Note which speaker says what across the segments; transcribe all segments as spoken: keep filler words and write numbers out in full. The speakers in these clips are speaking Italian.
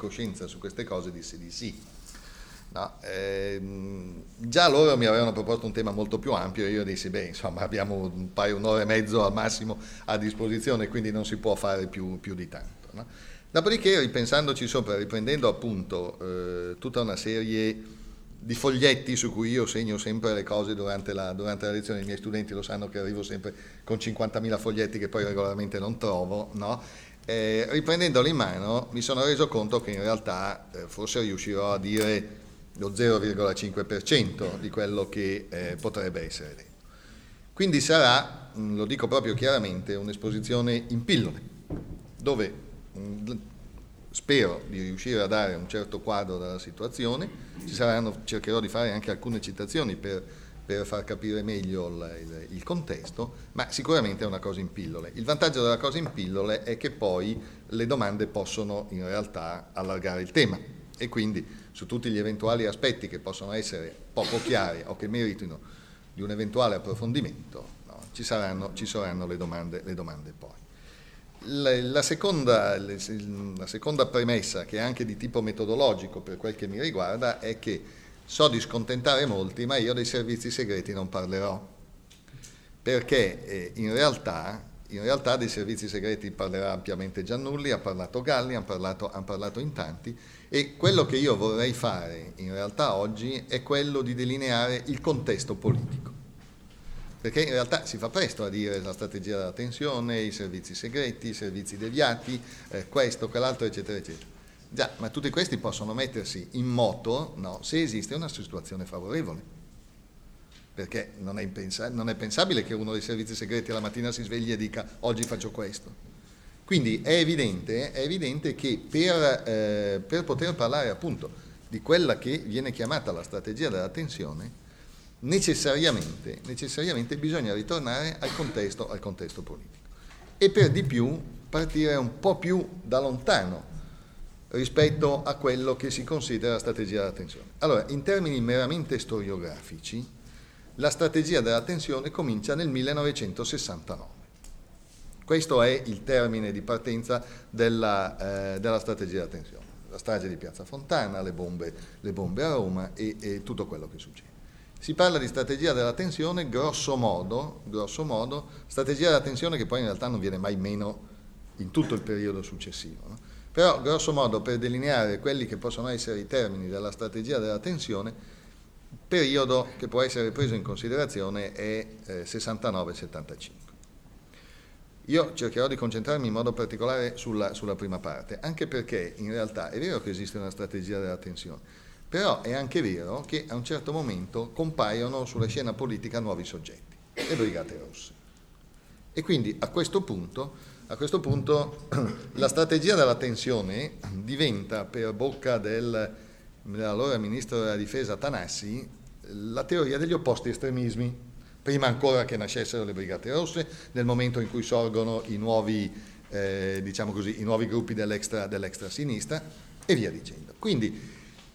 Speaker 1: coscienza su queste cose disse di sì. No, ehm, già loro mi avevano proposto un tema molto più ampio e io dissi, beh, insomma, abbiamo un paio, un'ora e mezzo al massimo a disposizione, quindi non si può fare più, più di tanto. No? Dopodiché, ripensandoci sopra, riprendendo appunto eh, tutta una serie di foglietti su cui io segno sempre le cose durante la, durante la lezione, i miei studenti lo sanno che arrivo sempre con cinquantamila foglietti che poi regolarmente non trovo, no? Eh, riprendendoli in mano mi sono reso conto che in realtà eh, forse riuscirò a dire lo zero virgola cinque per cento di quello che eh, potrebbe essere detto. Quindi sarà, mh, lo dico proprio chiaramente, un'esposizione in pillole, dove mh, spero di riuscire a dare un certo quadro della situazione, ci saranno, cercherò di fare anche alcune citazioni per, per far capire meglio il, il, il contesto, ma sicuramente è una cosa in pillole. Il vantaggio della cosa in pillole è che poi le domande possono in realtà allargare il tema e quindi su tutti gli eventuali aspetti che possono essere poco chiari o che meritino di un eventuale approfondimento, no, ci saranno, ci saranno le domande, le domande poi. La, la, seconda, la seconda premessa, che è anche di tipo metodologico per quel che mi riguarda, è che so di scontentare molti, ma io dei servizi segreti non parlerò, perché eh, in realtà... In realtà dei servizi segreti parlerà ampiamente Giannulli, ha parlato Galli, hanno parlato, han parlato in tanti, e quello che io vorrei fare in realtà oggi è quello di delineare il contesto politico. Perché in realtà si fa presto a dire la strategia della tensione, i servizi segreti, i servizi deviati, eh, questo, quell'altro, eccetera, eccetera. Già, ma tutti questi possono mettersi in moto, no, se esiste una situazione favorevole. Perché non è, impensa- non è pensabile che uno dei servizi segreti alla mattina si svegli e dica oggi faccio questo. Quindi è evidente, è evidente che per, eh, per poter parlare appunto di quella che viene chiamata la strategia della tensione, necessariamente, necessariamente bisogna ritornare al contesto, al contesto politico. E per di più partire un po' più da lontano rispetto a quello che si considera la strategia della tensione. Allora, in termini meramente storiografici, la strategia della tensione comincia nel millenovecentosessantanove. Questo è il termine di partenza della, eh, della strategia della tensione. La strage di Piazza Fontana, le bombe, le bombe a Roma e, e tutto quello che succede. Si parla di strategia della tensione, grosso modo, grosso modo, strategia della tensione che poi in realtà non viene mai meno in tutto il periodo successivo, no? Però grosso modo per delineare quelli che possono essere i termini della strategia della tensione, periodo che può essere preso in considerazione è eh, sessantanove settantacinque. Io cercherò di concentrarmi in modo particolare sulla, sulla prima parte, anche perché in realtà è vero che esiste una strategia della tensione, però è anche vero che a un certo momento compaiono sulla scena politica nuovi soggetti, le Brigate Rosse. E quindi a questo punto, a questo punto la strategia della tensione diventa per bocca del dell'allora ministro della difesa Tanassi la teoria degli opposti estremismi, prima ancora che nascessero le Brigate Rosse, nel momento in cui sorgono i nuovi, eh, diciamo così, i nuovi gruppi dell'extra, dell'extra sinistra e via dicendo. Quindi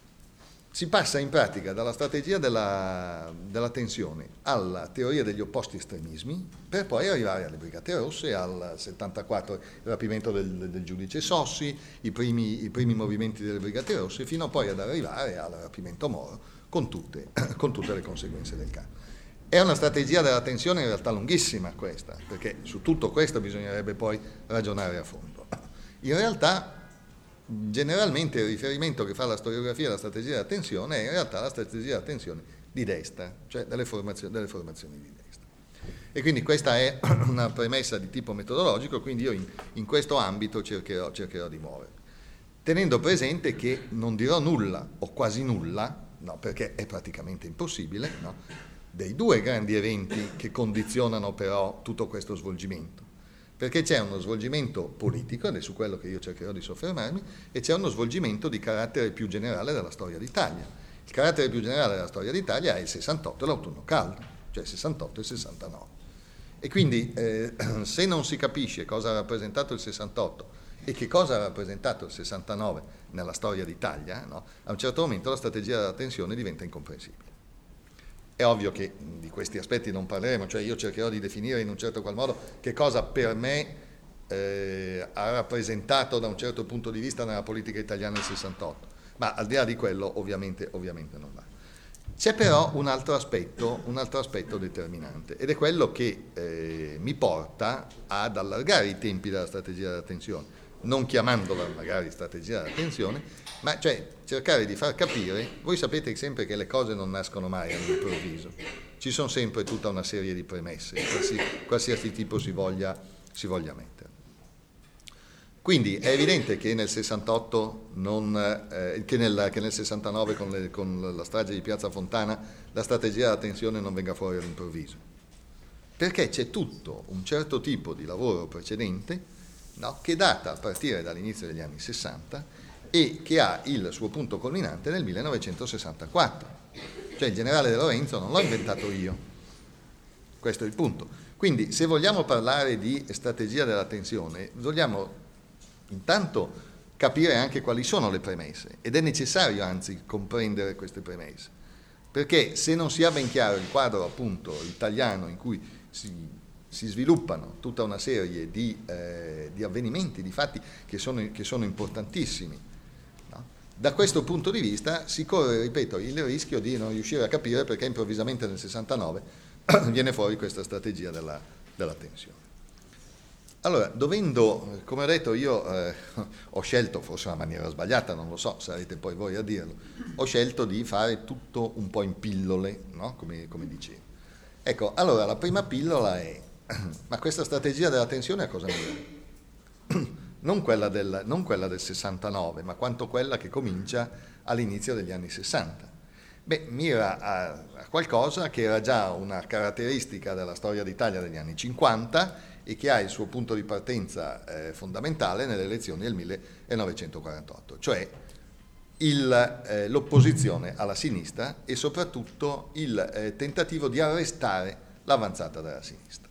Speaker 1: si passa in pratica dalla strategia della, della tensione alla teoria degli opposti estremismi per poi arrivare alle Brigate Rosse, al settantaquattro il rapimento del, del giudice Sossi, i primi, i primi movimenti delle Brigate Rosse, fino poi ad arrivare al rapimento Moro con tutte, con tutte le conseguenze del caso. È una strategia della tensione in realtà lunghissima questa, perché su tutto questo bisognerebbe poi ragionare a fondo. In realtà generalmente il riferimento che fa la storiografia alla strategia della tensione è in realtà la strategia della tensione di destra, cioè delle formazioni, delle formazioni di destra. E quindi questa è una premessa di tipo metodologico, quindi io in, in questo ambito cercherò, cercherò di muovere. Tenendo presente che non dirò nulla, o quasi nulla, no, perché è praticamente impossibile, no, dei due grandi eventi che condizionano però tutto questo svolgimento. Perché c'è uno svolgimento politico, ed è su quello che io cercherò di soffermarmi, e c'è uno svolgimento di carattere più generale della storia d'Italia. Il carattere più generale della storia d'Italia è il sessantotto e l'autunno caldo, cioè sessantotto e sessantanove. E quindi eh, se non si capisce cosa ha rappresentato il sessantotto e che cosa ha rappresentato il sessantanove nella storia d'Italia, no, a un certo momento la strategia della tensione diventa incomprensibile. È ovvio che di questi aspetti non parleremo, cioè io cercherò di definire in un certo qual modo che cosa per me eh, ha rappresentato da un certo punto di vista nella politica italiana il sessantotto, ma al di là di quello ovviamente, ovviamente non va. C'è però un altro aspetto, un altro aspetto determinante, ed è quello che eh, mi porta ad allargare i tempi della strategia della tensione, non chiamandola magari strategia della tensione, ma cioè cercare di far capire. Voi sapete sempre che le cose non nascono mai all'improvviso, ci sono sempre tutta una serie di premesse, qualsiasi, qualsiasi tipo si voglia, si voglia mettere. Quindi è evidente che nel sessantotto, non, eh, che, nel, che nel sessantanove con, le, con la strage di Piazza Fontana la strategia della tensione non venga fuori all'improvviso, perché c'è tutto un certo tipo di lavoro precedente, no, che data a partire dall'inizio degli anni sessanta e che ha il suo punto culminante nel millenovecentosessantaquattro. Cioè il generale De Lorenzo non l'ho inventato io, questo è il punto. Quindi se vogliamo parlare di strategia della tensione, vogliamo intanto capire anche quali sono le premesse, ed è necessario anzi comprendere queste premesse, perché se non si ha ben chiaro il quadro appunto italiano in cui si, si sviluppano tutta una serie di, eh, di avvenimenti, di fatti che sono, che sono importantissimi, no? Da questo punto di vista si corre, ripeto, il rischio di non riuscire a capire perché improvvisamente nel sessantanove viene fuori questa strategia della, della tensione. Allora, dovendo, come ho detto, io eh, ho scelto, forse in una maniera sbagliata, non lo so, sarete poi voi a dirlo, ho scelto di fare tutto un po' in pillole, no? Come, come dicevo. Ecco, allora, la prima pillola è, ma questa strategia della tensione a cosa mira? Non quella del, non quella del sessantanove, ma quanto quella che comincia all'inizio degli anni sessanta. Beh, mira a, a qualcosa che era già una caratteristica della storia d'Italia degli anni cinquanta, e che ha il suo punto di partenza eh, fondamentale nelle elezioni del millenovecentoquarantotto, cioè il, eh, l'opposizione alla sinistra e soprattutto il eh, tentativo di arrestare l'avanzata della sinistra.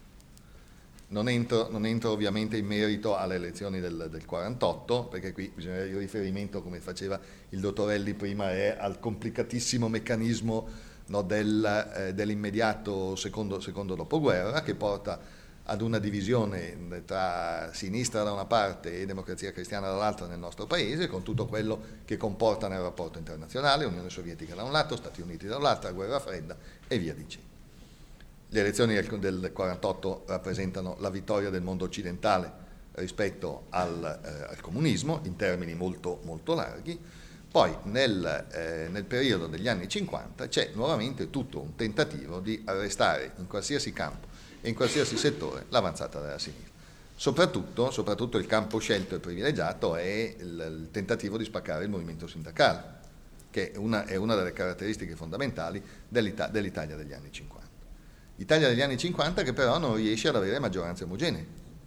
Speaker 1: Non entro, non entro ovviamente in merito alle elezioni del, del quarantotto, perché qui bisogna il riferimento, come faceva il Dottorelli prima, è al complicatissimo meccanismo, no, del, eh, dell'immediato secondo, secondo dopoguerra, che porta ad una divisione tra sinistra da una parte e democrazia cristiana dall'altra nel nostro paese, con tutto quello che comporta nel rapporto internazionale, Unione Sovietica da un lato, Stati Uniti dall'altro, guerra fredda e via dicendo. Le elezioni del quarantotto rappresentano la vittoria del mondo occidentale rispetto al, eh, al comunismo in termini molto, molto larghi. Poi nel, eh, nel periodo degli anni cinquanta c'è nuovamente tutto un tentativo di arrestare in qualsiasi campo e in qualsiasi settore l'avanzata della sinistra. Soprattutto, soprattutto il campo scelto e privilegiato è il, il tentativo di spaccare il movimento sindacale, che è una, è una delle caratteristiche fondamentali dell'Ita- dell'Italia degli anni cinquanta. L'Italia degli anni cinquanta che però non riesce ad avere maggioranze omogenee,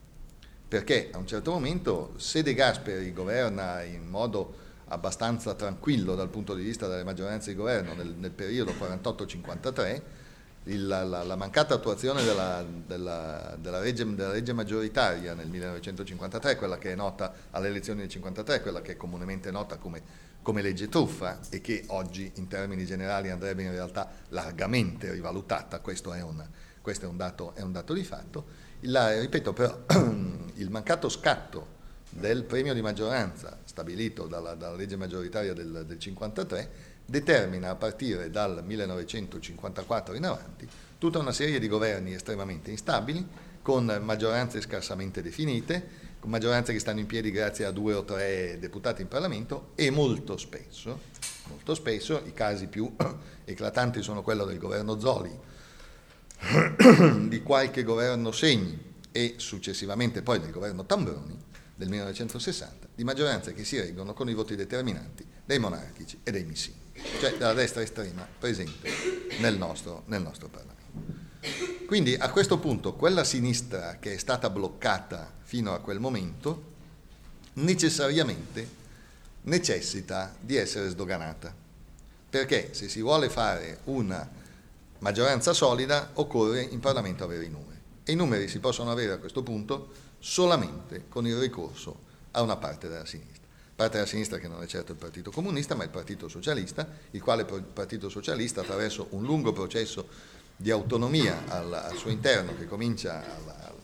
Speaker 1: perché a un certo momento, se De Gasperi governa in modo abbastanza tranquillo dal punto di vista delle maggioranze di governo nel, nel periodo quarantotto cinquantatré, Il, la, la mancata attuazione della, della, della, legge, della legge maggioritaria nel millenovecentocinquantatré, quella che è nota alle elezioni del cinquantatré, quella che è comunemente nota come, come legge truffa e che oggi in termini generali andrebbe in realtà largamente rivalutata, questo è, una, questo è, un, dato, è un dato di fatto. Il, ripeto però, il mancato scatto del premio di maggioranza stabilito dalla, dalla legge maggioritaria del, del cinquantatré determina a partire dal millenovecentocinquantaquattro in avanti tutta una serie di governi estremamente instabili, con maggioranze scarsamente definite, con maggioranze che stanno in piedi grazie a due o tre deputati in Parlamento e molto spesso, molto spesso i casi più eclatanti sono quello del governo Zoli, di qualche governo Segni e successivamente poi del governo Tambroni del millenovecentosessanta, di maggioranze che si reggono con i voti determinanti dei monarchici e dei missini, cioè della destra estrema presente nel nostro, nel nostro Parlamento. Quindi a questo punto quella sinistra che è stata bloccata fino a quel momento necessariamente necessita di essere sdoganata, perché se si vuole fare una maggioranza solida occorre in Parlamento avere i numeri, e i numeri si possono avere a questo punto solamente con il ricorso a una parte della sinistra. Parte della sinistra che non è certo il Partito Comunista, ma il Partito Socialista, il quale Partito Socialista, attraverso un lungo processo di autonomia al, al suo interno, che comincia al, al,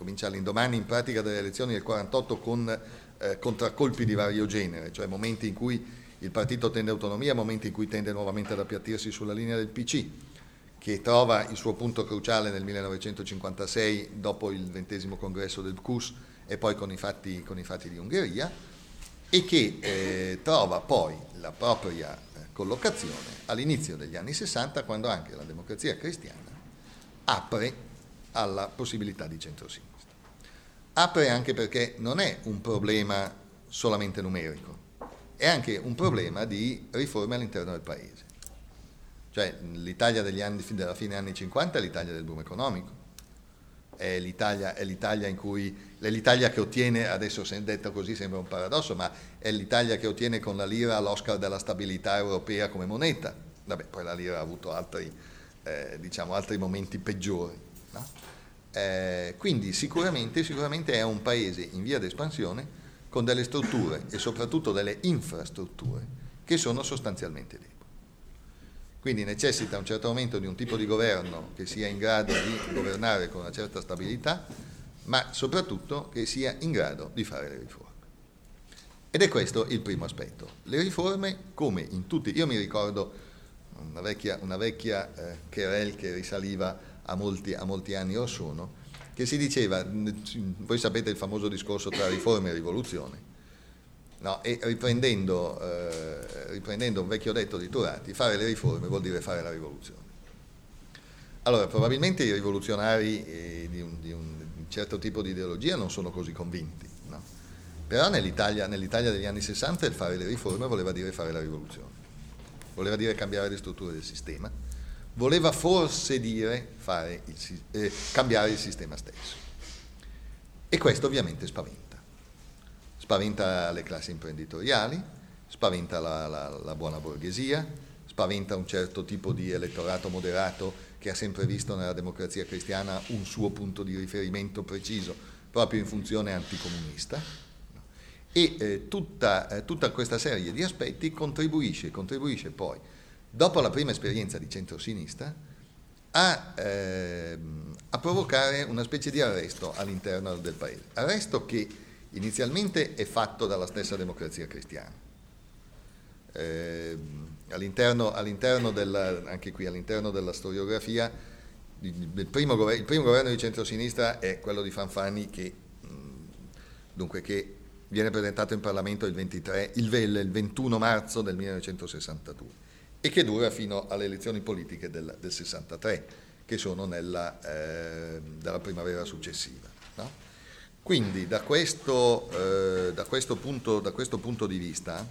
Speaker 1: comincia all'indomani in pratica delle elezioni del quarantotto con eh, contraccolpi di vario genere, cioè momenti in cui il partito tende autonomia, momenti in cui tende nuovamente ad appiattirsi sulla linea del P C, che trova il suo punto cruciale nel millenovecentocinquantasei dopo il ventesimo congresso del P C U S e poi con i fatti, con i fatti di Ungheria, e che eh, trova poi la propria eh, collocazione all'inizio degli anni sessanta, quando anche la Democrazia Cristiana apre alla possibilità di centrosinistra. Apre anche perché non è un problema solamente numerico, è anche un problema di riforme all'interno del Paese. Cioè l'Italia degli anni, della fine anni cinquanta è l'Italia del boom economico, è l'Italia, è l'Italia in cui, è l'Italia che ottiene, adesso se detto così sembra un paradosso, ma è l'Italia che ottiene con la lira l'Oscar della stabilità europea come moneta. Vabbè, poi la lira ha avuto altri, eh, diciamo, altri momenti peggiori, no? Eh, quindi sicuramente, sicuramente è un paese in via d'espansione con delle strutture e soprattutto delle infrastrutture che sono sostanzialmente deboli. Quindi necessita a un certo momento di un tipo di governo che sia in grado di governare con una certa stabilità, ma soprattutto che sia in grado di fare le riforme. Ed è questo il primo aspetto. Le riforme, come in tutti, io mi ricordo una vecchia, una vecchia eh, querel che risaliva a molti, a molti anni or sono, che si diceva, voi sapete il famoso discorso tra riforme e rivoluzione, no? E riprendendo, eh, riprendendo un vecchio detto di Turati, fare le riforme vuol dire fare la rivoluzione. Allora, probabilmente i rivoluzionari eh, di, un, di un certo tipo di ideologia non sono così convinti, no? Però nell'Italia, nell'Italia degli anni sessanta il fare le riforme voleva dire fare la rivoluzione, voleva dire cambiare le strutture del sistema, voleva forse dire fare il, eh, cambiare il sistema stesso. E questo ovviamente spaventa. Spaventa le classi imprenditoriali, spaventa la, la, la buona borghesia, spaventa un certo tipo di elettorato moderato che ha sempre visto nella Democrazia Cristiana un suo punto di riferimento preciso, proprio in funzione anticomunista. E eh, tutta, eh, tutta questa serie di aspetti contribuisce, contribuisce poi, dopo la prima esperienza di centrosinistra, a, eh, a provocare una specie di arresto all'interno del paese. Arresto che inizialmente è fatto dalla stessa Democrazia Cristiana. Eh, all'interno, all'interno della, anche qui all'interno della storiografia, il primo, governo, il primo governo di centrosinistra è quello di Fanfani, che dunque che viene presentato in Parlamento il, ventitré, il, il ventuno marzo del millenovecentosessantadue e che dura fino alle elezioni politiche del, del sessantatré, che sono nella, eh, della primavera successiva, no? Quindi da questo, eh, da, questo punto, da questo punto di vista,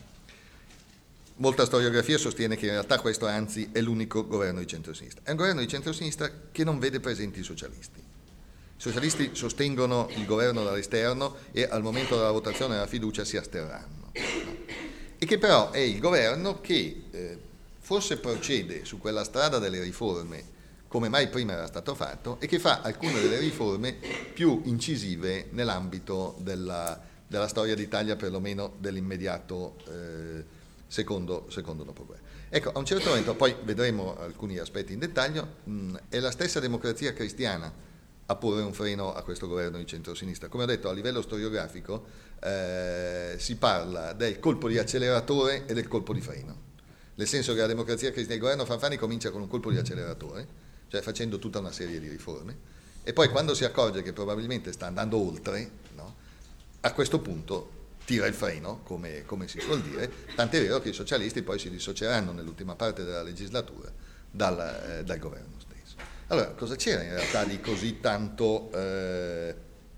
Speaker 1: molta storiografia sostiene che in realtà questo anzi è l'unico governo di centrosinistra. È un governo di centrosinistra che non vede presenti i socialisti. I socialisti sostengono il governo dall'esterno e al momento della votazione della fiducia si asterranno. E che però è il governo che eh, forse procede su quella strada delle riforme come mai prima era stato fatto e che fa alcune delle riforme più incisive nell'ambito della, della storia d'Italia, perlomeno dell'immediato eh, secondo, secondo dopoguerra. Ecco, a un certo momento, poi vedremo alcuni aspetti in dettaglio, mh, è la stessa Democrazia Cristiana a porre un freno a questo governo di centrosinistra. Come ho detto, a livello storiografico eh, si parla del colpo di acceleratore e del colpo di freno, nel senso che la Democrazia Cristiana, il governo Fanfani comincia con un colpo di acceleratore, cioè facendo tutta una serie di riforme, e poi quando si accorge che probabilmente sta andando oltre, no, a questo punto tira il freno, come, come si suol dire, tant'è vero che i socialisti poi si dissocieranno nell'ultima parte della legislatura dal, eh, dal governo stesso. Allora, cosa c'era in realtà di così tanto... Eh,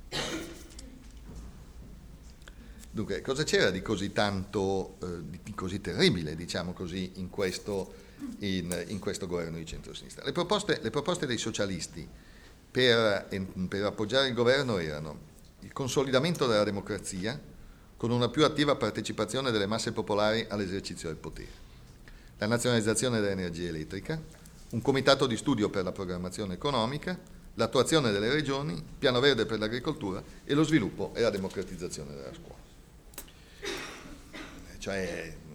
Speaker 1: dunque, cosa c'era di così tanto, eh, di così terribile, diciamo così, in questo... In, in questo governo di centrosinistra? Le proposte, le proposte dei socialisti per, per appoggiare il governo erano il consolidamento della democrazia con una più attiva partecipazione delle masse popolari all'esercizio del potere, la nazionalizzazione dell'energia elettrica, un comitato di studio per la programmazione economica, l'attuazione delle regioni, il piano verde per l'agricoltura e lo sviluppo e la democratizzazione della scuola. Cioè,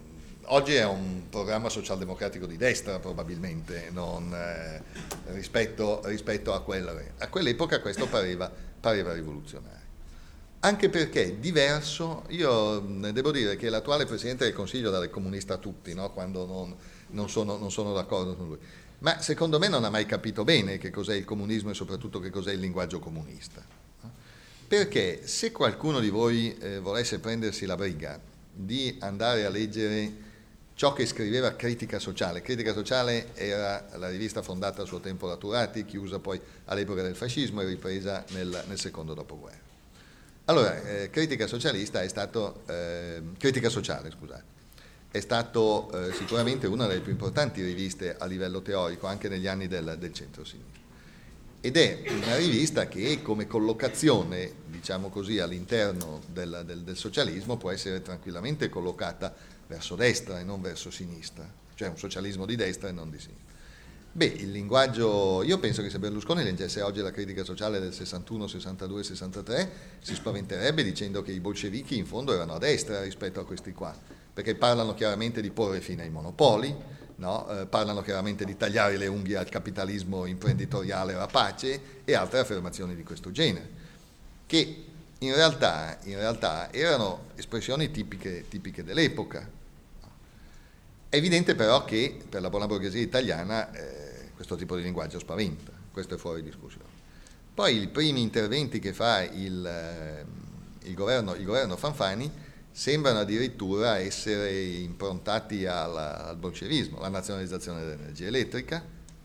Speaker 1: oggi è un programma socialdemocratico di destra probabilmente, non, eh, rispetto, rispetto a, quella, a quell'epoca questo pareva, pareva rivoluzionario. Anche perché è diverso, io devo dire che l'attuale Presidente del Consiglio dà del comunista a tutti, no? Quando non, non, sono, non sono d'accordo con lui, ma secondo me non ha mai capito bene che cos'è il comunismo e soprattutto che cos'è il linguaggio comunista. No? Perché se qualcuno di voi eh, volesse prendersi la briga di andare a leggere ciò che scriveva Critica Sociale, Critica Sociale era la rivista fondata a suo tempo da Turati, chiusa poi all'epoca del fascismo e ripresa nel, nel secondo dopoguerra. Allora, eh, Critica Socialista è stato, eh, Critica Sociale, scusate, è stato eh, sicuramente una delle più importanti riviste a livello teorico anche negli anni del, del centro-sinistra. Ed è una rivista che come collocazione, diciamo così, all'interno del, del, del socialismo può essere tranquillamente collocata verso destra e non verso sinistra, cioè un socialismo di destra e non di sinistra. Beh, il linguaggio, io penso che se Berlusconi leggesse oggi la Critica Sociale del sessantuno, sessantadue, sessantatré si spaventerebbe dicendo che i bolscevichi in fondo erano a destra rispetto a questi qua, perché parlano chiaramente di porre fine ai monopoli, no? eh, parlano chiaramente di tagliare le unghie al capitalismo imprenditoriale rapace e altre affermazioni di questo genere, che in realtà, in realtà erano espressioni tipiche, tipiche dell'epoca. È evidente però che per la buona borghesia italiana eh, questo tipo di linguaggio spaventa, questo è fuori discussione. Poi i primi interventi che fa il, eh, il, governo, il governo Fanfani sembrano addirittura essere improntati alla, al bolscevismo, la nazionalizzazione dell'energia elettrica,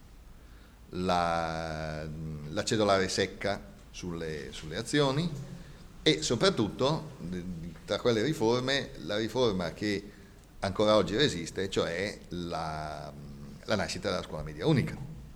Speaker 1: la, la cedolare secca sulle, sulle azioni e soprattutto tra quelle riforme la riforma che ancora oggi resiste, cioè la, la nascita della scuola media unica,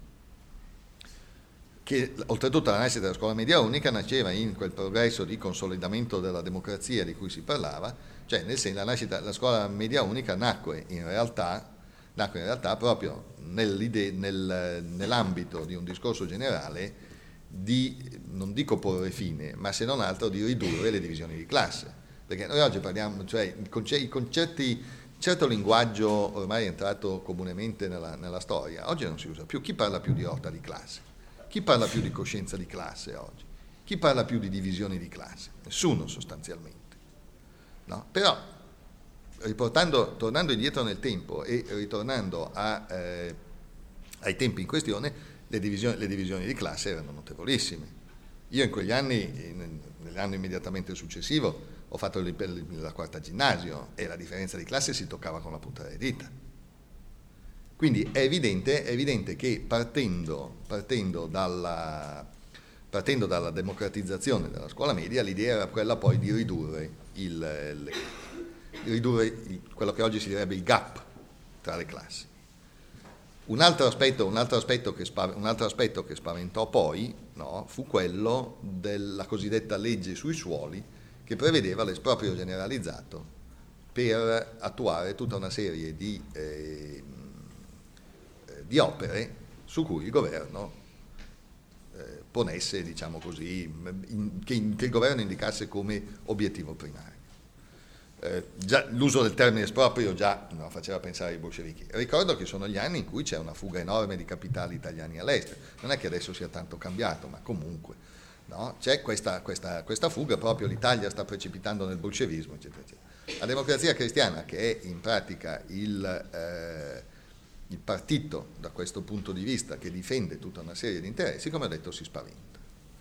Speaker 1: che oltretutto la nascita della scuola media unica nasceva in quel progresso di consolidamento della democrazia di cui si parlava, cioè nel senso la nascita della scuola media unica nacque in realtà, nacque in realtà proprio nel, nell'ambito di un discorso generale di, non dico porre fine, ma se non altro di ridurre le divisioni di classe, perché noi oggi parliamo, cioè i concetti. Certo linguaggio ormai è entrato comunemente nella, nella storia, oggi non si usa più. Chi parla più di lotta di classe? Chi parla più di coscienza di classe oggi? Chi parla più di divisioni di classe? Nessuno sostanzialmente. No? Però, riportando, tornando indietro nel tempo e ritornando a, eh, ai tempi in questione, le divisioni, le divisioni di classe erano notevolissime. Io in quegli anni, nell'anno immediatamente successivo, ho fatto la quarta ginnasio e la differenza di classe si toccava con la punta delle dita. Quindi è evidente, è evidente che partendo, partendo, dalla, partendo dalla democratizzazione della scuola media, l'idea era quella poi di ridurre, il, il, ridurre il, quello che oggi si direbbe il gap tra le classi. Un altro aspetto, un altro aspetto, che, un altro aspetto che spaventò poi, no, fu quello della cosiddetta legge sui suoli, che prevedeva l'esproprio generalizzato per attuare tutta una serie di, eh, di opere su cui il governo eh, ponesse, diciamo così, in, che, in, che il governo indicasse come obiettivo primario. Eh, già, l'uso del termine esproprio già no, faceva pensare ai bolscevichi. Ricordo che sono gli anni in cui c'è una fuga enorme di capitali italiani all'estero, non è che adesso sia tanto cambiato, ma comunque. No? C'è questa, questa, questa fuga, proprio l'Italia sta precipitando nel bolscevismo, eccetera, eccetera. La Democrazia Cristiana, che è in pratica il, eh, il partito da questo punto di vista che difende tutta una serie di interessi, come ho detto, si spaventa.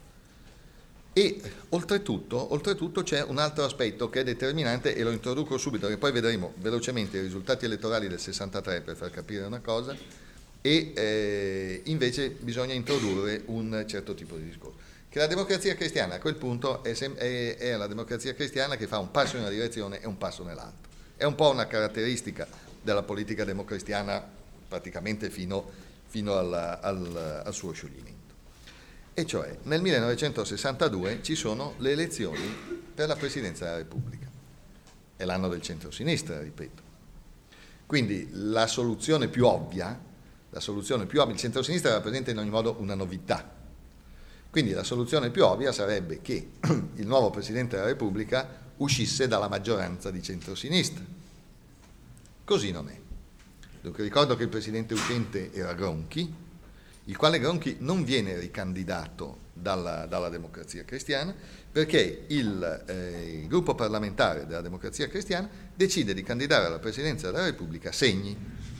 Speaker 1: E oltretutto, oltretutto c'è un altro aspetto che è determinante e lo introduco subito, perché poi vedremo velocemente i risultati elettorali del sessantatré per far capire una cosa, e eh, invece bisogna introdurre un certo tipo di discorso. Che la Democrazia Cristiana a quel punto è, sem- è, è la Democrazia Cristiana che fa un passo in una direzione e un passo nell'altra. È un po' una caratteristica della politica democristiana praticamente fino, fino alla, al, al suo scioglimento. E cioè nel millenovecentosessantadue ci sono le elezioni per la Presidenza della Repubblica. È l'anno del centro-sinistra, ripeto. Quindi la soluzione più ovvia, la soluzione più ovvia, il centro-sinistra rappresenta in ogni modo una novità. Quindi la soluzione più ovvia sarebbe che il nuovo Presidente della Repubblica uscisse dalla maggioranza di centrosinistra. Così non è. Dunque ricordo che il presidente uscente era Gronchi, il quale Gronchi non viene ricandidato dalla, dalla Democrazia Cristiana perché il, eh, il gruppo parlamentare della Democrazia Cristiana decide di candidare alla presidenza della Repubblica Segni.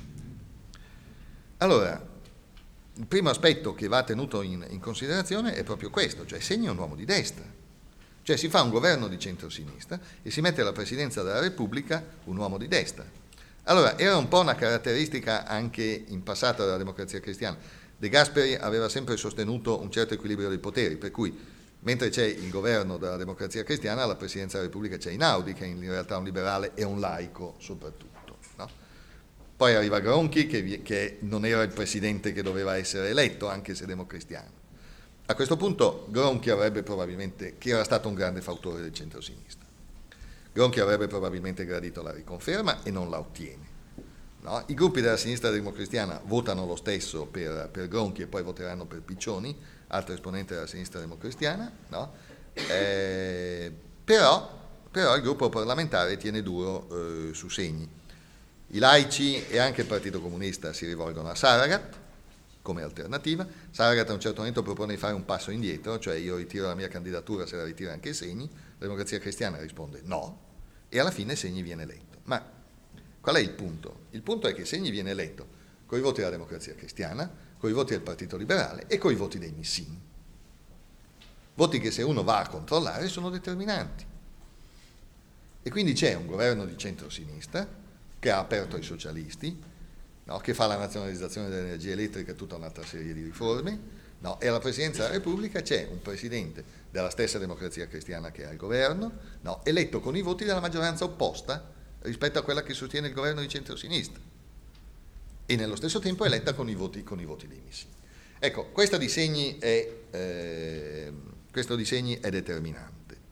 Speaker 1: Allora, il primo aspetto che va tenuto in, in considerazione è proprio questo, cioè Segni è un uomo di destra, cioè si fa un governo di centrosinistra e si mette alla presidenza della Repubblica un uomo di destra. Allora, era un po' una caratteristica anche in passato della Democrazia Cristiana. De Gasperi aveva sempre sostenuto un certo equilibrio dei poteri, per cui mentre c'è il governo della Democrazia Cristiana, alla presidenza della Repubblica c'è Einaudi, che è in realtà un liberale e un laico soprattutto, no? Poi arriva Gronchi, che, che non era il presidente che doveva essere eletto, anche se democristiano. A questo punto Gronchi avrebbe probabilmente, che era stato un grande fautore del centro-sinistra, Gronchi avrebbe probabilmente gradito la riconferma e non la ottiene. No? I gruppi della sinistra democristiana votano lo stesso per, per Gronchi e poi voteranno per Piccioni, altro esponente della sinistra democristiana, no? eh, però, però il gruppo parlamentare tiene duro eh, su Segni. I laici e anche il Partito Comunista si rivolgono a Saragat come alternativa. Saragat a un certo momento propone di fare un passo indietro, cioè io ritiro la mia candidatura se la ritira anche Segni. La Democrazia Cristiana risponde no e alla fine Segni viene eletto. Ma qual è il punto? Il punto è che Segni viene eletto con i voti della Democrazia Cristiana, con i voti del Partito Liberale e con i voti dei Missini. Voti che se uno va a controllare sono determinanti. E quindi c'è un governo di centrosinistra che ha aperto ai socialisti, no? Che fa la nazionalizzazione dell'energia elettrica e tutta un'altra serie di riforme, no? E alla Presidenza della Repubblica c'è un presidente della stessa Democrazia Cristiana che ha il governo, no? Eletto con i voti della maggioranza opposta rispetto a quella che sostiene il governo di centrosinistra e nello stesso tempo eletta con i voti, con i voti dei Missini. Ecco, questo di Segni è, eh, questo di Segni è determinante.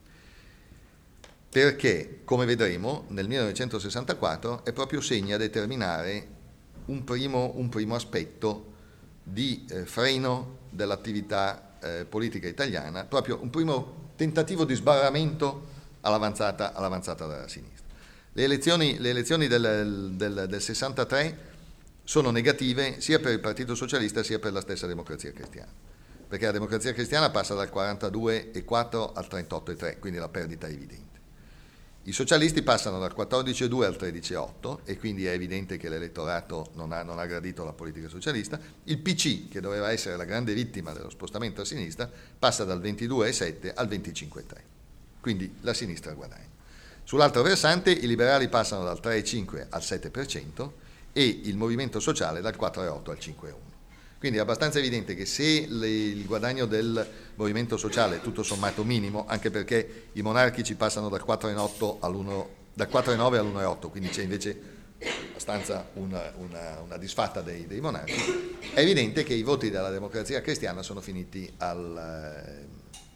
Speaker 1: Perché, come vedremo, nel millenovecentosessantaquattro è proprio Segni a determinare un primo, un primo aspetto di eh, freno dell'attività eh, politica italiana, proprio un primo tentativo di sbarramento all'avanzata, all'avanzata della sinistra. Le elezioni, le elezioni del, del, del sessantatré sono negative sia per il Partito Socialista sia per la stessa Democrazia Cristiana, perché la Democrazia Cristiana passa dal quarantadue virgola quattro al trentotto virgola tre, quindi la perdita è evidente. I socialisti passano dal quattordici virgola due al tredici virgola otto e quindi è evidente che l'elettorato non ha, non ha gradito la politica socialista. Il P C, che doveva essere la grande vittima dello spostamento a sinistra, passa dal ventidue virgola sette al venticinque virgola tre, quindi la sinistra guadagna. Sull'altro versante i liberali passano dal tre virgola cinque al sette per cento e il movimento sociale dal quattro virgola otto al cinque virgola uno. Quindi è abbastanza evidente che se le, il guadagno del movimento sociale è tutto sommato minimo, anche perché i monarchici passano dal quattro virgola otto all'uno, dal quattro virgola nove all'uno virgola otto, quindi c'è invece abbastanza una, una, una disfatta dei, dei monarchi, è evidente che i voti della Democrazia Cristiana sono finiti al,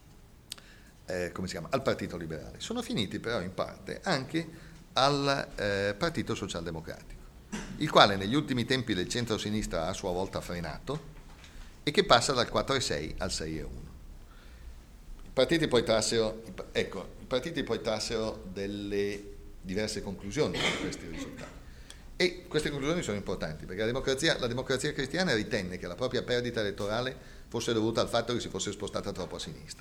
Speaker 1: eh, come si chiama? al Partito Liberale. Sono finiti però in parte anche al eh, Partito Socialdemocratico, il quale negli ultimi tempi del centro-sinistra ha a sua volta frenato e che passa dal quattro virgola sei al sei virgola uno. I partiti poi trassero, ecco, i partiti poi trassero delle diverse conclusioni da questi risultati. E queste conclusioni sono importanti, perché la democrazia, la democrazia cristiana ritenne che la propria perdita elettorale fosse dovuta al fatto che si fosse spostata troppo a sinistra.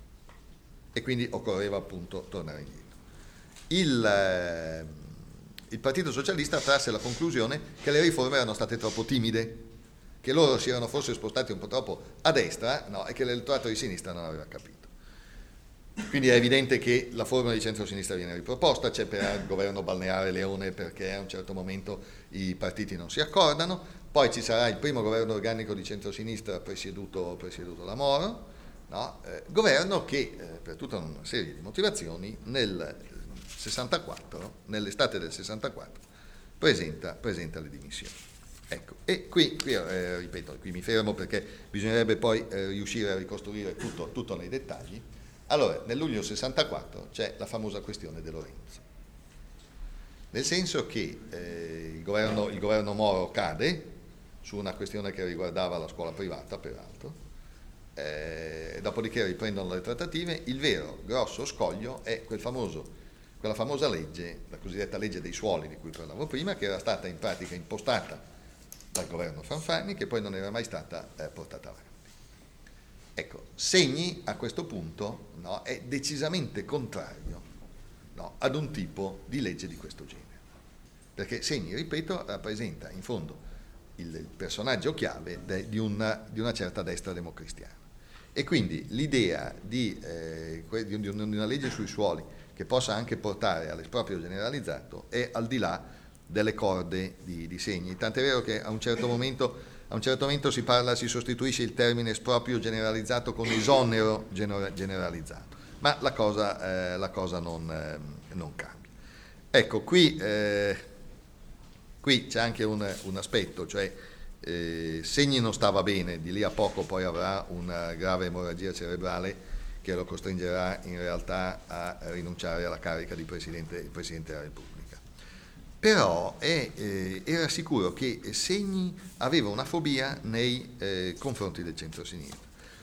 Speaker 1: E quindi occorreva appunto tornare indietro. Il... Eh, Il Partito Socialista trasse la conclusione che le riforme erano state troppo timide, che loro si erano forse spostati un po' troppo a destra, no, e che l'elettorato di sinistra non aveva capito. Quindi è evidente che la formula di centro-sinistra viene riproposta, c'è per il governo balneare Leone perché a un certo momento i partiti non si accordano, poi ci sarà il primo governo organico di centro-sinistra presieduto, presieduto da Moro, no, eh, governo che eh, per tutta una serie di motivazioni nel sessantaquattro, nell'estate del sessantaquattro, presenta, presenta le dimissioni. Ecco, e qui, qui eh, ripeto, qui mi fermo perché bisognerebbe poi eh, riuscire a ricostruire tutto, tutto nei dettagli. Allora, nel luglio sessantaquattro c'è la famosa questione De Lorenzo, nel senso che eh, il, governo, il governo Moro cade su una questione che riguardava la scuola privata, peraltro, eh, dopodiché riprendono le trattative. Il vero grosso scoglio è quel famoso quella famosa legge, la cosiddetta legge dei suoli di cui parlavo prima, che era stata in pratica impostata dal governo Fanfani, che poi non era mai stata eh, portata avanti. Ecco, Segni a questo punto, no, è decisamente contrario, no, ad un tipo di legge di questo genere, perché Segni, ripeto, rappresenta in fondo il, il personaggio chiave de, di, una, di una certa destra democristiana, e quindi l'idea di, eh, di, di una legge sui suoli che possa anche portare all'esproprio generalizzato è al di là delle corde di, di Segni, tant'è vero che a un certo momento A un certo momento si parla, si sostituisce il termine esproprio generalizzato con esonero generalizzato, ma la cosa, eh, la cosa non, eh, non cambia. Ecco, qui, eh, qui c'è anche un, un aspetto, cioè eh, Segni non stava bene, di lì a poco poi avrà una grave emorragia cerebrale che lo costringerà in realtà a rinunciare alla carica di Presidente, Presidente della Repubblica. Però è, eh, era sicuro che Segni aveva una fobia nei eh, confronti del centro-sinistra.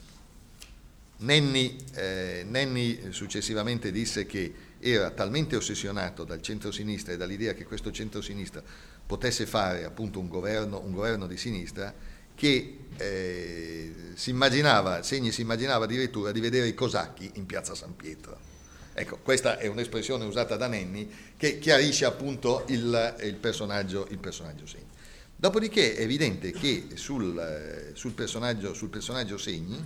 Speaker 1: Nenni, eh, Nenni successivamente disse che era talmente ossessionato dal centro-sinistra e dall'idea che questo centro-sinistra potesse fare appunto un governo, un governo di sinistra, che eh, si immaginava, Segni si immaginava addirittura di vedere i cosacchi in piazza San Pietro. Ecco, questa è un'espressione usata da Nenni che chiarisce appunto il, il, personaggio, il personaggio Segni. Dopodiché è evidente che sul, sul, personaggio, sul personaggio Segni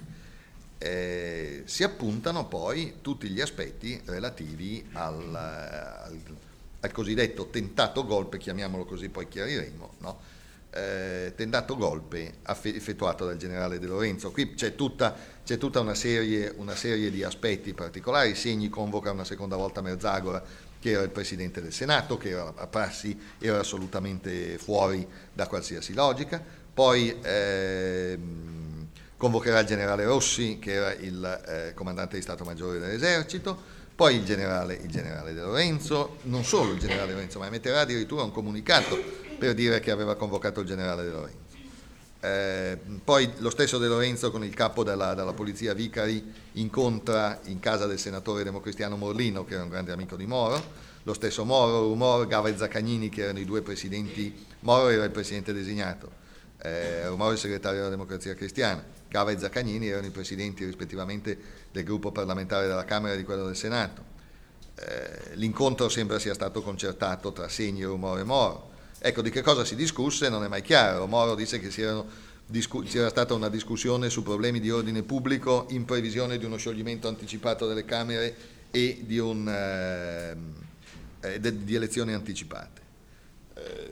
Speaker 1: eh, si appuntano poi tutti gli aspetti relativi al, al, al cosiddetto tentato golpe, chiamiamolo così, poi chiariremo, no? Eh, tentato golpe effettuato dal generale De Lorenzo. Qui c'è tutta, c'è tutta una, serie, una serie di aspetti particolari. Segni convoca una seconda volta Merzagora, che era il presidente del Senato, che era, a prassi era assolutamente fuori da qualsiasi logica. Poi eh, convocherà il generale Rossi, che era il eh, comandante di Stato Maggiore dell'Esercito, poi il generale, il generale De Lorenzo, non solo il generale De Lorenzo, ma emetterà addirittura un comunicato per dire che aveva convocato il generale De Lorenzo. Eh, poi lo stesso De Lorenzo con il capo della, della polizia Vicari incontra in casa del senatore democristiano Morlino, che era un grande amico di Moro, lo stesso Moro, Rumor, Gava e Zaccagnini, che erano i due presidenti. Moro era il presidente designato, eh, Rumor il segretario della Democrazia Cristiana, Gava e Zaccagnini erano i presidenti rispettivamente del gruppo parlamentare della Camera e di quello del Senato. Eh, l'incontro sembra sia stato concertato tra Segni, Rumor e Moro. Ecco, di che cosa si discusse non è mai chiaro. Moro disse che si erano discu- c'era stata una discussione su problemi di ordine pubblico in previsione di uno scioglimento anticipato delle Camere e di, un, eh, eh, de- di elezioni anticipate. Eh,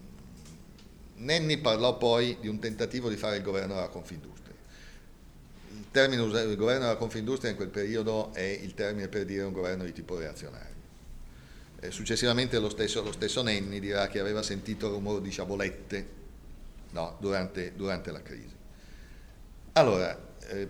Speaker 1: Nenni parlò poi di un tentativo di fare il governo della Confindustria. Il termine il governo della Confindustria in quel periodo è il termine per dire un governo di tipo reazionario. Eh, successivamente lo stesso, lo stesso Nenni dirà che aveva sentito il rumore di sciabolette, no, durante, durante la crisi. Allora, eh,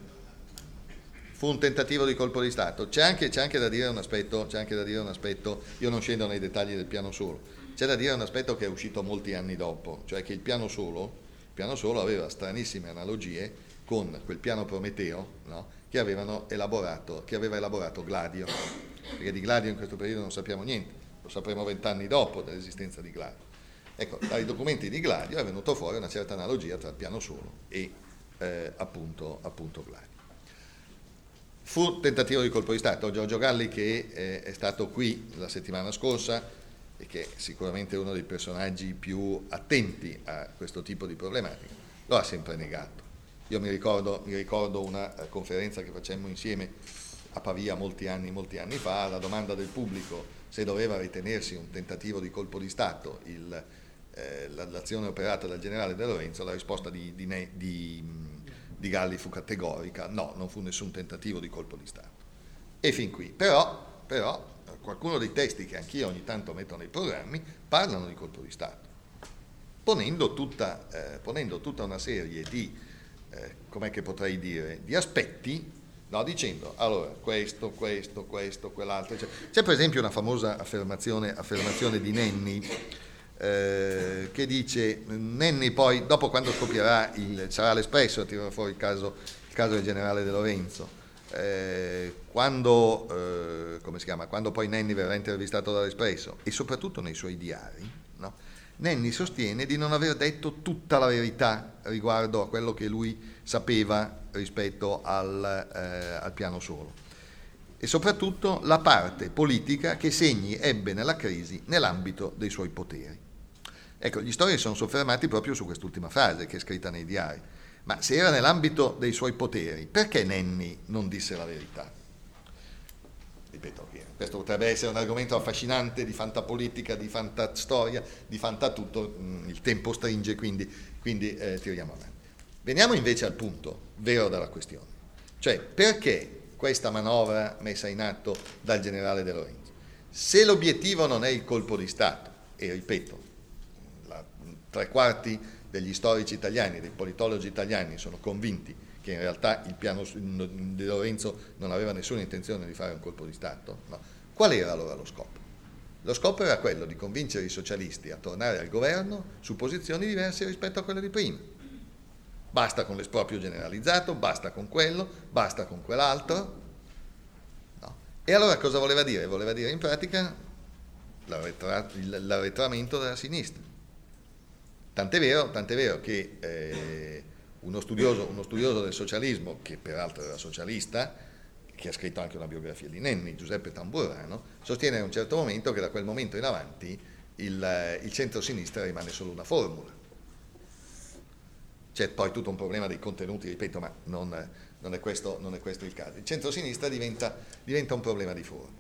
Speaker 1: fu un tentativo di colpo di Stato. C'è anche, c'è anche da dire un aspetto, c'è anche da dire un aspetto, io non scendo nei dettagli del piano solo, c'è da dire un aspetto che è uscito molti anni dopo, cioè che il piano solo, il piano solo aveva stranissime analogie con quel piano Prometeo, no, che avevano elaborato, che aveva elaborato Gladio, perché di Gladio in questo periodo non sappiamo niente, lo sapremo vent'anni dopo dell'esistenza di Gladio. Ecco, dai documenti di Gladio è venuto fuori una certa analogia tra il piano solo e eh, appunto, appunto Gladio. Fu tentativo di colpo di Stato. Giorgio Galli, che eh, è stato qui la settimana scorsa e che è sicuramente uno dei personaggi più attenti a questo tipo di problematica, lo ha sempre negato. Io mi ricordo, mi ricordo una eh, conferenza che facemmo insieme a Pavia molti anni, molti anni fa, alla domanda del pubblico se doveva ritenersi un tentativo di colpo di Stato il, eh, l'azione operata dal generale De Lorenzo, la risposta di, di, di, di Galli fu categorica: no, non fu nessun tentativo di colpo di Stato. E fin qui. Però, però qualcuno dei testi che anch'io ogni tanto metto nei programmi parlano di colpo di Stato, ponendo tutta, eh, ponendo tutta una serie di, eh, com'è che potrei dire, di aspetti. No, dicendo, allora, questo, questo, questo, quell'altro. C'è, c'è per esempio una famosa affermazione, affermazione di Nenni, eh, che dice, Nenni poi, dopo quando scoppierà, il, sarà l'Espresso a tirare fuori il caso, il caso del generale De Lorenzo, eh, quando, eh, come si chiama? Quando poi Nenni verrà intervistato dall'Espresso, e soprattutto nei suoi diari, no? Nenni sostiene di non aver detto tutta la verità riguardo a quello che lui sapeva rispetto al, eh, al piano solo, e soprattutto la parte politica che Segni ebbe nella crisi nell'ambito dei suoi poteri. Ecco, gli storici sono soffermati proprio su quest'ultima frase che è scritta nei diari. Ma se era nell'ambito dei suoi poteri, perché Nenni non disse la verità? Ripeto, questo potrebbe essere un argomento affascinante di fantapolitica, di fantastoria, di fantatutto, il tempo stringe, quindi, quindi eh, tiriamo avanti. Veniamo invece al punto vero della questione, cioè perché questa manovra messa in atto dal generale De Lorenzo? Se l'obiettivo non è il colpo di Stato, e ripeto, la, tre quarti degli storici italiani, dei politologi italiani sono convinti che in realtà il piano De Lorenzo non aveva nessuna intenzione di fare un colpo di Stato, no. Qual era allora lo scopo? Lo scopo era quello di convincere i socialisti a tornare al governo su posizioni diverse rispetto a quelle di prima. Basta con l'esproprio generalizzato, basta con quello, basta con quell'altro. No. E allora cosa voleva dire? Voleva dire in pratica l'arretramento della sinistra. Tant'è vero, tant'è vero che eh, uno, studioso, uno studioso del socialismo, che peraltro era socialista, che ha scritto anche una biografia di Nenni, Giuseppe Tamburrano, sostiene a un certo momento che da quel momento in avanti il, il centro-sinistra rimane solo una formula. C'è poi tutto un problema dei contenuti, ripeto, ma non, non, è, questo, non è questo il caso. Il centro-sinistra diventa, diventa un problema di forma.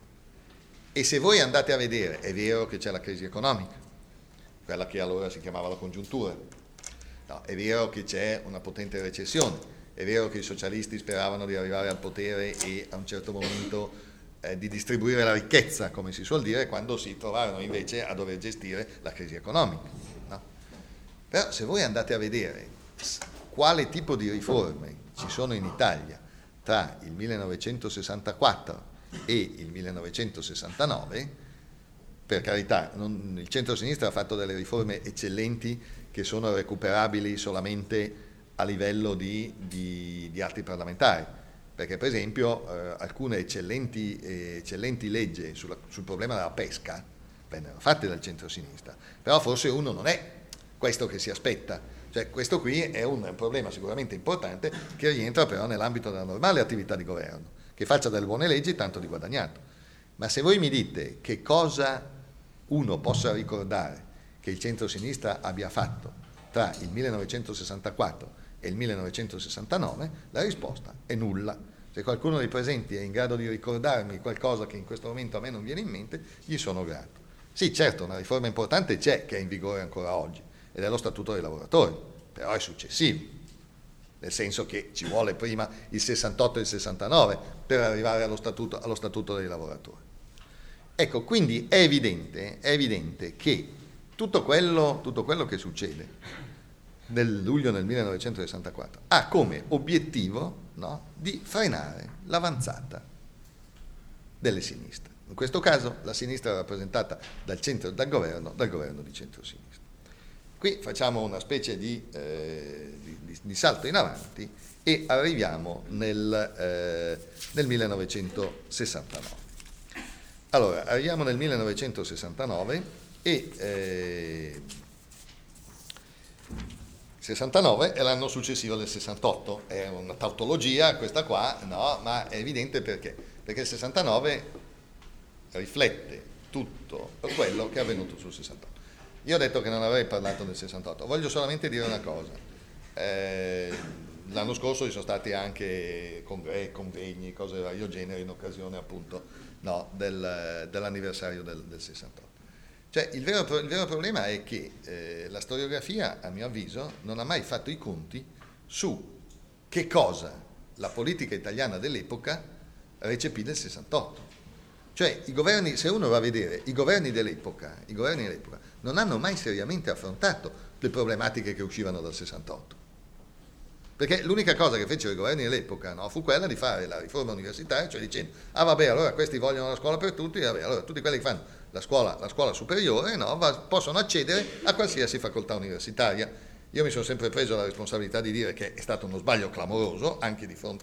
Speaker 1: E se voi andate a vedere, è vero che c'è la crisi economica, quella che allora si chiamava la congiuntura, no, è vero che c'è una potente recessione, è vero che i socialisti speravano di arrivare al potere e a un certo momento eh, di distribuire la ricchezza, come si suol dire, quando si trovarono invece a dover gestire la crisi economica. No? Però se voi andate a vedere quale tipo di riforme ci sono in Italia tra il millenovecentosessantaquattro e il millenovecentosessantanove, per carità, non, il centro-sinistra ha fatto delle riforme eccellenti che sono recuperabili solamente a livello di, di, di atti parlamentari, perché per esempio eh, alcune eccellenti, eh, eccellenti leggi sulla, sul problema della pesca vennero fatte dal centro-sinistra, però forse uno non è questo che si aspetta, cioè questo qui è un problema sicuramente importante che rientra però nell'ambito della normale attività di governo, che faccia delle buone leggi tanto di guadagnato. Ma se voi mi dite che cosa uno possa ricordare che il centro-sinistra abbia fatto tra il millenovecentosessantaquattro e il millenovecentosessantanove, la risposta è nulla. Se qualcuno dei presenti è in grado di ricordarmi qualcosa che in questo momento a me non viene in mente, gli sono grato. Sì, certo, una riforma importante c'è, che è in vigore ancora oggi, ed è lo Statuto dei lavoratori, però è successivo, nel senso che ci vuole prima il sessantotto e il sessantanove per arrivare allo Statuto, allo statuto dei lavoratori. Ecco, quindi è evidente, è evidente che tutto quello, tutto quello che succede nel luglio del millenovecentosessantaquattro ha come obiettivo, no, di frenare l'avanzata delle sinistre. In questo caso la sinistra è rappresentata dal centro, dal governo, dal governo di centrosinistra. Qui facciamo una specie di, eh, di, di salto in avanti e arriviamo nel, eh, nel millenovecentosessantanove. Allora, arriviamo nel millenovecentosessantanove e eh, sessantanove è l'anno successivo del sessantotto, è una tautologia questa qua, no, ma è evidente perché, perché il sessantanove riflette tutto quello che è avvenuto sul sessantotto. Io ho detto che non avrei parlato del sessantotto, voglio solamente dire una cosa. Eh, l'anno scorso ci sono stati anche congressi, convegni, cose di vario genere in occasione appunto no, del, dell'anniversario del, del sessantotto. Cioè il vero, il vero problema è che eh, la storiografia, a mio avviso, non ha mai fatto i conti su che cosa la politica italiana dell'epoca recepì nel sessantotto. Cioè i governi, se uno va a vedere, i governi dell'epoca, i governi dell'epoca non hanno mai seriamente affrontato le problematiche che uscivano dal sessantotto. Perché l'unica cosa che fecero i governi dell'epoca, no, fu quella di fare la riforma universitaria, cioè dicendo, ah vabbè, allora questi vogliono la scuola per tutti, vabbè, allora tutti quelli che fanno la scuola, la scuola superiore, no, va, possono accedere a qualsiasi facoltà universitaria. Io mi sono sempre preso la responsabilità di dire che è stato uno sbaglio clamoroso, anche di fronte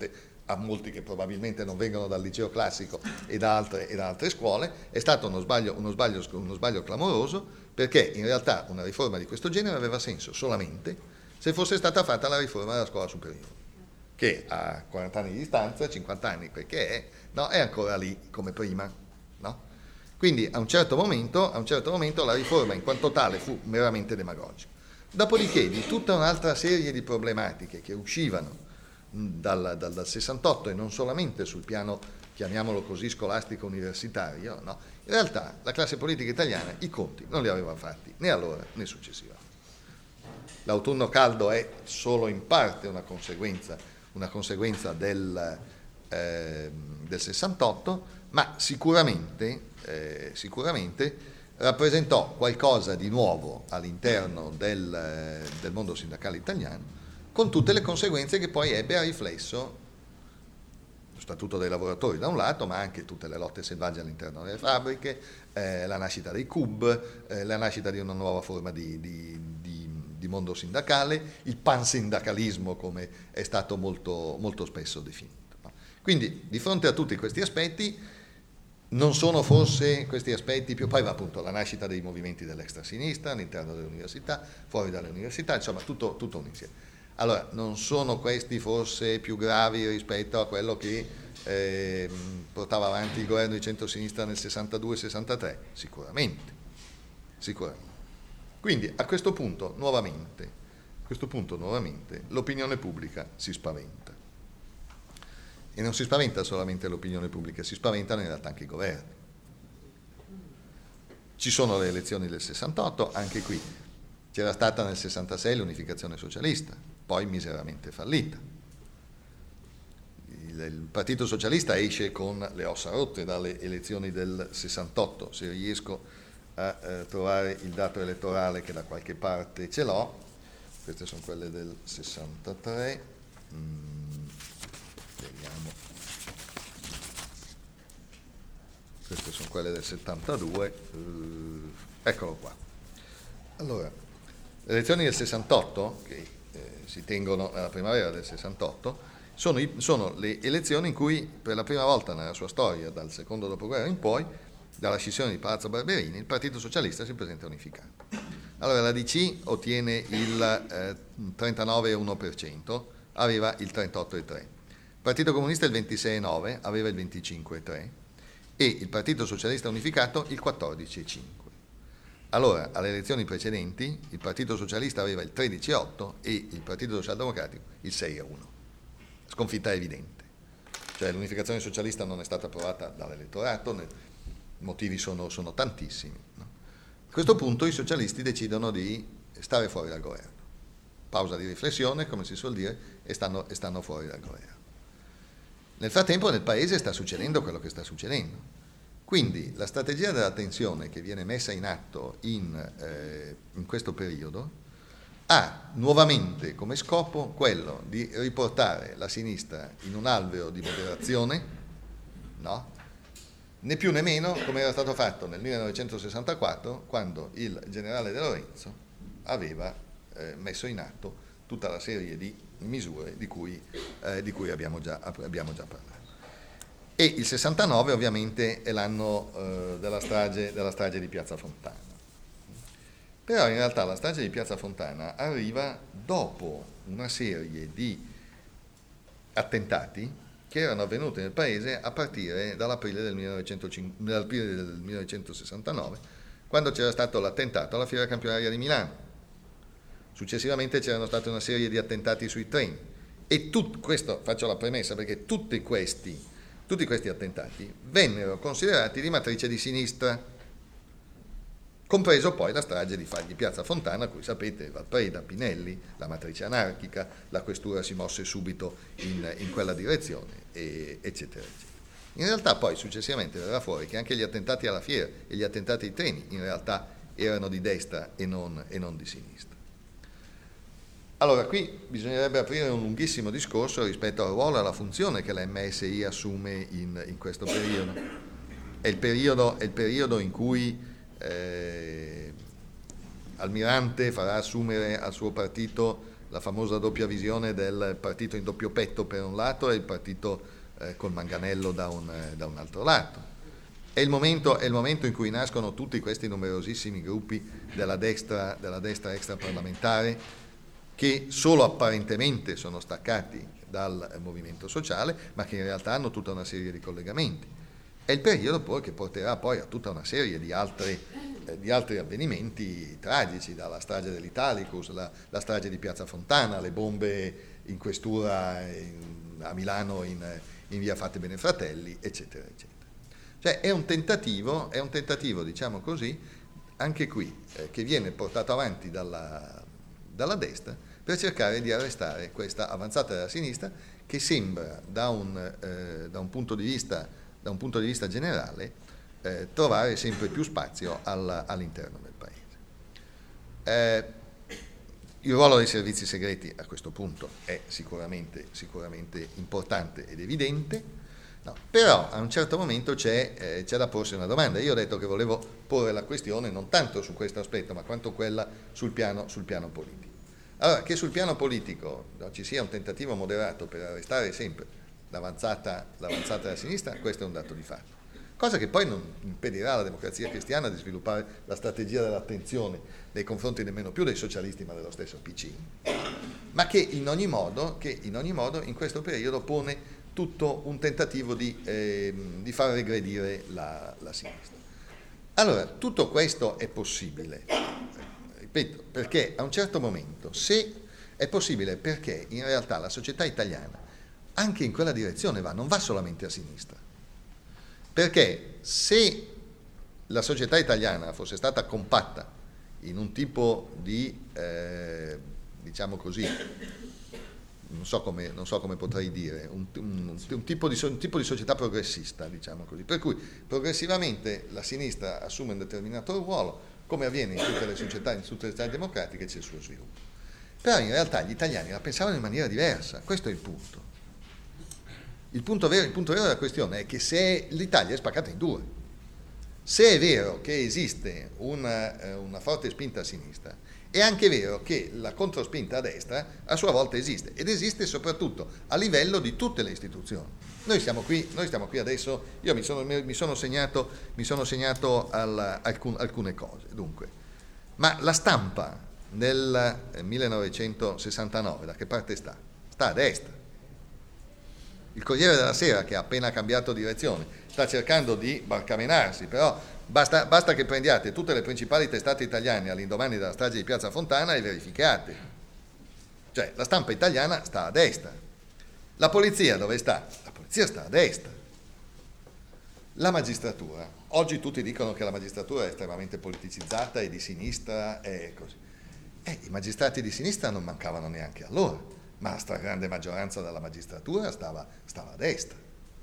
Speaker 1: a molti che probabilmente non vengono dal liceo classico e da altre, e da altre scuole, è stato uno sbaglio, uno, sbaglio, uno sbaglio clamoroso, perché in realtà una riforma di questo genere aveva senso solamente se fosse stata fatta la riforma della scuola superiore, che a quaranta anni di distanza, cinquanta anni perché è, no, è ancora lì come prima. No? Quindi a un certo momento, a un certo momento la riforma in quanto tale fu meramente demagogica. Dopodiché di tutta un'altra serie di problematiche che uscivano Dal, dal, dal sessantotto, e non solamente sul piano, chiamiamolo così, scolastico universitario, no? In realtà la classe politica italiana i conti non li aveva fatti né allora né successivamente. L'autunno caldo è solo in parte una conseguenza, una conseguenza del, eh, del sessantotto, ma sicuramente, eh, sicuramente rappresentò qualcosa di nuovo all'interno del, del mondo sindacale italiano, con tutte le conseguenze che poi ebbe a riflesso lo Statuto dei lavoratori da un lato, ma anche tutte le lotte selvagge all'interno delle fabbriche, eh, la nascita dei C U B, eh, la nascita di una nuova forma di, di, di, di mondo sindacale, il pansindacalismo come è stato molto, molto spesso definito. No? Quindi di fronte a tutti questi aspetti, non sono forse questi aspetti più, poi va appunto la nascita dei movimenti dell'extra-sinistra all'interno delle università, fuori dalle università, insomma tutto, tutto un insieme. Allora, non sono questi forse più gravi rispetto a quello che eh, portava avanti il governo di centrosinistra nel sessantadue sessantatré? Sicuramente, sicuramente. Quindi a questo punto nuovamente, a questo punto nuovamente l'opinione pubblica si spaventa. E non si spaventa solamente l'opinione pubblica, si spaventano in realtà anche i governi. Ci sono le elezioni del sessantotto, anche qui c'era stata nel sessantasei l'unificazione socialista, poi miseramente fallita. Il, il Partito Socialista esce con le ossa rotte dalle elezioni del sessantotto, se riesco a eh, trovare il dato elettorale che da qualche parte ce l'ho. Queste sono quelle del sessantatré, mm, vediamo, queste sono quelle del settantadue, uh, eccolo qua. Allora, le elezioni del sessantotto, che eh, si tengono nella primavera del sessantotto, sono, i, sono le elezioni in cui per la prima volta nella sua storia, dal secondo dopoguerra in poi, dalla scissione di Palazzo Barberini, il Partito Socialista si presenta unificato. Allora la D C ottiene il eh, trentanove virgola uno per cento, aveva il trentotto virgola tre per cento. Il Partito Comunista il ventisei virgola nove per cento, aveva il venticinque virgola tre per cento e il Partito Socialista Unificato il quattordici virgola cinque per cento. Allora, alle elezioni precedenti il Partito Socialista aveva il tredici virgola otto per cento e il Partito Socialdemocratico il sei virgola uno per cento. Sconfitta evidente. Cioè l'unificazione socialista non è stata approvata dall'elettorato, i motivi sono, sono tantissimi. No? A questo punto i socialisti decidono di stare fuori dal governo. Pausa di riflessione, come si suol dire, e stanno, e stanno fuori dal governo. Nel frattempo nel Paese sta succedendo quello che sta succedendo. Quindi la strategia della tensione che viene messa in atto in, eh, in questo periodo ha nuovamente come scopo quello di riportare la sinistra in un alveo di moderazione, no? Né più né meno come era stato fatto nel millenovecentosessantaquattro, quando il generale De Lorenzo aveva eh, messo in atto tutta la serie di misure di cui, eh, di cui abbiamo, già, abbiamo già parlato. E il sessantanove ovviamente è l'anno eh, della, strage, della strage di Piazza Fontana. Però in realtà la strage di Piazza Fontana arriva dopo una serie di attentati che erano avvenuti nel Paese a partire dall'aprile del, dall'aprile del millenovecentosessantanove, quando c'era stato l'attentato alla Fiera Campionaria di Milano. Successivamente c'erano state una serie di attentati sui treni. E tutto questo, faccio la premessa, perché tutti questi, tutti questi attentati vennero considerati di matrice di sinistra, compreso poi la strage di, di Piazza Fontana, a cui sapete Valpreda, Pinelli, la matrice anarchica, la questura si mosse subito in, in quella direzione, e, eccetera, eccetera. In realtà poi successivamente verrà fuori che anche gli attentati alla Fiera e gli attentati ai treni in realtà erano di destra e non, e non di sinistra. Allora, qui bisognerebbe aprire un lunghissimo discorso rispetto al ruolo e alla funzione che la M S I assume in, in questo periodo. È il periodo, è il periodo in cui eh, Almirante farà assumere al suo partito la famosa doppia visione del partito in doppio petto per un lato e il partito eh, col manganello da un, eh, da un altro lato. È il, momento, è il momento in cui nascono tutti questi numerosissimi gruppi della destra, della destra extraparlamentare che solo apparentemente sono staccati dal movimento sociale, ma che in realtà hanno tutta una serie di collegamenti. È il periodo poi che porterà poi a tutta una serie di altri, eh, di altri avvenimenti tragici, dalla strage dell'Italicus, la, la strage di Piazza Fontana, le bombe in questura in, a Milano in, in via Fate Bene Fratelli, eccetera, eccetera. Cioè è un tentativo, è un tentativo, diciamo così, anche qui, eh, che viene portato avanti dalla, dalla destra per cercare di arrestare questa avanzata della sinistra che sembra, da un, eh, da un punto di vista da un punto di vista generale, eh, trovare sempre più spazio al, all'interno del Paese. Eh, il ruolo dei servizi segreti a questo punto è sicuramente, sicuramente importante ed evidente, no, però a un certo momento c'è, eh, c'è da porsi una domanda. Io ho detto che volevo porre la questione non tanto su questo aspetto, ma quanto quella sul piano, sul piano politico. Allora, che sul piano politico no, ci sia un tentativo moderato per arrestare sempre L'avanzata, l'avanzata della sinistra, questo è un dato di fatto. Cosa che poi non impedirà alla Democrazia Cristiana di sviluppare la strategia dell'attenzione nei confronti nemmeno più dei socialisti, ma dello stesso P C, ma che in ogni modo, che in, ogni modo in questo periodo pone tutto un tentativo di, eh, di far regredire la, la sinistra. Allora, tutto questo è possibile, ripeto, perché a un certo momento, se è possibile, perché in realtà la società italiana anche in quella direzione va, non va solamente a sinistra. Perché se la società italiana fosse stata compatta in un tipo di, eh, diciamo così, non so come, non so come potrei dire, un, un, un, tipo di, un tipo di società progressista, diciamo così, per cui progressivamente la sinistra assume un determinato ruolo, come avviene in tutte le società, in tutte le società democratiche c'è il suo sviluppo. Però in realtà gli italiani la pensavano in maniera diversa, questo è il punto. Il punto vero, il punto vero della questione è che se l'Italia è spaccata in due, se è vero che esiste una, una forte spinta a sinistra, è anche vero che la controspinta a destra a sua volta esiste, ed esiste soprattutto a livello di tutte le istituzioni. Noi siamo qui, noi stiamo qui adesso, io mi sono, mi sono segnato, mi sono segnato al, alcun, alcune cose, dunque, ma la stampa nel millenovecentosessantanove da che parte sta? Sta a destra. Il Corriere della Sera, che ha appena cambiato direzione, sta cercando di barcamenarsi, però basta, basta che prendiate tutte le principali testate italiane all'indomani della strage di Piazza Fontana e verificate. Cioè, la stampa italiana sta a destra. La polizia dove sta? La polizia sta a destra. La magistratura. Oggi tutti dicono che la magistratura è estremamente politicizzata e di sinistra e così. Eh, i magistrati di sinistra non mancavano neanche allora, ma la stragrande maggioranza della magistratura stava, stava a destra.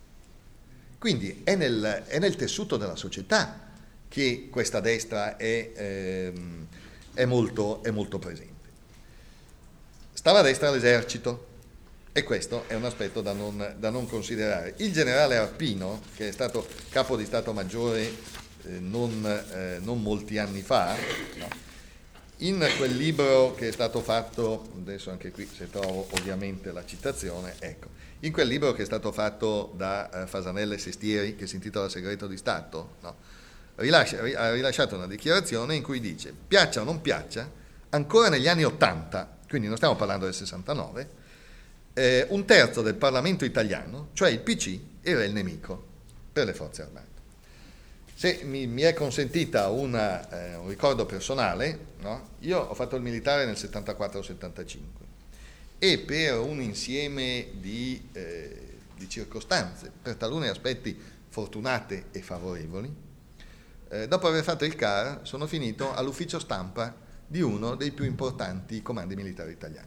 Speaker 1: Quindi è nel, è nel tessuto della società che questa destra è, ehm, è, molto, è molto presente. Stava a destra l'esercito, e questo è un aspetto da non, da non considerare. Il generale Arpino, che è stato capo di Stato Maggiore eh, non, eh, non molti anni fa, no? In quel libro che è stato fatto, adesso anche qui se trovo ovviamente la citazione, ecco, in quel libro che è stato fatto da uh, Fasanella e Sestieri, che si intitola Segreto di Stato, no? Rilascia, ha rilasciato una dichiarazione in cui dice: piaccia o non piaccia, ancora negli anni ottanta, quindi non stiamo parlando del sessantanove, eh, un terzo del Parlamento italiano, cioè il P C, era il nemico per le forze armate. Se mi, mi è consentita una, eh, un ricordo personale, no? Io ho fatto il militare nel settantaquattro settantacinque e per un insieme di, eh, di circostanze, per taluni aspetti fortunate e favorevoli, eh, dopo aver fatto il C A R sono finito all'ufficio stampa di uno dei più importanti comandi militari italiani.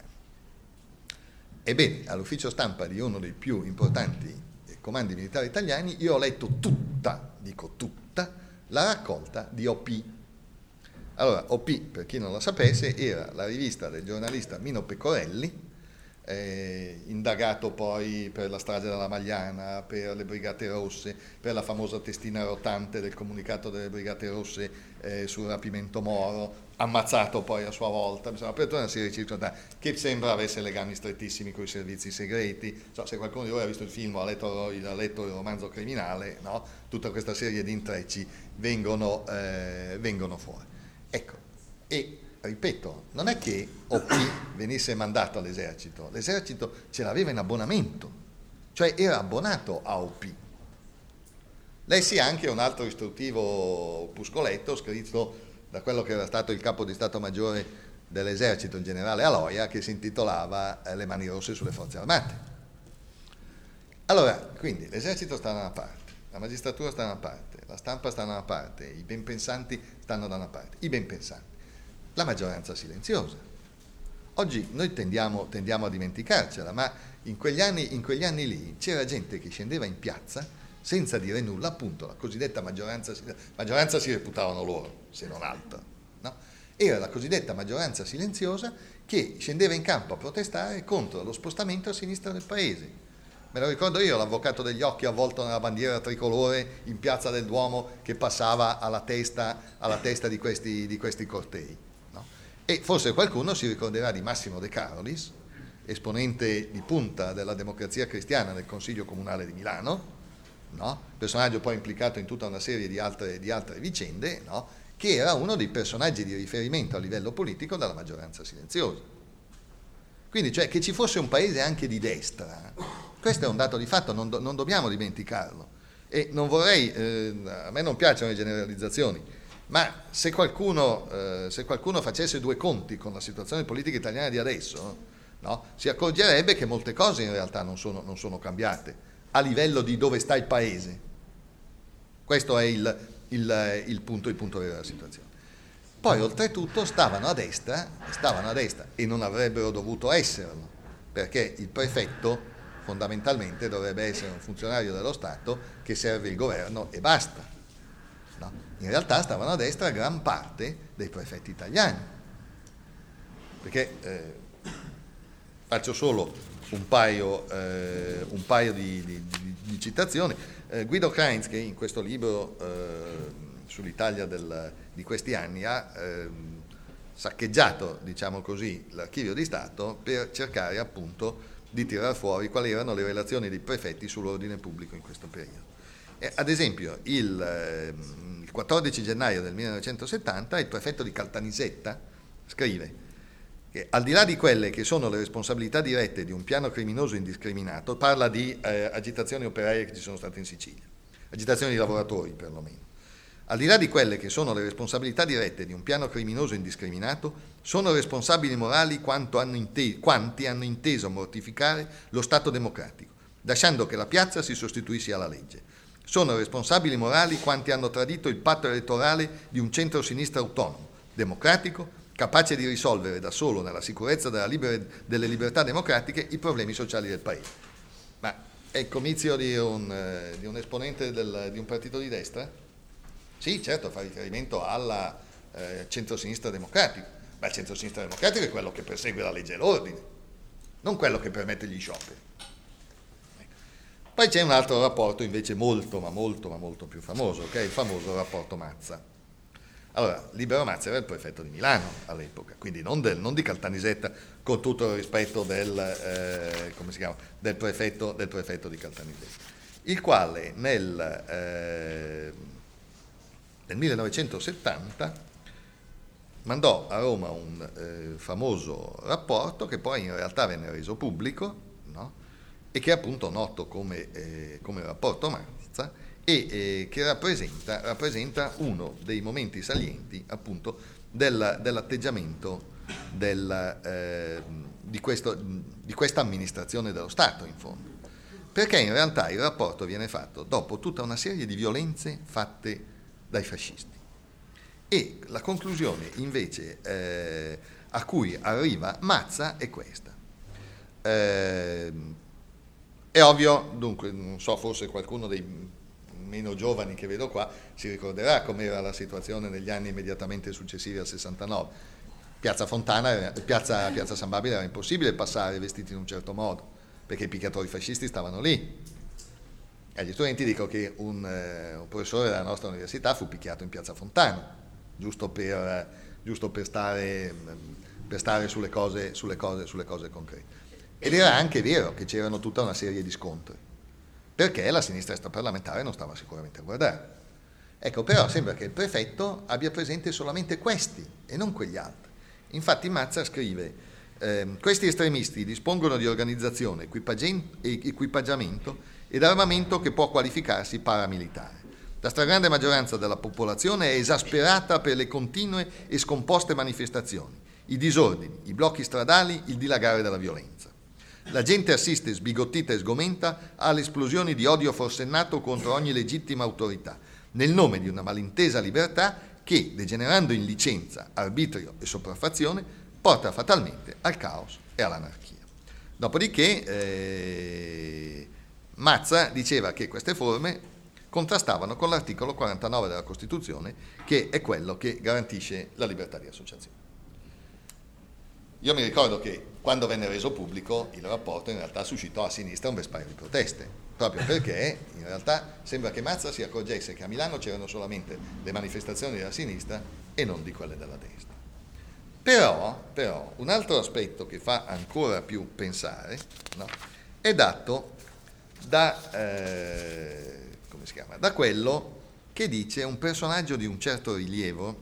Speaker 1: Ebbene, all'ufficio stampa di uno dei più importanti comandi militari italiani io ho letto tutta, dico tutta, la raccolta di O P. Allora, O P, per chi non lo sapesse, era la rivista del giornalista Mino Pecorelli, eh, indagato poi per la strage della Magliana, per le Brigate Rosse, per la famosa testina rotante del comunicato delle Brigate Rosse eh, sul rapimento Moro, ammazzato poi a sua volta, insomma, per tutta una serie di circostanze, che sembra avesse legami strettissimi con i servizi segreti. So, se qualcuno di voi ha visto il film o ha letto, ha letto il romanzo criminale, no? Tutta questa serie di intrecci vengono, eh, vengono fuori. Ecco, e ripeto, non è che O P venisse mandato all'esercito, l'esercito ce l'aveva in abbonamento, cioè era abbonato a O P. Lessi anche un altro istruttivo opuscoletto scritto da quello che era stato il capo di Stato Maggiore dell'esercito, il generale Aloia, che si intitolava Le mani rosse sulle forze armate. Allora, quindi l'esercito sta da una parte, la magistratura sta da una parte, la stampa sta da una parte, i ben pensanti stanno da una parte, i ben pensanti, la maggioranza silenziosa. Oggi noi tendiamo, tendiamo a dimenticarcela, ma in quegli anni, in quegli anni lì c'era gente che scendeva in piazza senza dire nulla, appunto, la cosiddetta maggioranza, maggioranza si reputavano loro, se non altro, no? Era la cosiddetta maggioranza silenziosa che scendeva in campo a protestare contro lo spostamento a sinistra del paese. Me lo ricordo io, l'avvocato degli occhi avvolto nella bandiera tricolore in piazza del Duomo che passava alla testa, alla testa di, questi, di questi cortei, no? E forse qualcuno si ricorderà di Massimo De Carolis, esponente di punta della Democrazia Cristiana nel Consiglio Comunale di Milano, no? Personaggio poi implicato in tutta una serie di altre, di altre vicende, no? Che era uno dei personaggi di riferimento a livello politico della maggioranza silenziosa. Quindi, cioè, che ci fosse un paese anche di destra, questo è un dato di fatto, non, do, non dobbiamo dimenticarlo. E non vorrei, eh, a me non piacciono le generalizzazioni, ma se qualcuno, eh, se qualcuno facesse due conti con la situazione politica italiana di adesso, no? Si accorgerebbe che molte cose in realtà non sono, non sono cambiate a livello di dove sta il paese. Questo è il, il, il punto, il punto vero della situazione. Poi oltretutto stavano a destra, stavano a destra e non avrebbero dovuto esserlo, perché il prefetto fondamentalmente dovrebbe essere un funzionario dello Stato che serve il governo e basta. No? In realtà stavano a destra gran parte dei prefetti italiani, perché eh, faccio solo un paio, eh, un paio di, di, di, di citazioni. Eh, Guido Kreintz, che in questo libro eh, sull'Italia del, di questi anni ha eh, saccheggiato, diciamo così, l'archivio di Stato per cercare appunto di tirar fuori quali erano le relazioni dei prefetti sull'ordine pubblico in questo periodo. E, ad esempio, il, eh, il quattordici gennaio del millenovecentosettanta il prefetto di Caltanissetta scrive che al di là di quelle che sono le responsabilità dirette di un piano criminoso indiscriminato, parla di eh, agitazioni operaie che ci sono state in Sicilia, agitazioni di lavoratori perlomeno, al di là di quelle che sono le responsabilità dirette di un piano criminoso indiscriminato, sono responsabili morali quanto hanno inte- quanti hanno inteso mortificare lo Stato democratico, lasciando che la piazza si sostituissi alla legge. Sono responsabili morali quanti hanno tradito il patto elettorale di un centro-sinistra autonomo, democratico, capace di risolvere da solo, nella sicurezza della liber- delle libertà democratiche, i problemi sociali del Paese. Ma è il comizio di un, eh, di un esponente del, di un partito di destra? Sì, certo, fa riferimento al eh, centro-sinistra democratico. Ma il centro-sinistra democratico è quello che persegue la legge e l'ordine, non quello che permette gli scioperi. Poi c'è un altro rapporto invece molto, ma molto, ma molto più famoso, che è il famoso rapporto Mazza. Allora, Libero Mazza era il prefetto di Milano all'epoca, quindi non, del, non di Caltanissetta, con tutto il rispetto del, eh, come si chiama, del, prefetto, del prefetto di Caltanissetta, il quale nel, eh, nel millenovecentosettanta mandò a Roma un eh, famoso rapporto che poi in realtà venne reso pubblico, no? E che è appunto noto come, eh, come rapporto Mazza, e eh, che rappresenta, rappresenta uno dei momenti salienti appunto del, dell'atteggiamento del, eh, di, questo, di questa amministrazione dello Stato, in fondo, perché in realtà il rapporto viene fatto dopo tutta una serie di violenze fatte dai fascisti e la conclusione invece eh, a cui arriva Mazza è questa. Eh, è ovvio, dunque, non so, forse qualcuno dei meno giovani che vedo qua si ricorderà com'era la situazione negli anni immediatamente successivi al sessantanove. Piazza Fontana, piazza, piazza San Babile era impossibile passare vestiti in un certo modo, perché i picchiatori fascisti stavano lì. E agli studenti dico che un, eh, un professore della nostra università fu picchiato in piazza Fontana, giusto per, giusto per stare, per stare sulle cose, sulle cose, sulle cose concrete. Ed era anche vero che c'erano tutta una serie di scontri, perché la sinistra extraparlamentare non stava sicuramente a guardare. Ecco, però sembra che il prefetto abbia presente solamente questi e non quegli altri. Infatti Mazza scrive: eh, questi estremisti dispongono di organizzazione, equipaggiamento ed armamento che può qualificarsi paramilitare. La stragrande maggioranza della popolazione è esasperata per le continue e scomposte manifestazioni, i disordini, i blocchi stradali, il dilagare della violenza. La gente assiste sbigottita e sgomenta alle esplosioni di odio forsennato contro ogni legittima autorità, nel nome di una malintesa libertà che, degenerando in licenza, arbitrio e sopraffazione, porta fatalmente al caos e all'anarchia. Dopodiché eh, Mazza diceva che queste forme contrastavano con l'articolo quarantanove della Costituzione, che è quello che garantisce la libertà di associazione. Io mi ricordo che quando venne reso pubblico il rapporto in realtà suscitò a sinistra un vespaio di proteste, proprio perché in realtà sembra che Mazza si accorgesse che a Milano c'erano solamente le manifestazioni della sinistra e non di quelle della destra. Però, però un altro aspetto che fa ancora più pensare, no, è dato da, eh, come si chiama? Da quello che dice un personaggio di un certo rilievo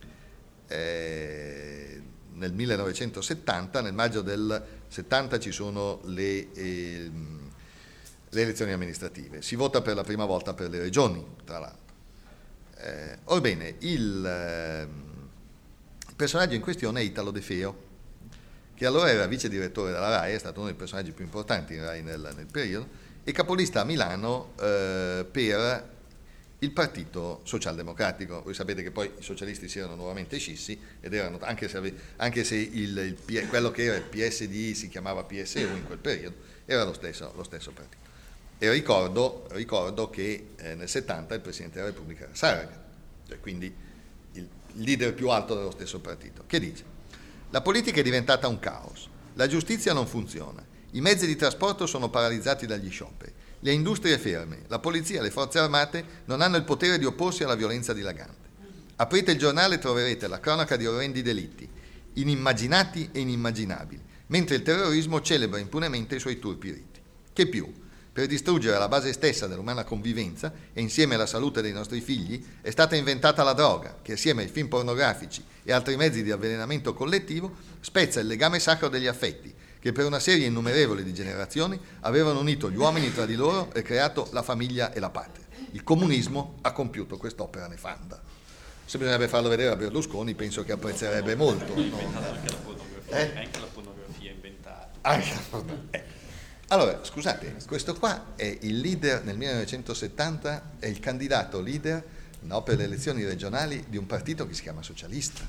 Speaker 1: eh, nel millenovecentosettanta, nel maggio del settanta ci sono le, eh, le elezioni amministrative, si vota per la prima volta per le regioni, tra l'altro. Eh, orbene, il, eh, il personaggio in questione è Italo De Feo, che allora era vice direttore della RAI, è stato uno dei personaggi più importanti in RAI nel, nel periodo, e capolista a Milano eh, per il Partito Socialdemocratico. Voi sapete che poi i socialisti si erano nuovamente scissi ed erano, anche se, anche se il, il, quello che era il P S D I si chiamava P S U in quel periodo, era lo stesso, lo stesso partito. E ricordo, ricordo che eh, nel settanta il Presidente della Repubblica era Saragat, cioè quindi il leader più alto dello stesso partito, che dice: la politica è diventata un caos, la giustizia non funziona, i mezzi di trasporto sono paralizzati dagli scioperi, le industrie ferme, la polizia e le forze armate non hanno il potere di opporsi alla violenza dilagante. Aprite il giornale e troverete la cronaca di orrendi delitti, inimmaginati e inimmaginabili, mentre il terrorismo celebra impunemente i suoi turpi riti. Che più? Per distruggere la base stessa dell'umana convivenza e insieme alla salute dei nostri figli è stata inventata la droga, che assieme ai film pornografici e altri mezzi di avvelenamento collettivo spezza il legame sacro degli affetti, che per una serie innumerevole di generazioni avevano unito gli uomini tra di loro e creato la famiglia e la patria. Il comunismo ha compiuto quest'opera nefanda. Se bisognerebbe farlo vedere a Berlusconi, penso che apprezzerebbe molto. No?
Speaker 2: Anche la pornografia, eh? anche la pornografia inventata.
Speaker 1: Anche la pornografia. Eh. Allora, scusate, questo qua è il leader nel millenovecentosettanta, è il candidato leader, no, per le elezioni regionali di un partito che si chiama Socialista.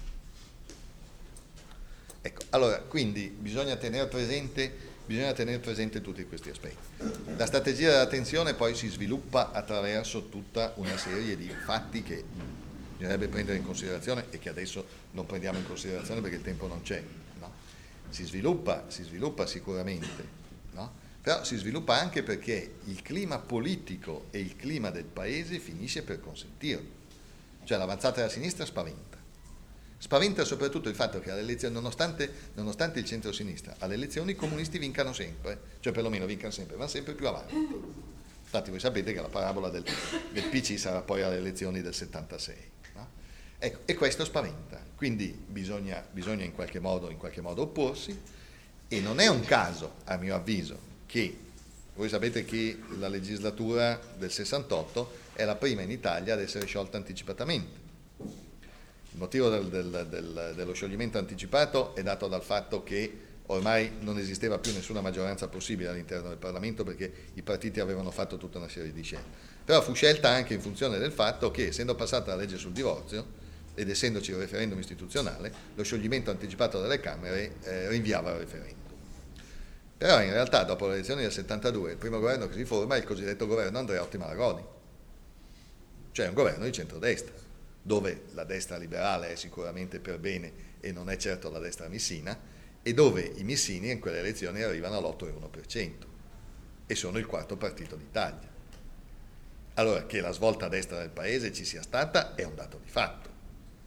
Speaker 1: Ecco, allora, quindi bisogna tenere presente, bisogna tenere presente tutti questi aspetti. La strategia della tensione poi si sviluppa attraverso tutta una serie di fatti che bisognerebbe prendere in considerazione e che adesso non prendiamo in considerazione perché il tempo non c'è. No? Si sviluppa, si sviluppa sicuramente, no? Però si sviluppa anche perché il clima politico e il clima del paese finisce per consentirlo. Cioè l'avanzata della sinistra spaventa. Spaventa soprattutto il fatto che alle elezioni, nonostante, nonostante il centro-sinistra, alle elezioni i comunisti vincano sempre, cioè perlomeno vincano sempre, ma sempre più avanti. Infatti voi sapete che la parabola del, del P C sarà poi alle elezioni del settantasei. No? Ecco, e questo spaventa, quindi bisogna, bisogna in qualche modo, in qualche modo opporsi, e non è un caso, a mio avviso, che voi sapete che la legislatura del sessantotto è la prima in Italia ad essere sciolta anticipatamente. Il motivo del, del, del, dello scioglimento anticipato è dato dal fatto che ormai non esisteva più nessuna maggioranza possibile all'interno del Parlamento perché i partiti avevano fatto tutta una serie di scelte. Però fu scelta anche in funzione del fatto che, essendo passata la legge sul divorzio ed essendoci il referendum istituzionale, lo scioglimento anticipato delle Camere eh, rinviava il referendum. Però in realtà dopo le elezioni del settantadue il primo governo che si forma è il cosiddetto governo Andreotti-Malagodi, cioè un governo di centrodestra, dove la destra liberale è sicuramente per bene e non è certo la destra missina, e dove i missini in quelle elezioni arrivano all'otto virgola uno per cento e sono il quarto partito d'Italia. Allora, che la svolta a destra del paese ci sia stata è un dato di fatto.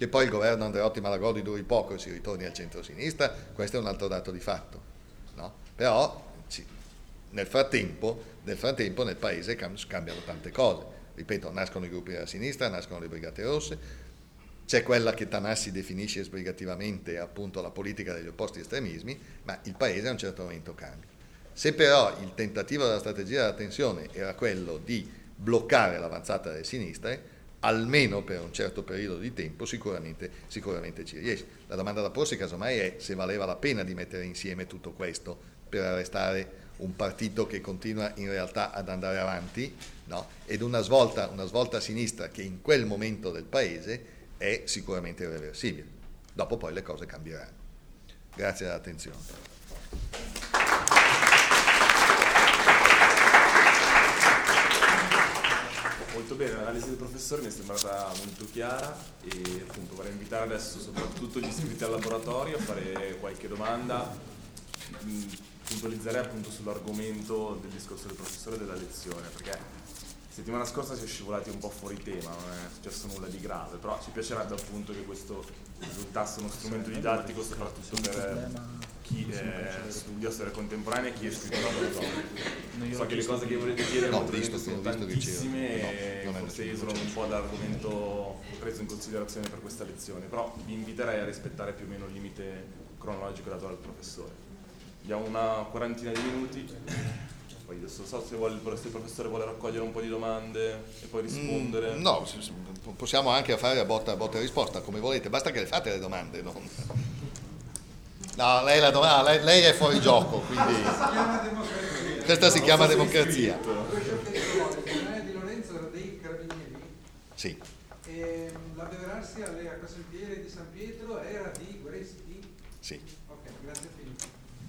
Speaker 1: Che poi il governo Andreotti-Malagodi duri poco e si ritorni al centro-sinistra, questo è un altro dato di fatto, no? Però sì, nel frattempo, nel frattempo nel paese cambiano tante cose. Ripeto, nascono i gruppi della sinistra, nascono le Brigate Rosse, c'è quella che Tanassi definisce sbrigativamente appunto la politica degli opposti estremismi, ma il paese a un certo momento cambia. Se però il tentativo della strategia della tensione era quello di bloccare l'avanzata delle sinistre, almeno per un certo periodo di tempo sicuramente, sicuramente ci riesce. La domanda da porsi casomai è se valeva la pena di mettere insieme tutto questo per arrestare un partito che continua in realtà ad andare avanti, no? Ed una svolta, una svolta a sinistra che in quel momento del paese è sicuramente irreversibile. Dopo poi le cose cambieranno. Grazie dell'attenzione.
Speaker 3: Molto bene, l'analisi del professore mi è sembrata molto chiara e appunto vorrei invitare adesso soprattutto gli iscritti al laboratorio a fare qualche domanda. Puntualizzerei appunto sull'argomento del discorso del professore della lezione, perché settimana scorsa si è scivolati un po' fuori tema, non è successo nulla di grave, però ci piacerebbe appunto che questo risultasse uno strumento didattico soprattutto per chi eh, studia storia contemporanea e chi è iscritto al laboratorio. So che le cose che volete chiedere
Speaker 1: no,
Speaker 3: molto
Speaker 1: visto,
Speaker 3: sono
Speaker 1: visto
Speaker 3: tantissime
Speaker 1: no,
Speaker 3: e forse esulano un po' dall'argomento preso in considerazione per questa lezione, però vi inviterei a rispettare più o meno il limite cronologico dato dal professore. Abbiamo una quarantina di minuti, poi adesso so se, vuole, se il professore vuole raccogliere un po' di domande e poi rispondere.
Speaker 1: Mm, no, possiamo anche fare a botta, a botta e risposta, come volete, basta che le fate le domande. No, no lei, la domanda, lei, lei è fuori gioco, quindi questa si chiama democrazia.
Speaker 4: Il generale Di Lorenzo era dei Carabinieri?
Speaker 1: Sì.
Speaker 4: E l'abbeverarsi alle acquasantiere di San Pietro era di Gueresti?
Speaker 1: Sì.
Speaker 4: Ok, grazie Filippo.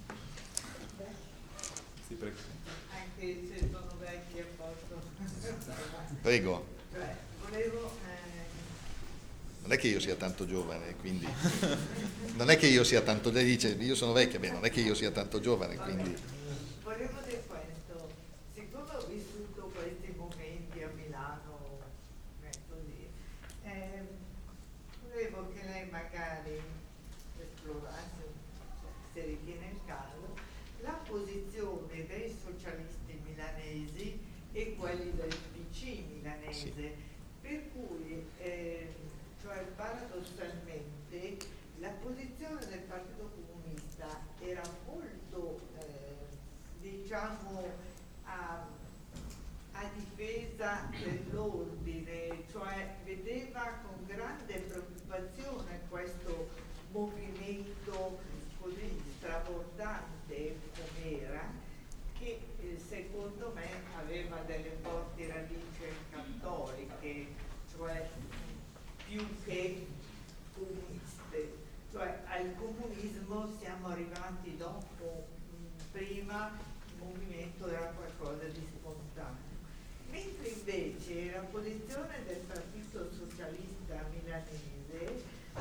Speaker 3: Sì, prego.
Speaker 5: Anche se sono vecchi a posto.
Speaker 1: Prego.
Speaker 5: Cioè, volevo... Eh...
Speaker 1: Non è che io sia tanto giovane, quindi... Non è che io sia tanto... Lei dice, io sono vecchia, beh, non è che io sia tanto giovane, quindi...
Speaker 5: Volevo dire questo, siccome ho vissuto questi momenti a Milano, eh, così, eh, volevo che lei magari esplorasse, se ritiene il caso, la posizione dei socialisti milanesi e quelli del P C milanese, sì. Per cui, eh, cioè paradossalmente, la posizione del Partito Comunista era molto, eh, diciamo, a, a difesa dell'ordine, cioè vedeva con grande preoccupazione questo movimento così strabordante com'era, che eh, secondo me aveva delle forti radici cattoliche, cioè più che comuniste, cioè al comunismo siamo arrivati dopo, mh, prima il movimento era qualcosa di spontaneo, mentre invece la posizione del Partito Socialista milanese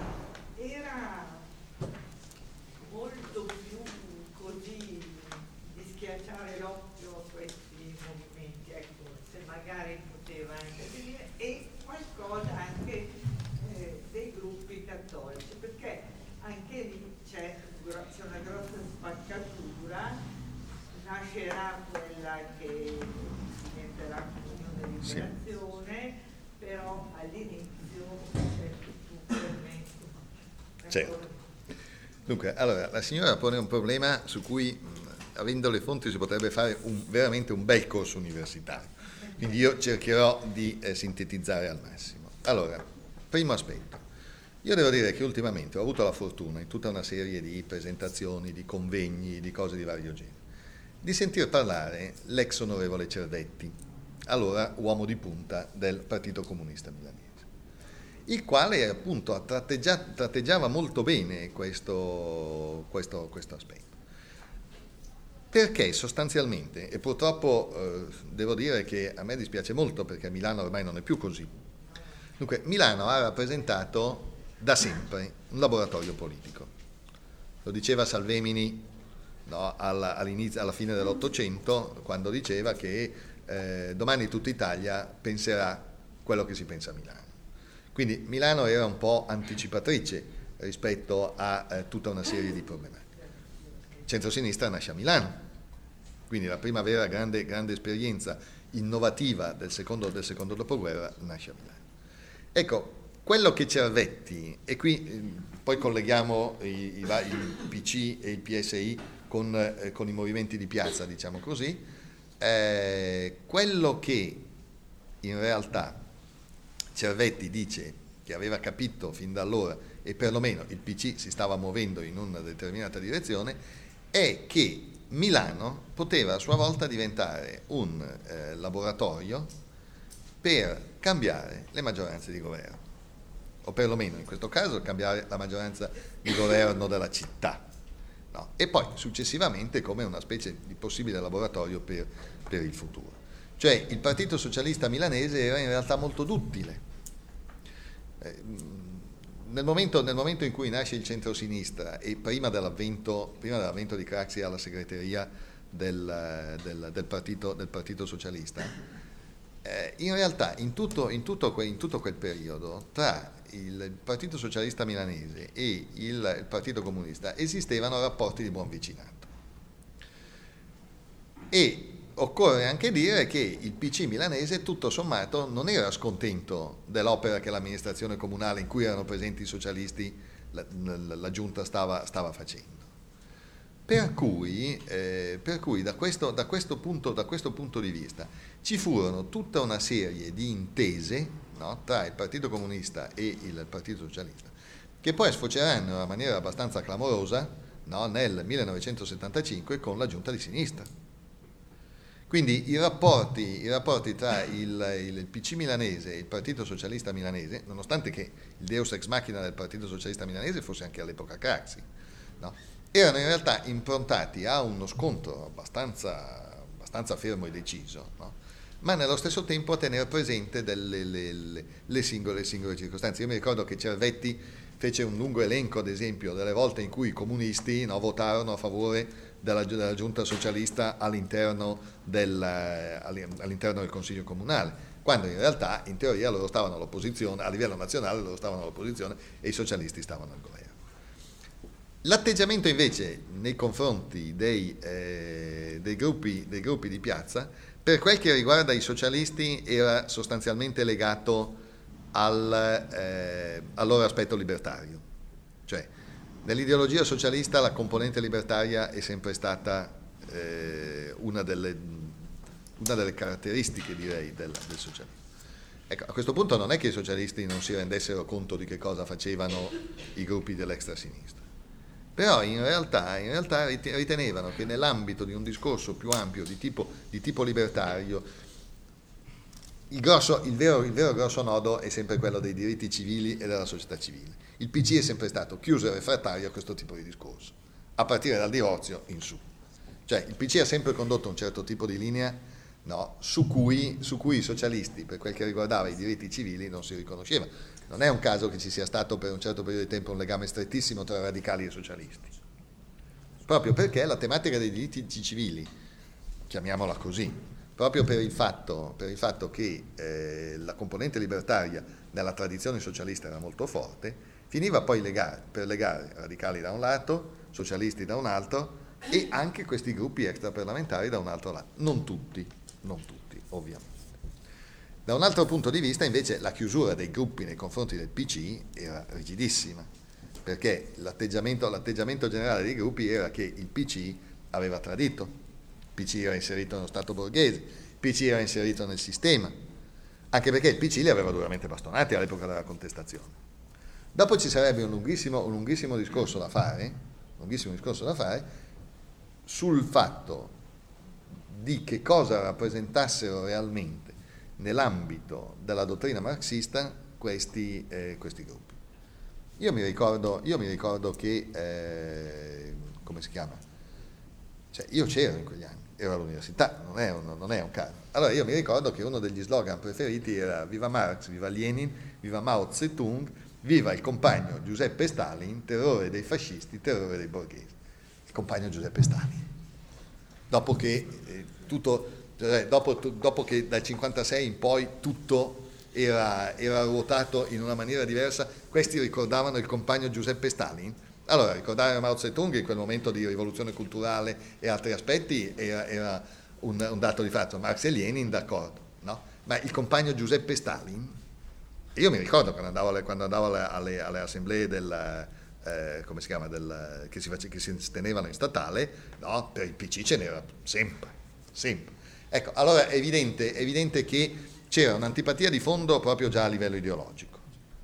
Speaker 5: era molto più così di schiacciare l'occhio a questi movimenti, ecco, se magari poteva intervenire, e qualcosa anche eh, dei gruppi cattolici, perché anche lì c'è, c'è una grossa spaccatura, nascerà quella che diventerà Comunione di Liberazione, sì. Però all'inizio c'è tutto un fermento.
Speaker 1: Certo. Dunque, allora, la signora pone un problema su cui, mh, avendo le fonti, si potrebbe fare un, veramente un bel corso universitario. Quindi io cercherò di eh, sintetizzare al massimo. Allora, primo aspetto. Io devo dire che ultimamente ho avuto la fortuna, in tutta una serie di presentazioni, di convegni, di cose di vario genere, di sentir parlare l'ex onorevole Cerdetti, allora uomo di punta del Partito Comunista Milanese, il quale appunto tratteggia, tratteggiava molto bene questo, questo, questo aspetto. Perché sostanzialmente, e purtroppo eh, devo dire che a me dispiace molto perché a Milano ormai non è più così, dunque Milano ha rappresentato da sempre un laboratorio politico. Lo diceva Salvemini, no, alla, all'inizio, alla fine dell'Ottocento, quando diceva che eh, domani tutta Italia penserà quello che si pensa a Milano. Quindi Milano era un po' anticipatrice rispetto a eh, tutta una serie di problematiche. Il centrosinistra nasce a Milano, quindi la prima vera grande, grande esperienza innovativa del secondo, del secondo dopoguerra nasce a Milano. Ecco, quello che Cervetti, e qui eh, poi colleghiamo i, i, il P C e il P S I con, eh, con i movimenti di piazza, diciamo così, eh, quello che in realtà Cervetti dice che aveva capito fin da allora, e perlomeno il P C si stava muovendo in una determinata direzione, è che Milano poteva a sua volta diventare un eh, laboratorio per cambiare le maggioranze di governo, o perlomeno in questo caso cambiare la maggioranza di governo della città, no? E poi successivamente come una specie di possibile laboratorio per, per il futuro. Cioè il Partito Socialista Milanese era in realtà molto duttile. Eh, nel, momento, nel momento in cui nasce il centrosinistra e prima dell'avvento, prima dell'avvento di Craxi alla segreteria del, del, del, partito, del Partito Socialista, eh, in realtà in tutto, in, tutto que, in tutto quel periodo tra il Partito Socialista Milanese e il, il Partito Comunista esistevano rapporti di buon vicinato. E occorre anche dire che il P C milanese tutto sommato non era scontento dell'opera che l'amministrazione comunale in cui erano presenti i socialisti, la, la, la giunta stava, stava facendo. Per cui, eh, per cui da, questo, da, questo punto, da questo punto di vista ci furono tutta una serie di intese, no, tra il Partito Comunista e il Partito Socialista, che poi sfoceranno in una maniera abbastanza clamorosa, no, nel millenovecentosettantacinque con la giunta di sinistra. Quindi i rapporti, i rapporti tra il, il P C milanese e il Partito Socialista Milanese, nonostante che il Deus ex machina del Partito Socialista Milanese fosse anche all'epoca Craxi, no, erano in realtà improntati a uno scontro abbastanza, abbastanza fermo e deciso, no, ma nello stesso tempo a tenere presente delle, le, le, le, singole, le singole circostanze. Io mi ricordo che Cervetti fece un lungo elenco, ad esempio, delle volte in cui i comunisti, no, votarono a favore della, della giunta socialista all'interno del, all'interno del Consiglio Comunale, quando in realtà in teoria loro stavano all'opposizione, a livello nazionale loro stavano all'opposizione e i socialisti stavano al governo. L'atteggiamento invece nei confronti dei, eh, dei, gruppi, dei gruppi di piazza, per quel che riguarda i socialisti, era sostanzialmente legato al, eh, al loro aspetto libertario. Cioè, nell'ideologia socialista la componente libertaria è sempre stata eh, una, delle, una delle caratteristiche, direi, del, del socialismo. Ecco, a questo punto non è che i socialisti non si rendessero conto di che cosa facevano i gruppi dell'extra sinistra, però in realtà, in realtà ritenevano che nell'ambito di un discorso più ampio di tipo, di tipo libertario, il, grosso, il, vero, il vero grosso nodo è sempre quello dei diritti civili e della società civile. Il P C è sempre stato chiuso e refrattario a questo tipo di discorso, a partire dal divorzio in su. Cioè il P C ha sempre condotto un certo tipo di linea, no, su, cui, su cui i socialisti, per quel che riguardava i diritti civili, non si riconoscevano. Non è un caso che ci sia stato per un certo periodo di tempo un legame strettissimo tra radicali e socialisti, proprio perché la tematica dei diritti civili, chiamiamola così, proprio per il fatto, per il fatto che eh, la componente libertaria nella tradizione socialista era molto forte, finiva poi legare, per legare radicali da un lato, socialisti da un altro e anche questi gruppi extraparlamentari da un altro lato. Non tutti, non tutti, ovviamente. Da un altro punto di vista, invece, la chiusura dei gruppi nei confronti del P C era rigidissima, perché l'atteggiamento, l'atteggiamento generale dei gruppi era che il P C aveva tradito, il P C era inserito nello Stato borghese, il P C era inserito nel sistema, anche perché il P C li aveva duramente bastonati all'epoca della contestazione. Dopo ci sarebbe un lunghissimo, un lunghissimo discorso da fare, un lunghissimo discorso da fare sul fatto di che cosa rappresentassero realmente nell'ambito della dottrina marxista questi, eh, questi gruppi. Io mi ricordo, io mi ricordo che, eh, come si chiama? Cioè, io c'ero in quegli anni, ero all'università, non è, un, non è un caso. Allora io mi ricordo che uno degli slogan preferiti era viva Marx, viva Lenin, viva Mao Zedong, viva il compagno Giuseppe Stalin, terrore dei fascisti, terrore dei borghesi. Il compagno Giuseppe Stalin. Dopo che eh, tutto... Cioè, dopo, dopo che dal cinquantasei in poi tutto era, era ruotato in una maniera diversa, questi ricordavano il compagno Giuseppe Stalin. Allora, ricordare Mao Zedong in quel momento di rivoluzione culturale e altri aspetti era, era un, un dato di fatto. Marx e Lenin, d'accordo, no? Ma il compagno Giuseppe Stalin, io mi ricordo quando andavo alle, quando andavo alle, alle, alle assemblee del, eh, come si chiama, del, che, si face, che si tenevano in statale, no? Per il P C ce n'era sempre, sempre. Ecco, allora è evidente, è evidente che c'era un'antipatia di fondo proprio già a livello ideologico,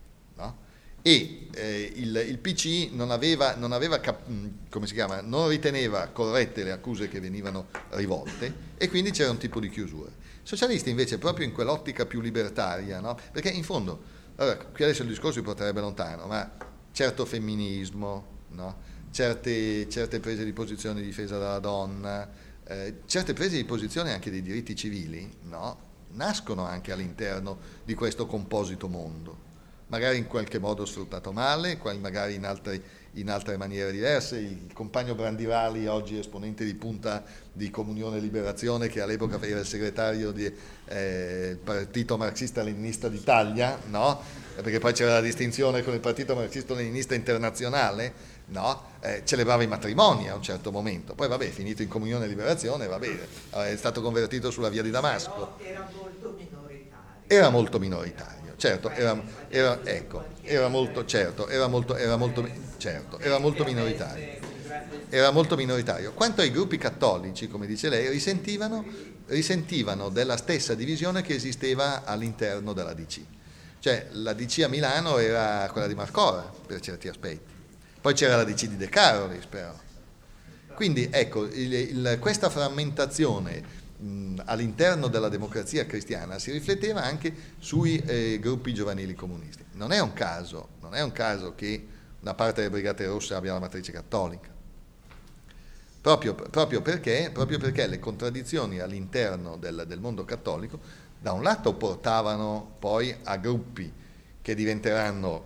Speaker 1: no? E eh, il, il P C non aveva, non aveva cap- come si chiama, non riteneva corrette le accuse che venivano rivolte e quindi c'era un tipo di chiusura. I socialisti invece proprio in quell'ottica più libertaria, no? Perché in fondo, allora, qui adesso il discorso si porterebbe lontano, ma certo femminismo, no? certe, certe prese di posizione di difesa della donna, eh, certe prese di posizione anche dei diritti civili, no? Nascono anche all'interno di questo composito mondo. Magari in qualche modo sfruttato male, magari in altre, in altre maniere diverse. Il compagno Brandirali, oggi esponente di punta di Comunione e Liberazione, che all'epoca era il segretario del eh, Partito Marxista-Leninista d'Italia, no? Perché poi c'era la distinzione con il Partito Marxista-Leninista Internazionale, no? Eh, celebrava i matrimoni a un certo momento, poi vabbè, finito in Comunione e Liberazione, va bene, è stato convertito sulla via di Damasco.
Speaker 5: Era molto minoritario.
Speaker 1: Era molto minoritario. Certo, era, era, ecco, era molto, certo, era molto, era molto, certo, era molto minoritario. Era molto minoritario. Quanto ai gruppi cattolici, come dice lei, risentivano, risentivano della stessa divisione che esisteva all'interno della D C. Cioè, la D C a Milano era quella di Marcora, per certi aspetti. Poi c'era la D C di De Carolis, però. Quindi, ecco, il, il, questa frammentazione all'interno della democrazia cristiana si rifletteva anche sui eh, gruppi giovanili comunisti. Non è un caso, non è un caso che una parte delle Brigate Rosse abbia la matrice cattolica, proprio, proprio, perché, proprio perché le contraddizioni all'interno del, del mondo cattolico da un lato portavano poi a gruppi che diventeranno,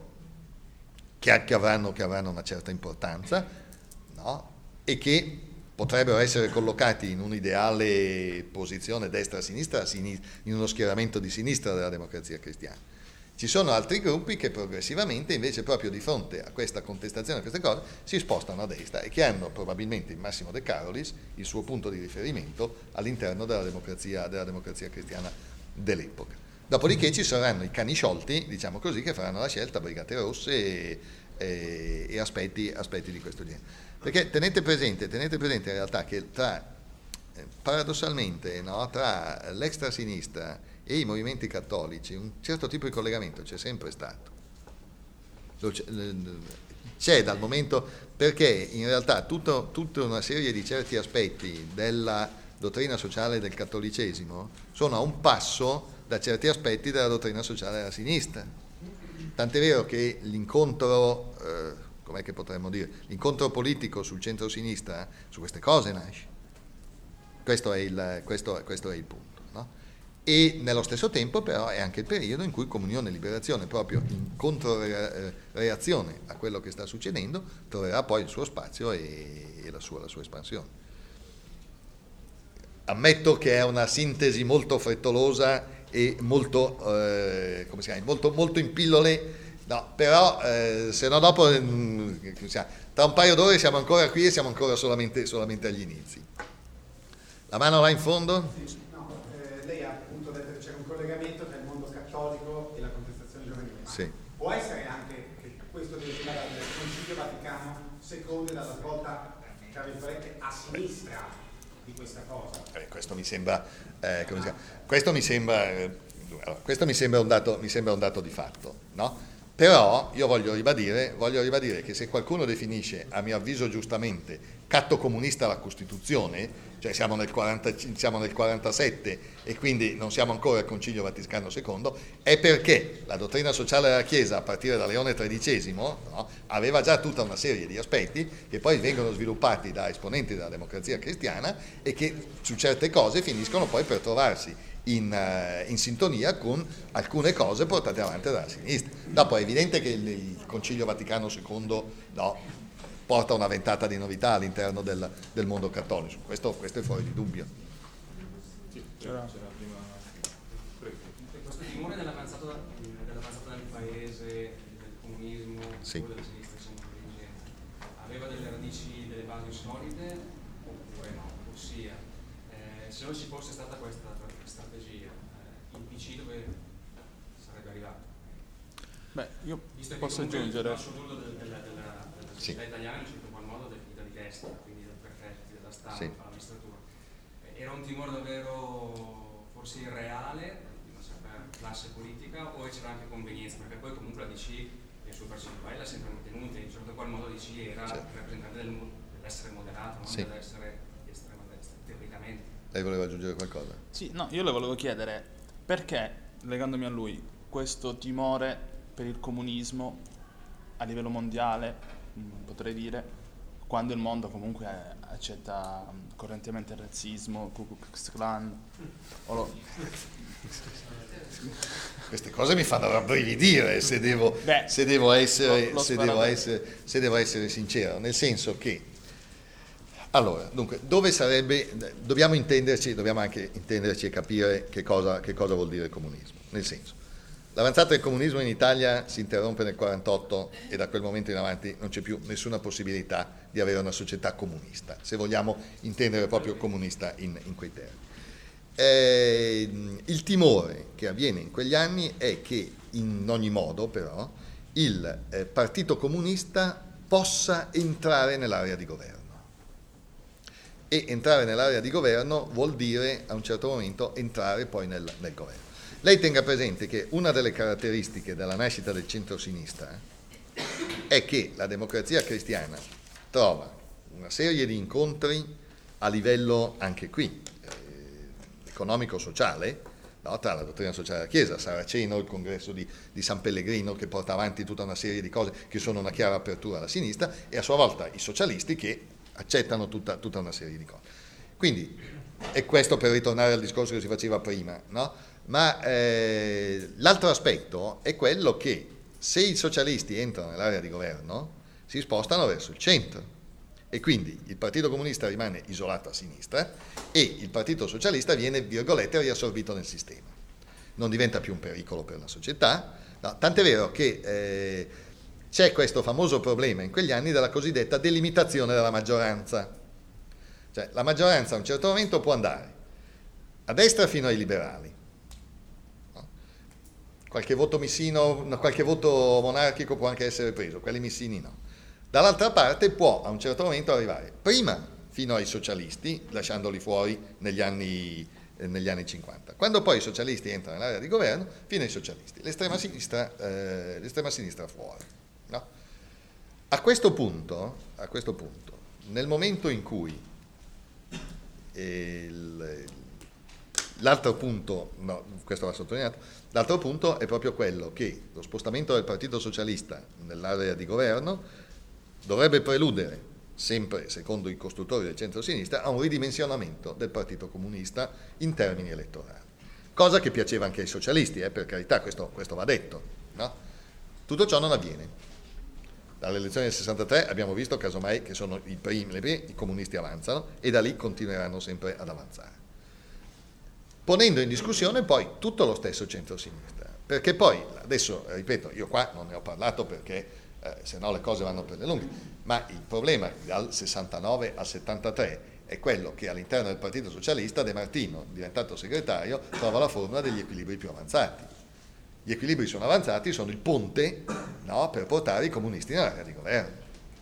Speaker 1: che, che, avranno, che avranno una certa importanza, no? E che potrebbero essere collocati in un'ideale posizione destra-sinistra, in uno schieramento di sinistra della democrazia cristiana. Ci sono altri gruppi che progressivamente invece proprio di fronte a questa contestazione, a queste cose, si spostano a destra e che hanno probabilmente il Massimo De Carolis, il suo punto di riferimento all'interno della democrazia, della democrazia cristiana dell'epoca. Dopodiché ci saranno i cani sciolti, diciamo così, che faranno la scelta Brigate Rosse e, e, e aspetti, aspetti di questo genere. Perché tenete presente, tenete presente in realtà che tra, eh, paradossalmente, no, tra l'extra sinistra e i movimenti cattolici un certo tipo di collegamento c'è sempre stato. C'è dal momento, perché in realtà tutto, tutta una serie di certi aspetti della dottrina sociale del cattolicesimo sono a un passo da certi aspetti della dottrina sociale della sinistra. Tant'è vero che l'incontro... Eh, com'è che potremmo dire, l'incontro politico sul centro-sinistra su queste cose nasce. Questo è il, questo, questo è il punto, no? E nello stesso tempo però è anche il periodo in cui Comunione e Liberazione, proprio in controreazione a quello che sta succedendo, troverà poi il suo spazio e, e la, sua, la sua espansione. Ammetto che è una sintesi molto frettolosa e molto, eh, come si chiama, molto, molto in pillole. No, però eh, se no dopo mh, tra un paio d'ore siamo ancora qui e siamo ancora solamente, solamente agli inizi. La mano là in fondo?
Speaker 6: No, eh, lei ha appunto detto che c'è un collegamento tra il mondo cattolico e la contestazione giovanile.
Speaker 1: Sì.
Speaker 6: Può essere anche che questo deriva dal Concilio Vaticano secondo e dalla svolta, tra virgolette, a sinistra di questa cosa?
Speaker 1: Eh, questo mi sembra, eh, come si chiama? Questo mi sembra, eh, allora, questo mi sembra un dato, mi sembra un dato di fatto, no? Però io voglio ribadire, voglio ribadire che se qualcuno definisce, a mio avviso giustamente, catto comunista la Costituzione, cioè siamo nel, quaranta, siamo nel quarantasette e quindi non siamo ancora al Concilio Vaticano secondo, è perché la dottrina sociale della Chiesa a partire da Leone tredicesimo, no, aveva già tutta una serie di aspetti che poi vengono sviluppati da esponenti della democrazia cristiana e che su certe cose finiscono poi per trovarsi In, uh, in sintonia con alcune cose portate avanti dalla sinistra. Dopo è evidente che il, il Concilio Vaticano secondo no, porta una ventata di novità all'interno del, del mondo cattolico, questo, questo è fuori di dubbio.
Speaker 3: Sì, c'era, c'era prima.
Speaker 7: Questo timore dell'avanzato parlato dell'avanzata del paese, del comunismo,
Speaker 1: sì.
Speaker 7: o della sinistra, insomma, dirigente. Aveva delle radici, delle basi solide oppure no? Ossia, eh, se non ci fosse stata questa strategia, eh, il P C dove sarebbe arrivato?
Speaker 8: Beh, io
Speaker 7: Visto
Speaker 8: posso
Speaker 7: che
Speaker 8: aggiungere.
Speaker 7: il della, della, della, della società
Speaker 1: sì.
Speaker 7: italiana in certo qual modo definita di destra, quindi dai prefetti, della stampa,
Speaker 1: sì.
Speaker 7: dall'amministratura. Era un timore davvero forse irreale di una certa classe politica o c'era anche convenienza? Perché poi comunque la D C nel suo percentuale l'ha sempre mantenuta, in certo qual modo D C era
Speaker 1: sì.
Speaker 7: il rappresentante del, dell'essere moderato, non
Speaker 1: sì.
Speaker 7: dell'essere di estrema destra, teoricamente.
Speaker 1: Lei voleva aggiungere qualcosa?
Speaker 8: Sì, no, io le volevo chiedere perché, legandomi a lui, questo timore per il comunismo a livello mondiale, potrei dire, quando il mondo comunque accetta correntemente il razzismo, Ku Klux Klan, o lo...
Speaker 1: Queste cose mi fanno rabbrividire se devo,
Speaker 8: Beh,
Speaker 1: se devo, essere,
Speaker 8: lo, lo
Speaker 1: se devo essere, se devo essere sincero, nel senso che allora, dunque, dove sarebbe, dobbiamo intenderci, dobbiamo anche intenderci e capire che cosa, che cosa vuol dire comunismo, nel senso, l'avanzata del comunismo in Italia si interrompe nel quarantotto e da quel momento in avanti non c'è più nessuna possibilità di avere una società comunista, se vogliamo intendere proprio comunista in, in quei termini. Eh, il timore che avviene in quegli anni è che in ogni modo però il eh, Partito Comunista possa entrare nell'area di governo. E entrare nell'area di governo vuol dire a un certo momento entrare poi nel, nel governo. Lei tenga presente che una delle caratteristiche della nascita del centro-sinistra è che la Democrazia Cristiana trova una serie di incontri a livello anche qui eh, economico-sociale, no? Tra la dottrina sociale della Chiesa, Saraceno, il congresso di, di San Pellegrino che porta avanti tutta una serie di cose che sono una chiara apertura alla sinistra e a sua volta i socialisti che accettano tutta, tutta una serie di cose. Quindi, e questo per ritornare al discorso che si faceva prima, no? Ma eh, l'altro aspetto è quello che se i socialisti entrano nell'area di governo si spostano verso il centro e quindi il Partito Comunista rimane isolato a sinistra e il Partito Socialista viene, virgolette, riassorbito nel sistema. Non diventa più un pericolo per la società, no? Tant'è vero che eh, c'è questo famoso problema in quegli anni della cosiddetta delimitazione della maggioranza. Cioè la maggioranza a un certo momento può andare a destra fino ai liberali, no? Qualche voto missino, no, qualche voto monarchico può anche essere preso, quelli missini no. Dall'altra parte può a un certo momento arrivare prima fino ai socialisti, lasciandoli fuori negli anni, eh, negli anni cinquanta. Quando poi i socialisti entrano nell'area di governo, fino ai socialisti. L'estrema sinistra, eh, l'estrema sinistra fuori. No? A questo punto, a questo punto, nel momento in cui il, l'altro punto, no, questo va sottolineato, l'altro punto è proprio quello che lo spostamento del Partito Socialista nell'area di governo dovrebbe preludere, sempre secondo i costruttori del centro-sinistra, a un ridimensionamento del Partito Comunista in termini elettorali. Cosa che piaceva anche ai socialisti, eh, per carità, questo, questo va detto. No? Tutto ciò non avviene. Dalle elezioni del sessantatré abbiamo visto casomai che sono i primi, le prime, i comunisti avanzano e da lì continueranno sempre ad avanzare. Ponendo in discussione poi tutto lo stesso centro-sinistra. Perché poi, adesso ripeto, io qua non ne ho parlato perché eh, se no le cose vanno per le lunghe, ma il problema dal sessantanove al settantatré è quello che all'interno del Partito Socialista De Martino, diventato segretario, trova la formula degli equilibri più avanzati. Gli equilibri sono avanzati, sono il ponte, no, per portare i comunisti nell'area di governo.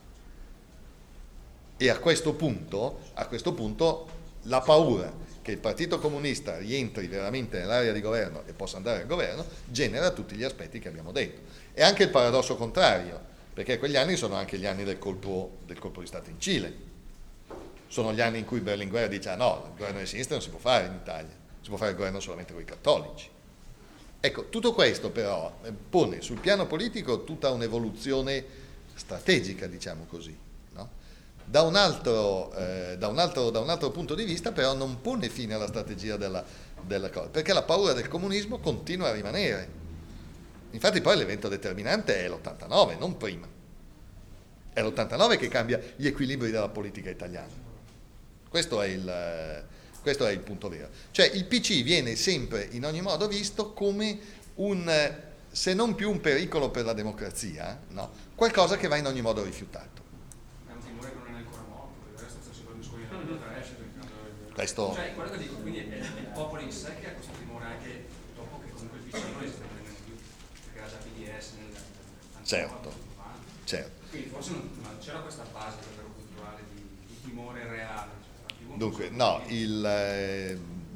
Speaker 1: E a questo punto, a questo punto la paura che il Partito Comunista rientri veramente nell'area di governo e possa andare al governo genera tutti gli aspetti che abbiamo detto. E anche il paradosso contrario, perché quegli anni sono anche gli anni del colpo, del colpo di Stato in Cile. Sono gli anni in cui Berlinguer dice ah no, il governo di sinistra non si può fare in Italia, si può fare il governo solamente con i cattolici. Ecco, tutto questo però pone sul piano politico tutta un'evoluzione strategica, diciamo così, no? Da un altro, eh, da un altro, da un altro punto di vista però non pone fine alla strategia della, della cosa, perché la paura del comunismo continua a rimanere. Infatti poi l'evento determinante è l'ottantanove, non prima. È l'ottantanove che cambia gli equilibri della politica italiana. Questo è il... Questo è il punto vero. Cioè il P C viene sempre in ogni modo visto come un, se non più un pericolo per la democrazia, no? Qualcosa che va in ogni modo rifiutato.
Speaker 7: È un timore che non è ancora morto, il resto sta sempre discorrendo da esce.
Speaker 1: Questo...
Speaker 7: Cioè, quello che dico, quindi è, è il popolo in sé che ha questo timore anche dopo che comunque il P C non esiste nemmeno più, perché era già P D S nel
Speaker 1: certo, certo.
Speaker 7: Quindi forse non, non c'era questa base davvero culturale di, di timore reale. Cioè,
Speaker 1: dunque, no, il, eh,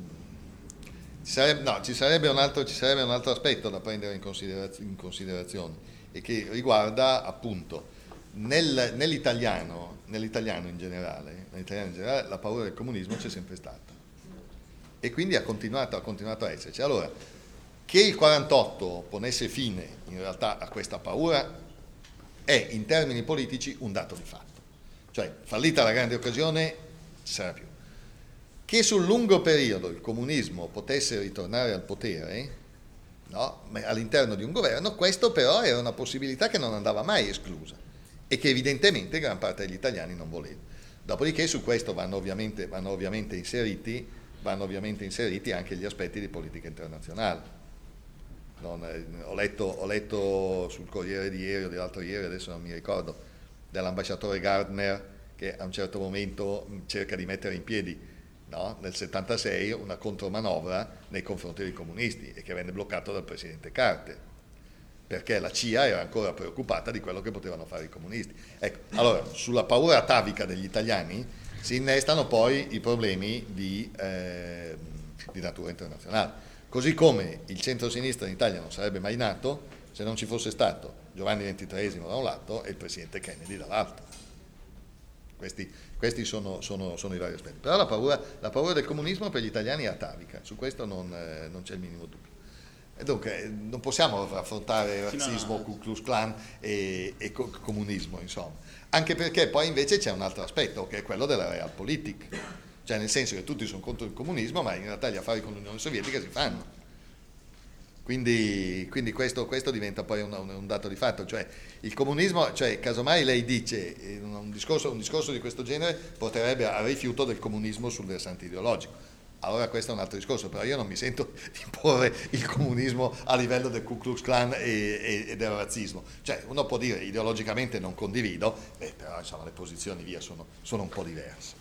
Speaker 1: ci, sarebbe, no ci, sarebbe un altro, ci sarebbe un altro aspetto da prendere in, consideraz- in considerazione e che riguarda appunto nel, nell'italiano, nell'italiano in generale, nell'italiano in generale la paura del comunismo c'è sempre stata e quindi ha continuato, ha continuato a esserci. Allora, che il quarantotto ponesse fine in realtà a questa paura è in termini politici un dato di fatto, cioè fallita la grande occasione ci sarà più. Che sul lungo periodo il comunismo potesse ritornare al potere, no, all'interno di un governo, questo però era una possibilità che non andava mai esclusa e che evidentemente gran parte degli italiani non voleva. Dopodiché su questo vanno ovviamente, vanno ovviamente inseriti, vanno ovviamente inseriti anche gli aspetti di politica internazionale. Non, eh, ho, letto, ho letto sul Corriere di ieri o dell'altro ieri, adesso non mi ricordo, dell'ambasciatore Gardner che a un certo momento cerca di mettere in piedi, no, nel settantasei una contromanovra nei confronti dei comunisti e che venne bloccato dal presidente Carter perché la C I A era ancora preoccupata di quello che potevano fare i comunisti. Ecco, allora sulla paura atavica degli italiani si innestano poi i problemi di, eh, di natura internazionale. Così come il centro-sinistra in Italia non sarebbe mai nato se non ci fosse stato Giovanni ventitreesimo da un lato e il presidente Kennedy dall'altro. Questi, questi sono, sono, sono i vari aspetti. Però la paura, la paura del comunismo per gli italiani è atavica, su questo non, eh, non c'è il minimo dubbio. E dunque non possiamo affrontare razzismo, Ku Klux Klan e, e co- comunismo, insomma. Anche perché poi invece c'è un altro aspetto che è quello della realpolitik. Cioè nel senso che tutti sono contro il comunismo, ma in realtà gli affari con l'Unione Sovietica si fanno. Quindi, quindi questo, questo diventa poi un, un dato di fatto. Cioè il comunismo, cioè casomai lei dice un discorso, un discorso di questo genere porterebbe al rifiuto del comunismo sul versante ideologico. Allora questo è un altro discorso, però io non mi sento di porre il comunismo a livello del Ku Klux Klan e, e, e del razzismo. Cioè uno può dire ideologicamente non condivido, beh, però insomma le posizioni via sono, sono un po' diverse.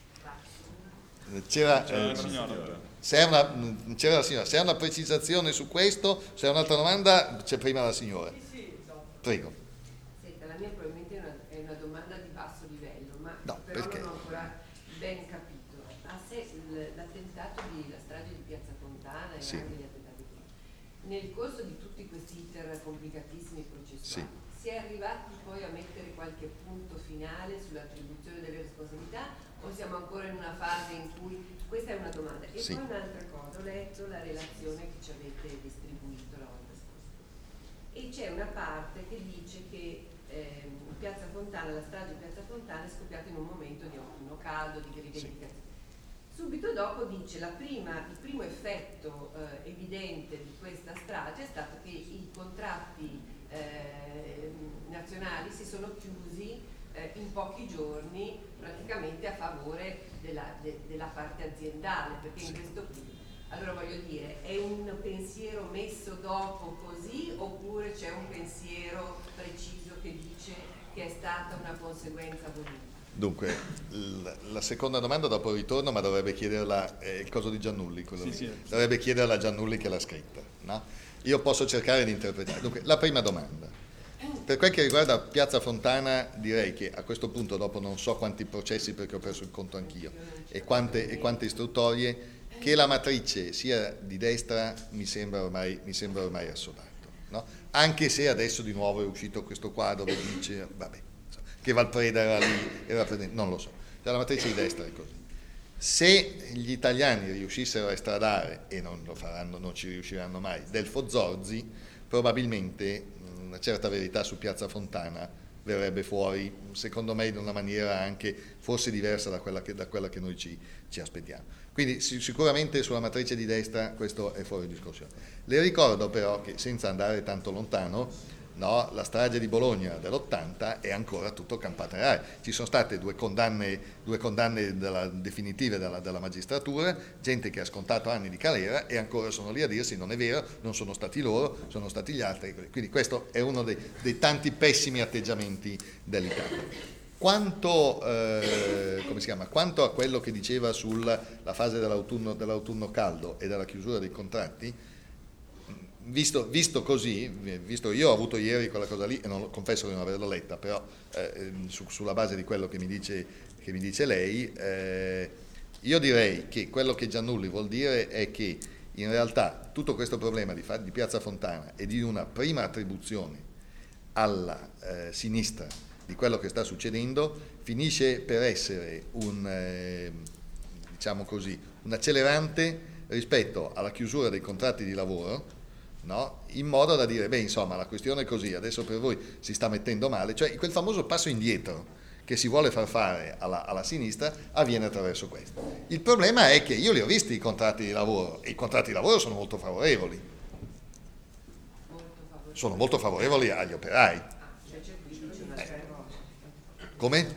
Speaker 1: C'era, eh, se, è una, c'era la signora, se è una precisazione su questo, se è un'altra domanda c'è prima la signora. Prego.
Speaker 9: Senta, la mia probabilmente è una, è una domanda di basso livello, ma
Speaker 1: no,
Speaker 9: però
Speaker 1: perché?
Speaker 9: non ho ancora ben capito. A sé l'attentato di la strage di Piazza Fontana e
Speaker 1: sì.
Speaker 9: anche gli attentati qui, nel corso di tutti questi iter complicatissimi processuali, sì. si è arrivati poi a mettere qualche punto finale sull'attribuzione delle responsabilità? O siamo ancora in una fase in cui, questa è una domanda, e sì. poi un'altra cosa, ho letto la relazione che ci avete distribuito la volta scorsa e c'è una parte che dice che eh, Piazza Fontana, la strage di Piazza Fontana è scoppiata in un momento di autunno caldo, di rivendicazione. Sì. Subito dopo dice la prima, il primo effetto eh, evidente di questa strage è stato che i contratti eh, nazionali si sono chiusi in pochi giorni praticamente a favore della, de, della parte aziendale, perché in questo allora voglio dire è un pensiero messo dopo così oppure c'è un pensiero preciso che dice che è stata una conseguenza voluta? Dunque
Speaker 1: la, la seconda domanda dopo ritorno, ma dovrebbe chiederla eh, il coso di Giannulli, quello
Speaker 8: sì,
Speaker 1: lì.
Speaker 8: Sì.
Speaker 1: Dovrebbe chiederla a Giannulli che l'ha scritta, no? Io posso cercare di interpretare. Dunque la prima domanda. Per quel che riguarda Piazza Fontana, direi che a questo punto, dopo non so quanti processi, perché ho perso il conto anch'io, e quante, e quante istruttorie, che la matrice sia di destra mi sembra ormai, mi sembra ormai assodato, no? Anche se adesso di nuovo è uscito questo quadro che dice, vabbè, che Valpreda era lì, era presente, non lo so, cioè la matrice di destra è così. Se gli italiani riuscissero a estradare, e non lo faranno, non ci riusciranno mai, Delfo Zorzi, probabilmente una certa verità su Piazza Fontana verrebbe fuori, secondo me in una maniera anche forse diversa da quella che, da quella che noi ci, ci aspettiamo. Quindi sicuramente sulla matrice di destra questo è fuori discussione. Le ricordo però che senza andare tanto lontano, no, la strage di Bologna dell'ottanta è ancora tutto campata in aria. Ci sono state due condanne, due condanne della, definitive della, della magistratura, gente che ha scontato anni di galera e ancora sono lì a dirsi non è vero, non sono stati loro, sono stati gli altri. Quindi questo è uno dei, dei tanti pessimi atteggiamenti dell'Italia. Quanto, eh, come si chiama? Quanto a quello che diceva sulla fase dell'autunno, dell'autunno caldo e della chiusura dei contratti, visto, visto così, visto io ho avuto ieri quella cosa lì e non, confesso di non averla letta, però eh, su, sulla base di quello che mi dice, che mi dice lei, eh, io direi che quello che Giannulli vuol dire è che in realtà tutto questo problema di, di Piazza Fontana e di una prima attribuzione alla eh, sinistra di quello che sta succedendo finisce per essere un, eh, diciamo così, un accelerante rispetto alla chiusura dei contratti di lavoro, no? In modo da dire, beh insomma la questione è così, adesso per voi si sta mettendo male, cioè quel famoso passo indietro che si vuole far fare alla, alla sinistra avviene attraverso questo. Il problema è che io li ho visti i contratti di lavoro e i contratti di lavoro sono molto favorevoli, sono molto favorevoli agli operai. Eh. Come?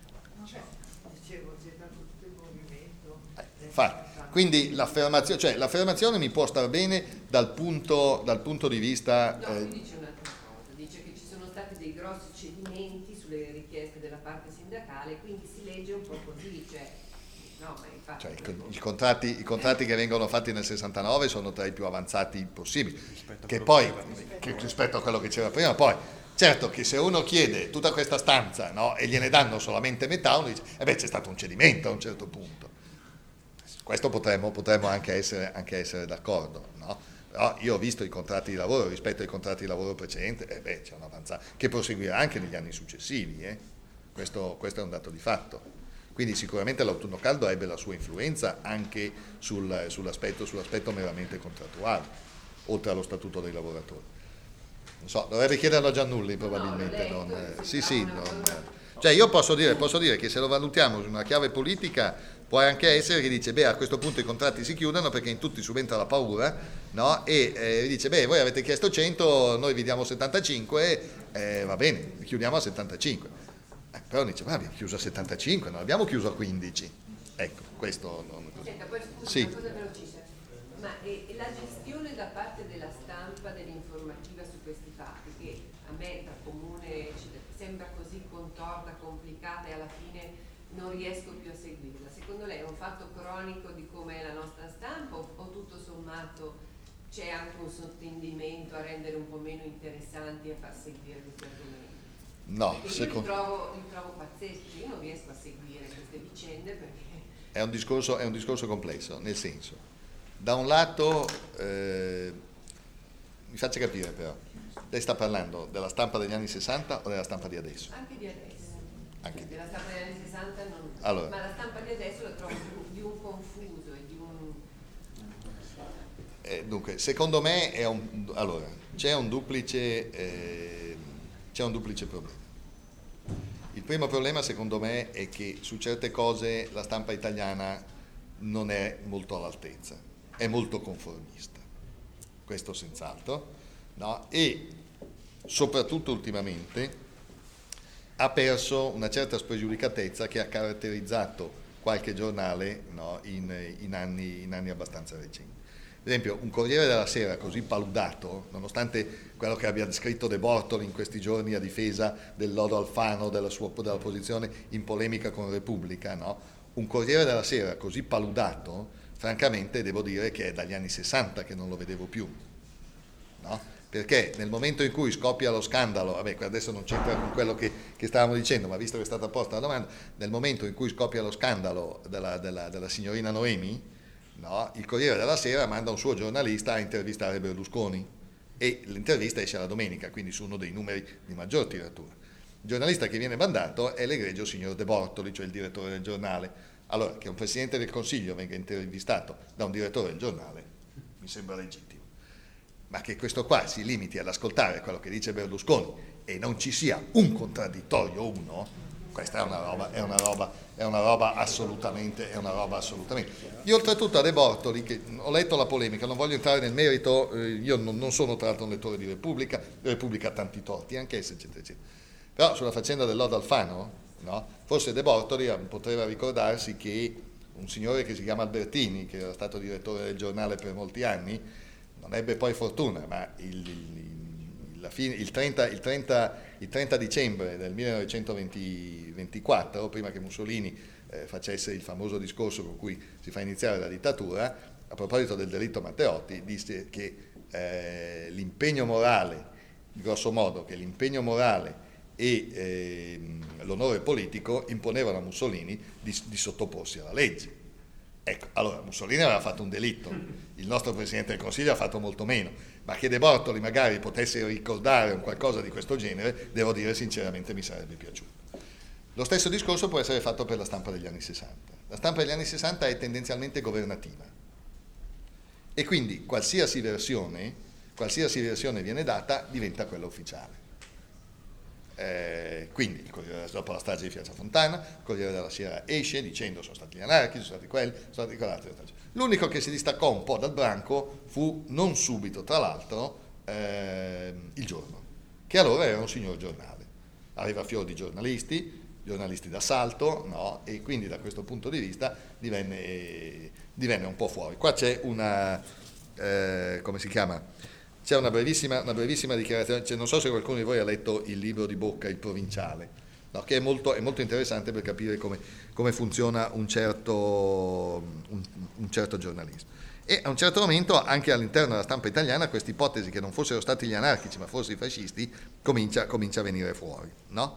Speaker 1: Infatti, quindi l'affermazione, cioè, l'affermazione mi può star bene dal punto, dal punto di vista...
Speaker 9: No,
Speaker 1: eh,
Speaker 9: lui dice un'altra cosa, dice che ci sono stati dei grossi cedimenti sulle richieste della parte sindacale, quindi si legge un po' così, cioè... No, ma infatti...
Speaker 1: Cioè, i, i, contratti, i contratti che vengono fatti nel sessantanove sono tra i più avanzati possibili, che poi, che rispetto a quello che c'era prima, poi... Certo che se uno chiede tutta questa stanza, no, e gliene danno solamente metà, uno dice, eh beh c'è stato un cedimento a un certo punto. Questo potremmo, potremmo anche, essere, anche essere d'accordo, no? Però io ho visto i contratti di lavoro rispetto ai contratti di lavoro precedenti, e eh beh c'è un'avanzata che proseguirà anche negli anni successivi, eh? questo, questo è un dato di fatto. Quindi sicuramente l'autunno caldo ebbe la sua influenza anche sul, sull'aspetto, sull'aspetto meramente contrattuale, oltre allo statuto dei lavoratori. Non so, dovrebbe chiederlo a Giannulli probabilmente.
Speaker 9: No,
Speaker 1: non,
Speaker 9: letto,
Speaker 1: eh, sì, sì, non, cioè io posso dire, posso dire che se lo valutiamo in una chiave politica può anche essere che dice, beh a questo punto i contratti si chiudono perché in tutti subentra la paura, no? E eh, dice, beh voi avete chiesto cento, noi vi diamo settantacinque, eh, va bene, vi chiudiamo a settantacinque. Eh, però dice, ma abbiamo chiuso a settantacinque, non abbiamo chiuso a quindici. Ecco, questo non...
Speaker 9: Senta, poi scusa,
Speaker 1: sì.
Speaker 9: una cosa velocissima, ma e, e la gestione da parte della stampa dell'informativa su questi fatti, che a me da comune ci sembra così contorta, complicata e alla fine non riesco più a seguirla. Secondo lei è un fatto cronico di come è la nostra stampa o, o tutto sommato c'è anche un sottintendimento a rendere un po' meno interessanti e a far seguire questi argomenti?
Speaker 1: No,
Speaker 9: perché io
Speaker 1: secondo...
Speaker 9: li, trovo, li trovo pazzeschi, io non riesco a seguire queste vicende perché...
Speaker 1: È un discorso, è un discorso complesso, nel senso, da un lato, eh, mi faccia capire però, lei sta parlando della stampa degli anni sessanta o della stampa di adesso?
Speaker 9: Anche di adesso.
Speaker 1: Anche
Speaker 9: della stampa degli anni sessanta non...
Speaker 1: Allora.
Speaker 9: Ma la stampa di adesso la trovo di un confuso e di un...
Speaker 1: Eh, dunque, secondo me è un, allora, c'è un duplice, eh, c'è un duplice problema. Il primo problema secondo me è che su certe cose la stampa italiana non è molto all'altezza, è molto conformista, questo senz'altro, no? E soprattutto ultimamente ha perso una certa spregiudicatezza che ha caratterizzato qualche giornale, no, in, in, anni, in anni abbastanza recenti. Per esempio, un Corriere della Sera così paludato, nonostante quello che abbia scritto De Bortoli in questi giorni a difesa del lodo Alfano, della sua della posizione in polemica con Repubblica, no? Un Corriere della Sera così paludato, francamente devo dire che è dagli anni sessanta che non lo vedevo più, no? Perché nel momento in cui scoppia lo scandalo, vabbè adesso non c'entra con quello che, che stavamo dicendo, ma visto che è stata posta la domanda, nel momento in cui scoppia lo scandalo della, della, della signorina Noemi, no, il Corriere della Sera manda un suo giornalista a intervistare Berlusconi e l'intervista esce la domenica, quindi su uno dei numeri di maggior tiratura. Il giornalista che viene mandato è l'egregio signor De Bortoli, cioè il direttore del giornale. Allora, che un Presidente del Consiglio venga intervistato da un direttore del giornale mi sembra legittimo, ma che questo qua si limiti ad ascoltare quello che dice Berlusconi e non ci sia un contraddittorio uno, Questa è una roba, è una roba, è una roba assolutamente, è una roba assolutamente. Io oltretutto a De Bortoli, che ho letto la polemica, non voglio entrare nel merito, eh, io non, non sono tra l'altro un lettore di Repubblica, Repubblica ha tanti torti, anche essa, eccetera, eccetera. Però sulla faccenda del lodo Alfano, no? Forse De Bortoli poteva ricordarsi che un signore che si chiama Albertini, che era stato direttore del giornale per molti anni, non ebbe poi fortuna, ma il, il La fine, il, trenta, il, trenta, il trenta dicembre del millenovecentoventiquattro, prima che Mussolini eh, facesse il famoso discorso con cui si fa iniziare la dittatura, a proposito del delitto Matteotti, disse che eh, l'impegno morale, grosso modo, che l'impegno morale e eh, l'onore politico imponevano a Mussolini di, di sottoporsi alla legge. Ecco, allora Mussolini aveva fatto un delitto, il nostro Presidente del Consiglio ha fatto molto meno, ma che De Bortoli magari potesse ricordare un qualcosa di questo genere, devo dire sinceramente mi sarebbe piaciuto. Lo stesso discorso può essere fatto per la stampa degli anni sessanta. La stampa degli anni sessanta è tendenzialmente governativa e quindi qualsiasi versione, qualsiasi versione viene data diventa quella ufficiale. Eh, quindi il Corriere, dopo la strage di Piazza Fontana, il Corriere della Sera esce dicendo sono stati gli anarchici, sono stati quelli, sono stati quell'altro. L'unico che si distaccò un po' dal branco fu, non subito tra l'altro, eh, Il Giorno, che allora era un signor giornale, aveva fior di giornalisti, giornalisti d'assalto, no? E quindi da questo punto di vista divenne, divenne un po' fuori. Qua c'è una, eh, come si chiama? C'è una brevissima, una brevissima dichiarazione, cioè, non so se qualcuno di voi ha letto il libro di Bocca, Il Provinciale, no? Che è molto, è molto interessante per capire come, come funziona un certo, un, un certo giornalismo. E a un certo momento anche all'interno della stampa italiana questa ipotesi che non fossero stati gli anarchici ma fossero i fascisti comincia, comincia a venire fuori, no?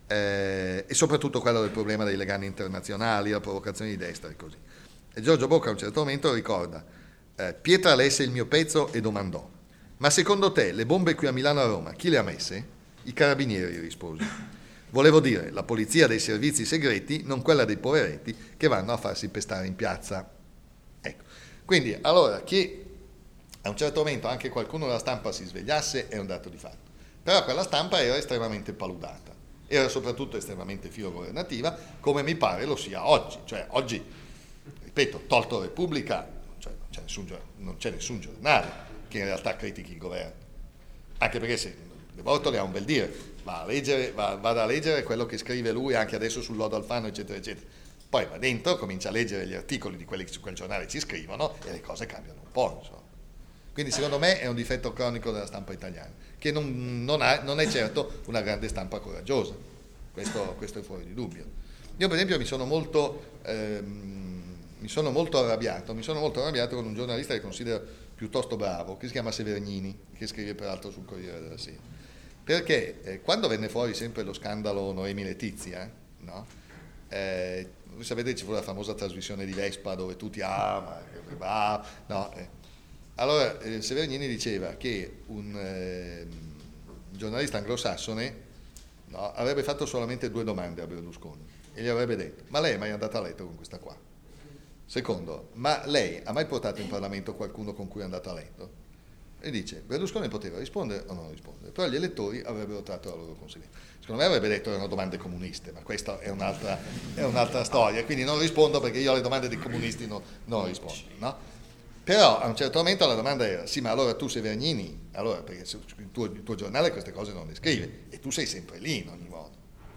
Speaker 1: Eh, e soprattutto quello del problema dei legami internazionali, la provocazione di destra e così. E Giorgio Bocca a un certo momento ricorda, eh, Pietra lesse il mio pezzo e domandò: ma secondo te le bombe qui a Milano e a Roma chi le ha messe? I carabinieri, rispose. Volevo dire, la polizia dei servizi segreti, non quella dei poveretti che vanno a farsi pestare in piazza. Ecco. Quindi, allora, che a un certo momento anche qualcuno della stampa si svegliasse è un dato di fatto. Però quella stampa era estremamente paludata, era soprattutto estremamente filogovernativa, come mi pare lo sia oggi. Cioè, oggi, ripeto, tolto Repubblica, cioè, non, c'è nessun, non c'è nessun giornale che in realtà critichi il governo, anche perché se De Bortoli ha un bel dire, va a leggere, va, vada a leggere quello che scrive lui anche adesso sul lodo Alfano eccetera eccetera, poi va dentro, comincia a leggere gli articoli di quelli che su quel giornale ci scrivono e le cose cambiano un po', insomma. Quindi secondo me è un difetto cronico della stampa italiana, che non, non, ha, non è certo una grande stampa coraggiosa, questo, questo è fuori di dubbio. Io per esempio mi sono molto ehm, mi sono molto arrabbiato mi sono molto arrabbiato con un giornalista che considero piuttosto bravo, che si chiama Severnini, che scrive peraltro sul Corriere della Sera, perché eh, quando venne fuori sempre lo scandalo Noemi Letizia, no? eh, voi sapete ci fu la famosa trasmissione di Vespa dove tutti ah ma va no eh. allora eh, Severnini diceva che un eh, giornalista anglosassone, no, avrebbe fatto solamente due domande a Berlusconi e gli avrebbe detto: ma lei è mai andata a letto con questa qua? Secondo, ma lei ha mai portato in Parlamento qualcuno con cui è andato a letto? E dice, Berlusconi poteva rispondere o non rispondere, però gli elettori avrebbero tratto la loro conseguenza. Secondo me avrebbe detto che erano domande comuniste, ma questa è un'altra, è un'altra storia, quindi non rispondo perché io alle domande dei comunisti no, non rispondo, no? Però a un certo momento la domanda era, sì, ma allora tu Severnini, allora perché il tuo, il tuo giornale queste cose non le scrive e tu sei sempre lì in ogni modo.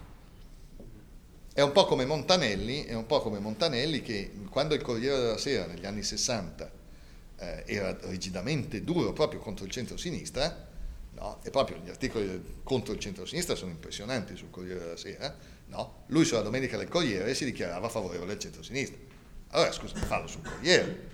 Speaker 1: È un po' come Montanelli, è un po' come Montanelli che quando il Corriere della Sera negli anni sessanta eh, era rigidamente duro proprio contro il centro-sinistra, no? E proprio gli articoli contro il centro-sinistra sono impressionanti sul Corriere della Sera, no? Lui sulla Domenica del Corriere si dichiarava favorevole al centro-sinistra. Allora scusa, fallo sul Corriere.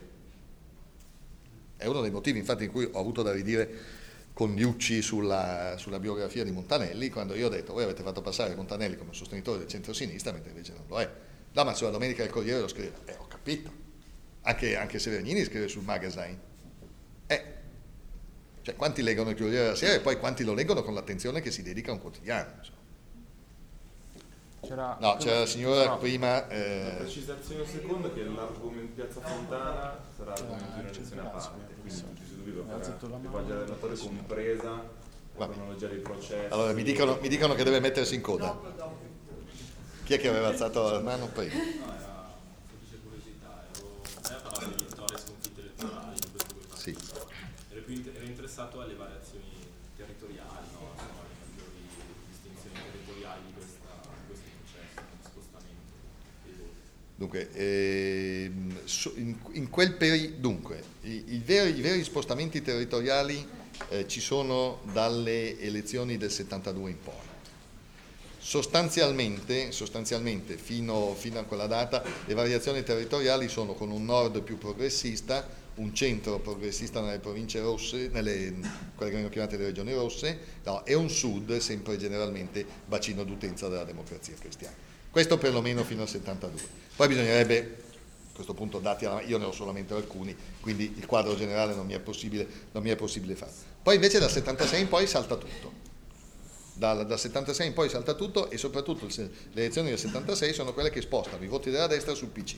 Speaker 1: È uno dei motivi infatti in cui ho avuto da ridire con Liucci sulla, sulla biografia di Montanelli, quando io ho detto voi avete fatto passare Montanelli come sostenitore del centro-sinistra mentre invece non lo è. No, ma sulla Domenica del Corriere lo scrive. Eh, ho capito. Anche, anche Severnini scrive sul Magazine. Eh, cioè quanti leggono il Corriere della Sera e poi quanti lo leggono con l'attenzione che si dedica a un quotidiano, insomma.
Speaker 8: C'era,
Speaker 1: no, c'era la signora
Speaker 8: no.
Speaker 1: prima... Eh...
Speaker 3: La precisazione seconda è che l'argomento Piazza Fontana sarà argomento di una lezione a parte, quindi non ci si doveva fare rivolgere al relatore compresa la cronologia dei processi.
Speaker 1: Allora mi dicono, mi dicono che deve mettersi in coda.
Speaker 5: Dopo, dopo.
Speaker 1: Chi è che aveva alzato la mano prima?
Speaker 3: No, era semplice curiosità, ero, lei ha parlato di vittorie e sconfitte elettorali in questo che
Speaker 1: Sì.
Speaker 3: ero, più inter- ero interessato alle variazioni territoriali, no? Insomma, le maggiori distinzioni territoriali di, questa, di questo processo di spostamento dei voti.
Speaker 1: Dunque, ehm, so- in, in quel periodo, dunque, i, i, veri, i veri spostamenti territoriali eh, ci sono dalle elezioni del settantadue in poi. Sostanzialmente, sostanzialmente fino, fino a quella data, le variazioni territoriali sono con un nord più progressista, un centro progressista nelle province rosse, nelle, quelle che vengono chiamate le regioni rosse, no, e un sud sempre generalmente bacino d'utenza della Democrazia Cristiana. Questo perlomeno fino al settantadue. Poi bisognerebbe, a questo punto dati alla, io ne ho solamente alcuni, quindi il quadro generale non mi è possibile, non mi è possibile fare. Poi invece dal settantasei in poi salta tutto. Dal, dal settantasei in poi salta tutto e soprattutto le elezioni del settantasei sono quelle che spostano i voti della destra sul P C.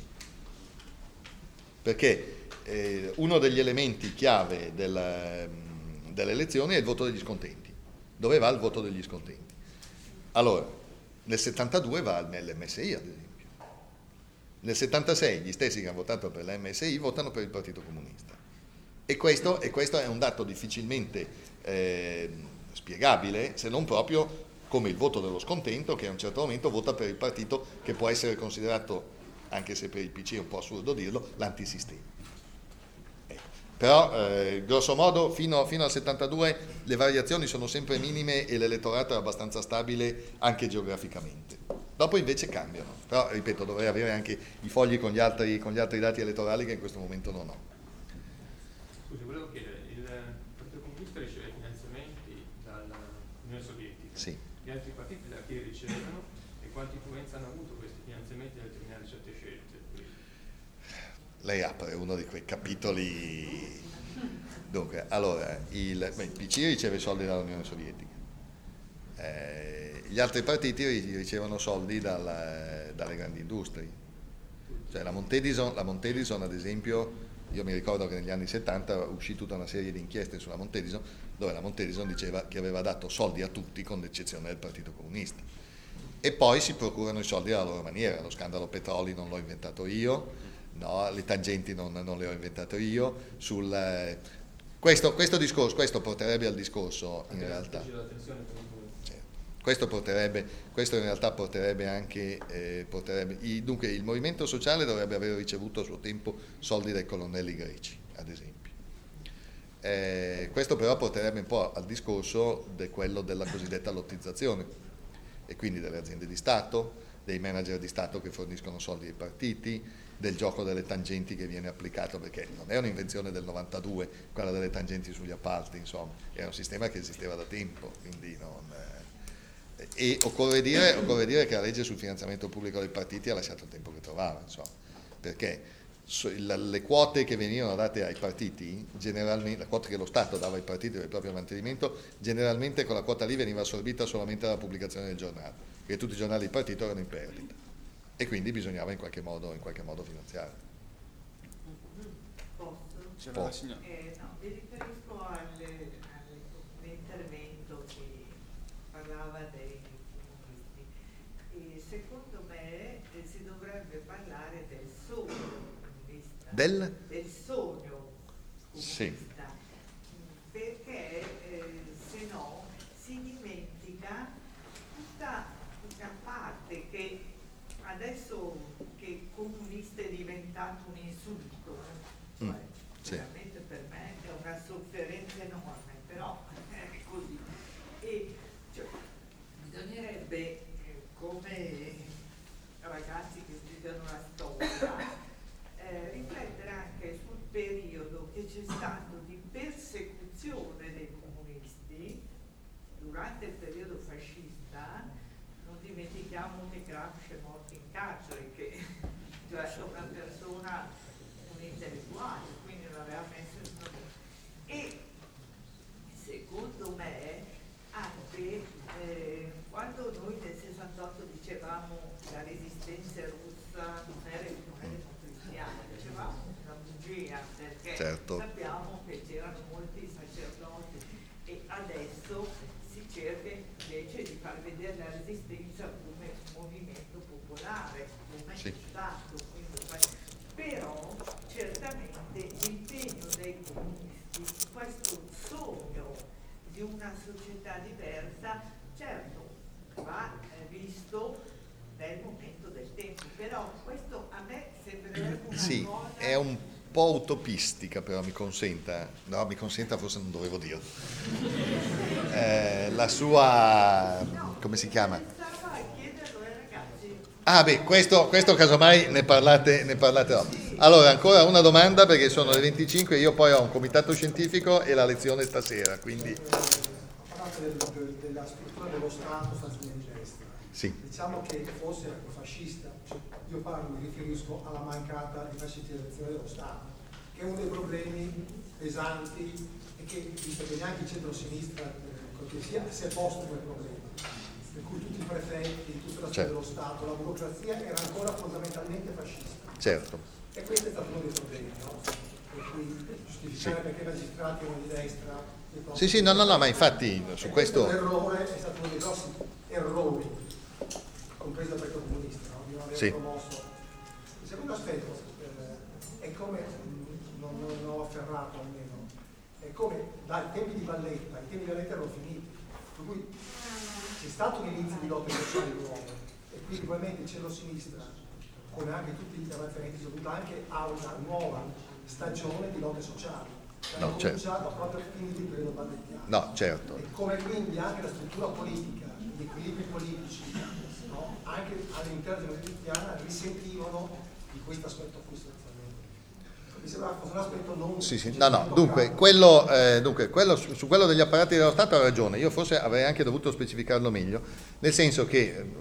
Speaker 1: Perché eh, uno degli elementi chiave del, delle elezioni è il voto degli scontenti. Dove va il voto degli scontenti? Allora, nel settantadue va all'M S I, ad esempio. Nel settantasei gli stessi che hanno votato per l'M S I votano per il Partito Comunista. E questo, e questo è un dato difficilmente eh, spiegabile, se non proprio come il voto dello scontento, che a un certo momento vota per il partito che può essere considerato, anche se per il P C è un po' assurdo dirlo, l'antisistema. Ecco. Però eh, grosso modo fino, fino al settantadue le variazioni sono sempre minime e l'elettorato è abbastanza stabile anche geograficamente. Dopo invece cambiano, però ripeto dovrei avere anche i fogli con gli altri, con gli altri dati elettorali che in questo momento non ho.
Speaker 10: Scusi, volevo chiedere, il Partito Comunista riceve finanziamenti dall'Unione Sovietica,
Speaker 1: Sì.
Speaker 10: Gli altri partiti da chi ricevono e quanta influenza hanno avuto questi finanziamenti nel determinare certe scelte?
Speaker 1: Lei apre uno di quei capitoli. Dunque, allora, il, beh, il P C riceve soldi dall'Unione Sovietica, eh, gli altri partiti ricevono soldi dal, dalle grandi industrie. Cioè la Montedison, la Montedison, ad esempio, io mi ricordo che negli anni settanta uscì tutta una serie di inchieste sulla Montedison, dove la Montedison diceva che aveva dato soldi a tutti con l'eccezione del Partito Comunista. E poi si procurano i soldi alla loro maniera. Lo scandalo petroli non l'ho inventato io, no, le tangenti non, non le ho inventate io. Sul, eh, questo, questo discorso, questo porterebbe al discorso in realtà. Questo, porterebbe, questo in realtà porterebbe anche, eh, porterebbe, i, dunque il movimento sociale dovrebbe aver ricevuto a suo tempo soldi dai colonnelli greci, ad esempio. Eh, questo però porterebbe un po' al discorso di quello della cosiddetta lottizzazione, e quindi delle aziende di Stato, dei manager di Stato che forniscono soldi ai partiti, del gioco delle tangenti che viene applicato, perché non è un'invenzione del novantadue, quella delle tangenti sugli appalti, insomma, era un sistema che esisteva da tempo, quindi non... E occorre dire, occorre dire che la legge sul finanziamento pubblico dei partiti ha lasciato il tempo che trovava, insomma, perché le quote che venivano date ai partiti, generalmente, la quota che lo Stato dava ai partiti per il proprio mantenimento, generalmente con la quota lì veniva assorbita solamente dalla pubblicazione del giornale, perché tutti i giornali di partito erano in perdita e quindi bisognava in qualche modo, in qualche modo finanziare.
Speaker 5: Posso?
Speaker 8: Posso.
Speaker 5: Eh, no, mi riferisco alle, all'intervento che parlava dei comunisti. E secondo me eh, si dovrebbe parlare del sogno comunista.
Speaker 1: Del?
Speaker 5: Del sogno comunista.
Speaker 1: Sì.
Speaker 5: Perché eh, se no si dimentica tutta una parte che adesso che comunista è diventato un insulto.
Speaker 1: Mm,
Speaker 5: Cioè,
Speaker 1: sì.
Speaker 5: veramente per me è una sofferenza enorme, però è così. E cioè, bisognerebbe, eh, come ragazzi che studiano la storia, eh, riflettere anche sul periodo che c'è stato di persecuzione dei comunisti durante il periodo fascista. Non dimentichiamo che Gramsci è morto in carcere, che cioè una persona, un intellettuale, quindi non aveva messo il nome. E secondo me anche eh, quando noi nel sessantotto dicevamo la resistenza russa non era, non era democristiana, dicevamo una bugia, perché
Speaker 1: certo.
Speaker 5: sappiamo che c'erano molti sacerdoti e adesso si cerca invece di far vedere la resistenza come un movimento popolare. sensibilità diversa, certo va eh, visto nel momento del tempo, però questo a me sembrerebbe una
Speaker 1: sì,
Speaker 5: cosa...
Speaker 1: è un po' utopistica, però mi consenta, no, mi consenta, forse non dovevo dirlo. Eh, la sua, come si chiama?
Speaker 5: Pensavo a chiederlo ai ragazzi.
Speaker 1: Ah beh, questo, questo casomai ne parlate, ne parlate dopo. Allora, ancora una domanda, perché sono le venticinque, io poi ho un comitato scientifico e la lezione stasera, quindi...
Speaker 11: Parlate del, del, della struttura dello Stato statunitense.
Speaker 1: Sì.
Speaker 11: Diciamo che fosse fascista, cioè io parlo, mi riferisco alla mancata rifascistizzazione dello Stato, che è uno dei problemi pesanti e che, visto che neanche il centro-sinistra eh, sia, si è posto come problema, per cui tutti i prefetti, tutta la storia dello Stato, la burocrazia era ancora fondamentalmente fascista.
Speaker 1: Certo.
Speaker 11: E questo è stato uno dei problemi, no? Per cui giustificare sì. perché i magistrati erano di destra.
Speaker 1: Sì, sì, no, no, no, ma infatti su questo...
Speaker 11: L'errore è stato uno dei grossi errori, compreso dal Partito Comunista, no? Di non aver sì. promosso. Il secondo aspetto eh, è come, non, non, non ho afferrato almeno, è come dai tempi di Valletta, i tempi di Valletta erano finiti, per cui c'è stato un inizio di lotte sociali nuove e quindi probabilmente il centro-sinistra, come anche tutti gli avanzamenti, sono venuti anche a una nuova stagione di lotte sociali.
Speaker 1: No,
Speaker 11: hanno
Speaker 1: certo.
Speaker 11: cominciato proprio a fine del periodo ballettiano.
Speaker 1: No, certo.
Speaker 11: E come quindi anche la struttura politica, gli equilibri politici, no? Anche all'interno della cristiana risentivano di questo aspetto qui sostanzialmente. Mi sembra fosse un aspetto non...
Speaker 1: Sì, sì. No, no, dunque, quello, eh, dunque quello, su, su quello degli apparati dello Stato ha ragione, io forse avrei anche dovuto specificarlo meglio, nel senso che...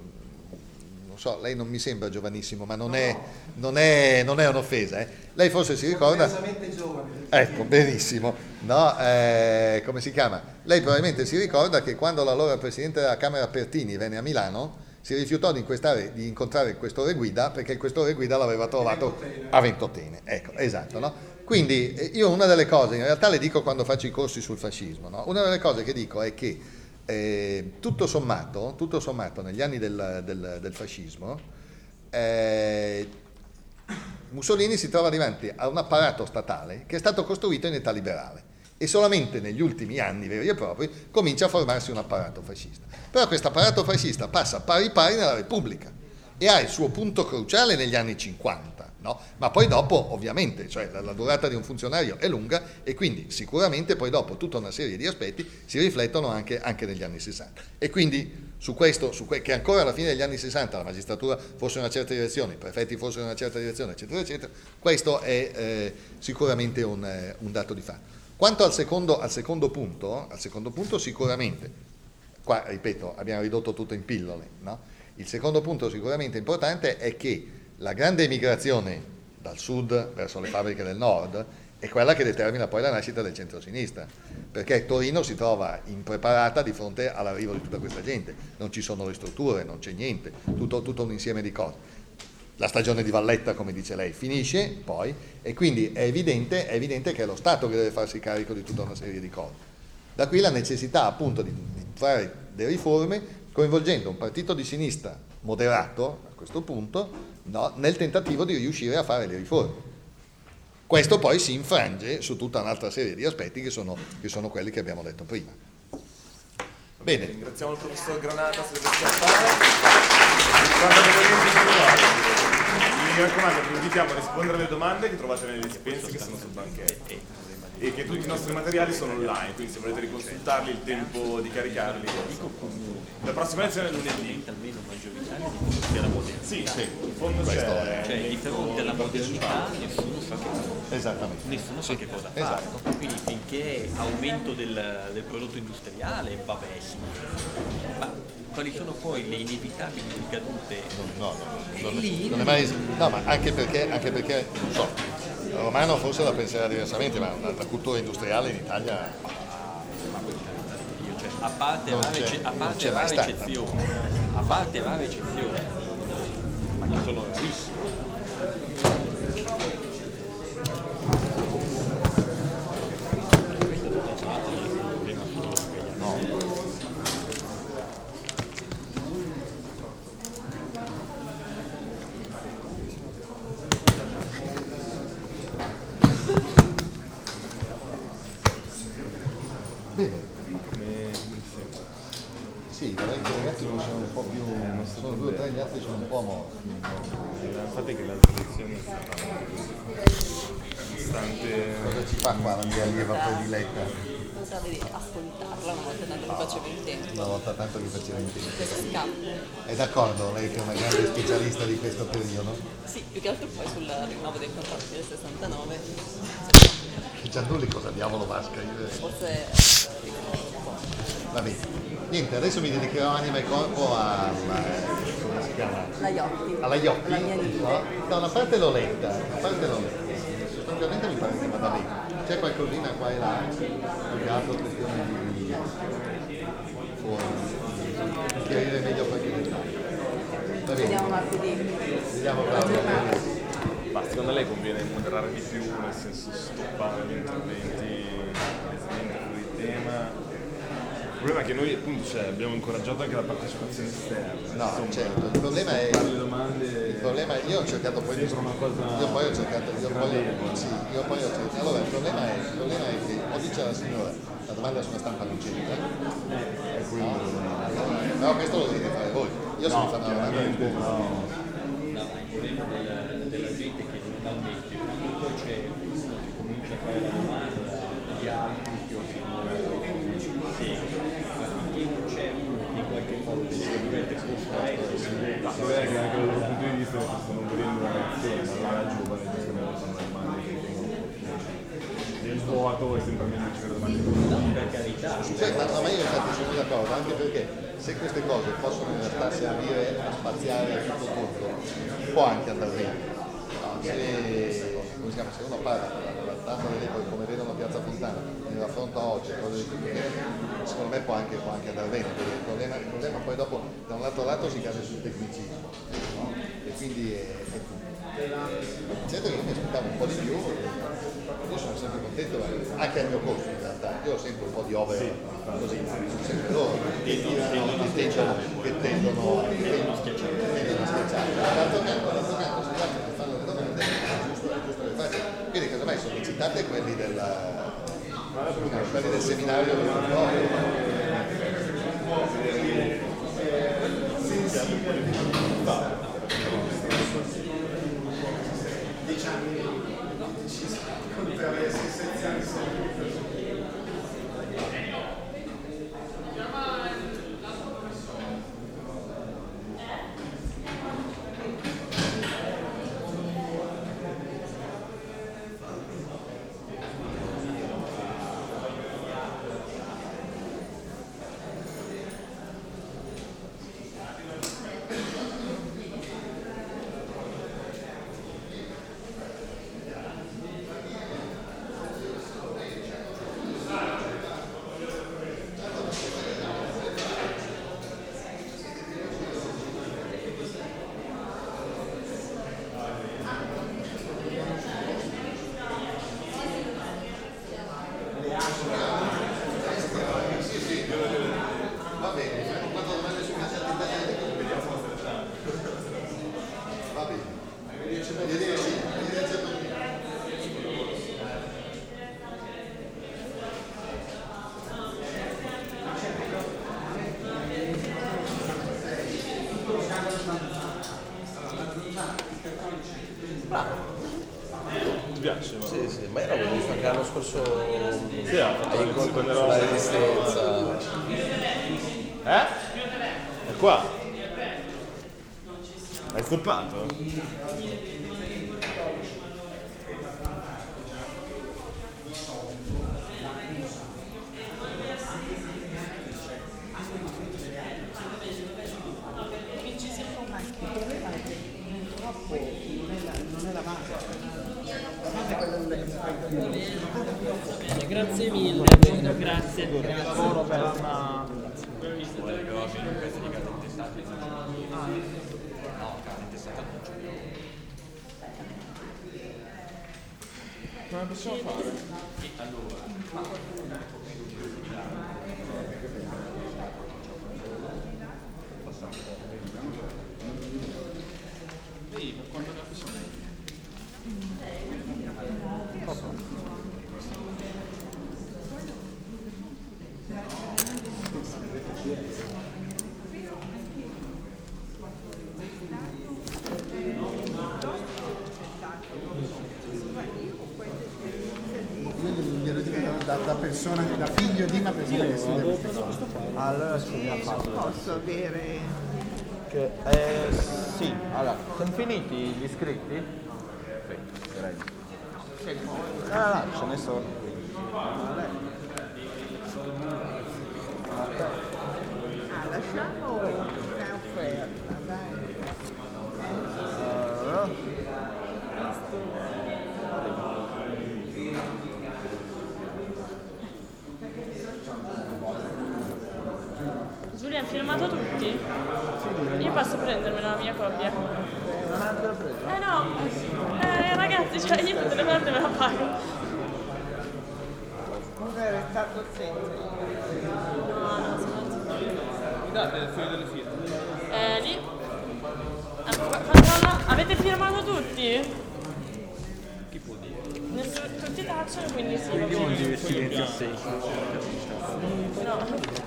Speaker 1: So, lei non mi sembra giovanissimo, ma non, no. è, non, è, non è un'offesa. Eh. Lei forse si ricorda...
Speaker 11: giovane.
Speaker 1: Ecco, benissimo. No, eh, come si chiama? Lei probabilmente si ricorda che quando l'allora Presidente della Camera Pertini venne a Milano, si rifiutò di, inquestare, di incontrare il questore Guida, perché il questore Guida l'aveva trovato a Ventotene. Ecco, esatto, no? Quindi io una delle cose, in realtà le dico quando faccio i corsi sul fascismo, no? Una delle cose che dico è che Eh, tutto sommato, tutto sommato negli anni del, del, del fascismo eh, Mussolini si trova davanti a un apparato statale che è stato costruito in età liberale e solamente negli ultimi anni veri e propri comincia a formarsi un apparato fascista. Però questo apparato fascista passa pari pari nella Repubblica e ha il suo punto cruciale negli anni cinquanta, no? Ma poi dopo ovviamente, cioè la, la durata di un funzionario è lunga e quindi sicuramente poi dopo tutta una serie di aspetti si riflettono anche, anche negli anni sessanta. E quindi su questo, su que- che ancora alla fine degli anni sessanta la magistratura fosse in una certa direzione, i prefetti fossero in una certa direzione, eccetera, eccetera, questo è eh, sicuramente un, eh, un dato di fatto. Quanto al secondo, al secondo punto, al secondo punto sicuramente, qua ripeto, abbiamo ridotto tutto in pillole, no? Il secondo punto sicuramente importante è che la grande emigrazione dal sud verso le fabbriche del nord è quella che determina poi la nascita del centro-sinistra, perché Torino si trova impreparata di fronte all'arrivo di tutta questa gente, non ci sono le strutture, non c'è niente, tutto, tutto un insieme di cose. La stagione di Valletta, come dice lei, finisce poi e quindi è evidente, è evidente che è lo Stato che deve farsi carico di tutta una serie di cose. Da qui la necessità appunto di, di fare delle riforme coinvolgendo un partito di sinistra moderato, a questo punto, no, nel tentativo di riuscire a fare le riforme. Questo poi si infrange su tutta un'altra serie di aspetti che sono, che sono quelli che abbiamo detto prima. Bene.
Speaker 3: Ringraziamo il professor Granata se deve scappare. Mi raccomando, vi invitiamo a rispondere alle domande che trovate nelle dispense che sono sul banchetto. E che tutti i nostri materiali sono online, quindi se volete riconsultarli il tempo di caricarli. La prossima lezione è lunedì.
Speaker 2: Almeno maggioritario di fronte alla modernità.
Speaker 3: Sì, sì, in fondo c'è.
Speaker 2: Cioè di fronte alla modernità nessuno sa che cosa.
Speaker 1: Esattamente.
Speaker 2: Nessuno sa che cosa fare.
Speaker 1: Esatto.
Speaker 2: Quindi finché aumento del, del prodotto industriale va bene. Ma quali sono poi le inevitabili ricadute?
Speaker 1: No, no, no, non, lì, non è mai. No, ma anche perché, anche perché, non so. Romano forse la penserà diversamente, ma la cultura industriale in Italia
Speaker 2: cioè, a parte rare, a parte rare eccezioni, a parte rare eccezioni, ma che sono rarissime.
Speaker 1: Bene.
Speaker 3: Come
Speaker 1: uomo.
Speaker 3: Infatti che la tradizione è stata nonostante.
Speaker 1: Cosa ci fa qua la mia allieva prediletta?
Speaker 12: Non so, devi ascoltarla una volta tanto che facevo in tempo.
Speaker 1: Una volta tanto che faceva in tempo.
Speaker 12: Questo scappo.
Speaker 1: È d'accordo lei che è una grande specialista di questo periodo?
Speaker 12: Sì, più che altro poi sul rinnovo dei contratti del sessantanove.
Speaker 1: Che Giannulli cosa diavolo va a scrivere?
Speaker 12: Forse
Speaker 1: Va bene. Niente, adesso mi dedicherò anima e corpo alla, come si chiama?
Speaker 12: la Iotti.
Speaker 1: Alla Iotti.
Speaker 12: La mia nipote.
Speaker 1: No? Da una parte l'ho letta, da una parte l'ho letta. Sostanzialmente mi pare che vada bene. C'è qualcosina qua e là, più che altro questione di fuori, chiarire meglio qualche dettaglio. Va bene.
Speaker 12: Vediamo martedì.
Speaker 1: Vediamo Claudia.
Speaker 3: Ma secondo lei conviene moderare di più, nel senso stoppare gli interventi fuori tema? Il problema è che noi appunto cioè, abbiamo incoraggiato anche la partecipazione esterna.
Speaker 1: No,
Speaker 3: insomma,
Speaker 1: certo, il problema è
Speaker 3: le domande,
Speaker 1: il problema è io ho cercato poi di
Speaker 3: una cosa
Speaker 1: io poi ho cercato io poi, sì, io poi ho cercato allora il problema è il problema è che ho dice alla signora la domanda sulla stampa non c'entra
Speaker 3: eh, quindi,
Speaker 1: no? Allora, però questo lo dovete fare voi io se
Speaker 3: no,
Speaker 1: mi fanno una domanda rispondo
Speaker 3: no.
Speaker 2: No, il problema della, della gente che normalmente quando poi c'è uno che comincia a fare la domanda gli altri che si seguono, ma finché non c'è uno che in qualche modo dovete costretto
Speaker 3: Ma è vero che anche dal loro punto di vista stanno vedendo una reazione, ma la giovane giustamente sono le domande che tengono il vuoto è sempre meglio che le domande
Speaker 2: per carità.
Speaker 1: cioè, ma, ma io infatti sono d'accordo anche perché se queste cose possono in realtà servire a spaziare a tutto tutto può anche andare bene no, se, come si chiama, se uno parla della data delle poi come vedono Piazza Fontana ne raffronta oggi cose di cui secondo me può anche, può anche andare bene perché il problema, il problema poi dopo da un lato lato si cade sul tecnicismo no? E quindi è, è tutto certo che io mi aspettavo un po' di più io sono sempre contento anche al mio corso in realtà io ho sempre un po' di over così sono sempre loro che tirano che tendono che tendono a schiacciare d'altro canto d'altro canto se guardi che fanno le domande è giusto è giusto che faccia quindi casomai sollecitate quelli del quelli del seminario del
Speaker 6: dieci anni per le essenziali
Speaker 3: ti piace? Ma...
Speaker 13: Sì, sì, ma era venuto anche l'anno scorso
Speaker 3: sì, ha fatto
Speaker 13: in
Speaker 3: incontro
Speaker 13: sulla resistenza.
Speaker 3: Eh? È qua? Hai stoppato?
Speaker 14: Bene, grazie mille, grazie.
Speaker 8: Grazie. Lavoro per una...
Speaker 2: Vuole che ho un pezzo di carta intestata? No, carta intestata non c'è più.
Speaker 8: Come possiamo fare?
Speaker 2: E allora,
Speaker 8: Ehi, per quanto ne possiamo?
Speaker 11: da, da persona, da figlio di una persona che studia queste cose.
Speaker 13: Allora sì,
Speaker 5: Sì,
Speaker 13: ha fatto.
Speaker 5: posso avere...
Speaker 13: Che, eh, sì, allora, sono finiti gli iscritti? Sì, direi.
Speaker 5: Se vuoi.
Speaker 13: Ah, no, ce ne sono.
Speaker 5: Ah, lasciamo una offerta, dai.
Speaker 12: Giulia, hai firmato tutti? Io posso prendermela la mia copia. Eh no, eh ragazzi, cioè io tutte le volte me la pago.
Speaker 5: Scusa, è stato sempre.
Speaker 12: No, no, sono...
Speaker 8: Mi date il foglio delle firme?
Speaker 12: Eh, lì? Ah, controlla, avete firmato tutti?
Speaker 8: Chi può dire?
Speaker 12: Nessuno, tutti tacciono, quindi sì, va
Speaker 13: Quindi vuol
Speaker 12: bene.
Speaker 13: dire silenzio assenso.
Speaker 12: No.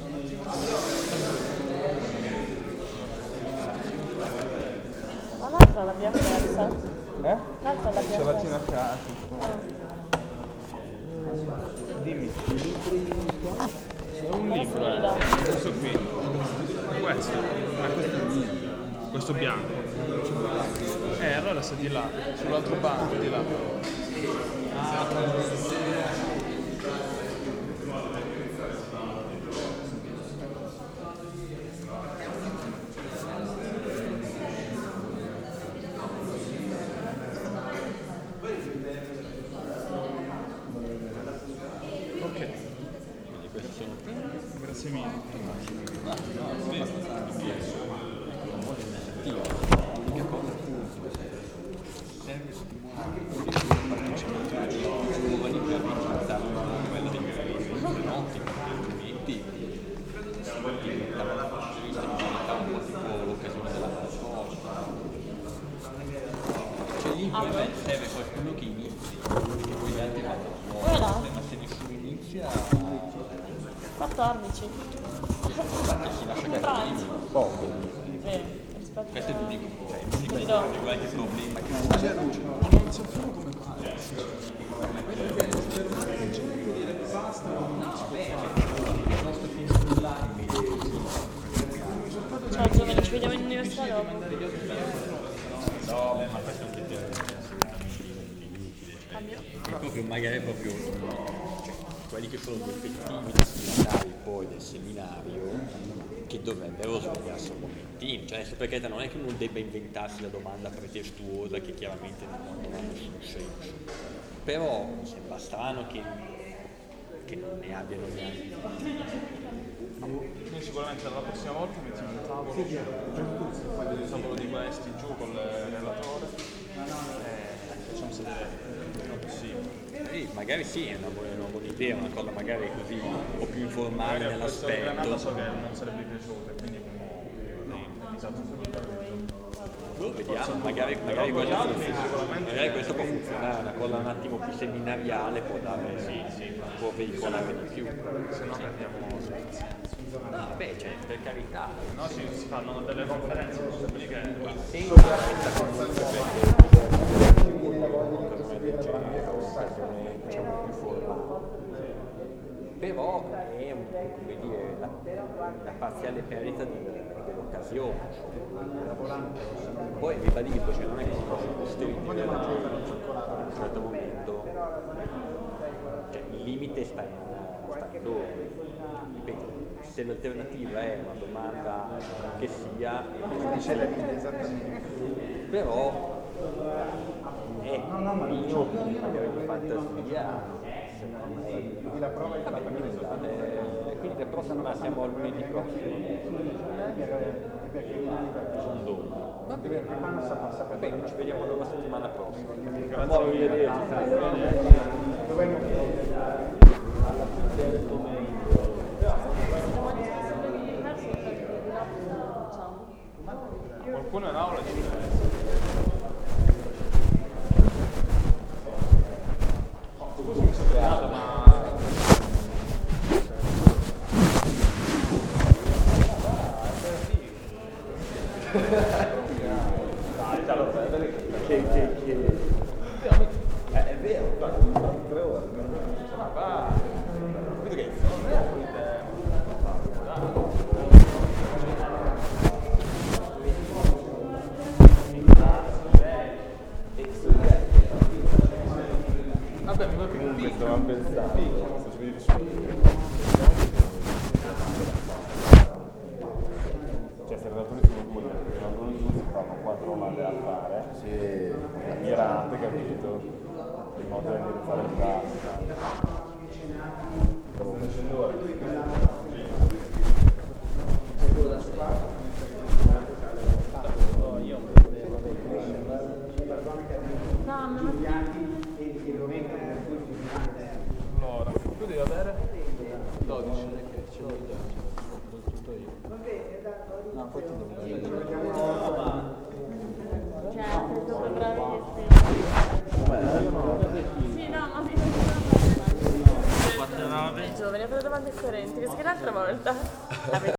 Speaker 12: Ma l'altra l'abbiamo persa?
Speaker 8: Eh?
Speaker 12: L'altra l'abbiamo
Speaker 8: Ce la
Speaker 12: persa.
Speaker 8: tiene a casa. Dimmi. C'è un libro, eh. Questo qui. Questo. Ah, questo è mio. Questo bianco. Eh, allora sei di là, sull'altro banco, di là. Ok. Grazie mille.
Speaker 2: Serve stimolare la partecipazione dei giovani per ricordare a livello dei movimenti ottico, movimenti credo di sì, diventare una professionista di qualità un po' tipo l'occasione della proposta. Cioè lì ovviamente serve qualcuno che inizi, perché poi gli altri vanno fuori, ma se nessuno inizia
Speaker 12: quattordici.
Speaker 2: infatti si lascia cadere poco.
Speaker 12: Sì. Rispetto
Speaker 2: Questo è l'unico, cioè, l'unico
Speaker 12: Ti do.
Speaker 2: qualche problema che non c'è.
Speaker 11: Non sappiamo come fare.
Speaker 12: Ciao giovane, ci vediamo in università dopo.
Speaker 2: No, beh, ma questo è un criterio assolutamente inutile. È proprio magari proprio cioè, quelli che sono gli effettivi destinatari poi del seminario che dovrebbero svegliarsi un momentino, cioè perché non è che uno debba inventarsi la domanda pretestuosa che chiaramente non ha nessun senso, però mi sembra strano che, che non ne abbiano neanche.
Speaker 8: Noi sicuramente la prossima volta mettiamo un tavolo, un tavolo di questi giù con il relatore e facciamo sedere il meno possibile.
Speaker 2: Sì, magari sì, è una buona, una buona idea, una cosa magari così un po' più informale nell'aspetto.
Speaker 8: Granata so che non sarebbe piaciuta, quindi abbiamo iniziato
Speaker 2: Boh, vediamo, magari, magari, questo funziona, magari questo può funzionare, una cosa un attimo più seminariale può dare, sì, sì, può veicolare di più.
Speaker 8: Se no perdiamo
Speaker 2: No, beh, cioè, per carità.
Speaker 8: No, si, si fanno delle conferenze, quelli che...
Speaker 2: Senza questa comunque per diciamo più formale. Però è un, come dire, la, la parziale perdita di, dell'occasione. Poi ribadisco, cioè non è che si possa costringere la gente a un certo momento, cioè il limite sta in, sta in loro. Ripeto, se l'alternativa è una domanda che sia, però è un minimo magari di fantasia.
Speaker 11: La prova è
Speaker 2: Vabbè, quindi, eh, quindi però siamo al lunedì prossimo. Sono dove? Va bene, va bene, ci vediamo la settimana prossima. Grazie.
Speaker 8: Qualcuno è in aula di scusa mi sono creato, ma dai, allora, che, che, che... Eh, è vero, tre ore.
Speaker 3: Vabbè, ma comunque stavamo pensando. Cioè, se i relatori sono due, perché i relatori due si fanno quattro domande da fare. Sì. Mirate, capito? In modo da indirizzare il caso. Stavo facendo ora. Allora, tu devi avere dodici, che ce l'ho già, l'ho tutto io. No, poi ti devo dare.
Speaker 12: Cioè, sono bravissimi. Sì, no, ma mi
Speaker 14: quattro nove.
Speaker 12: Giovani, ho fatto domande coerenti, che l'altra volta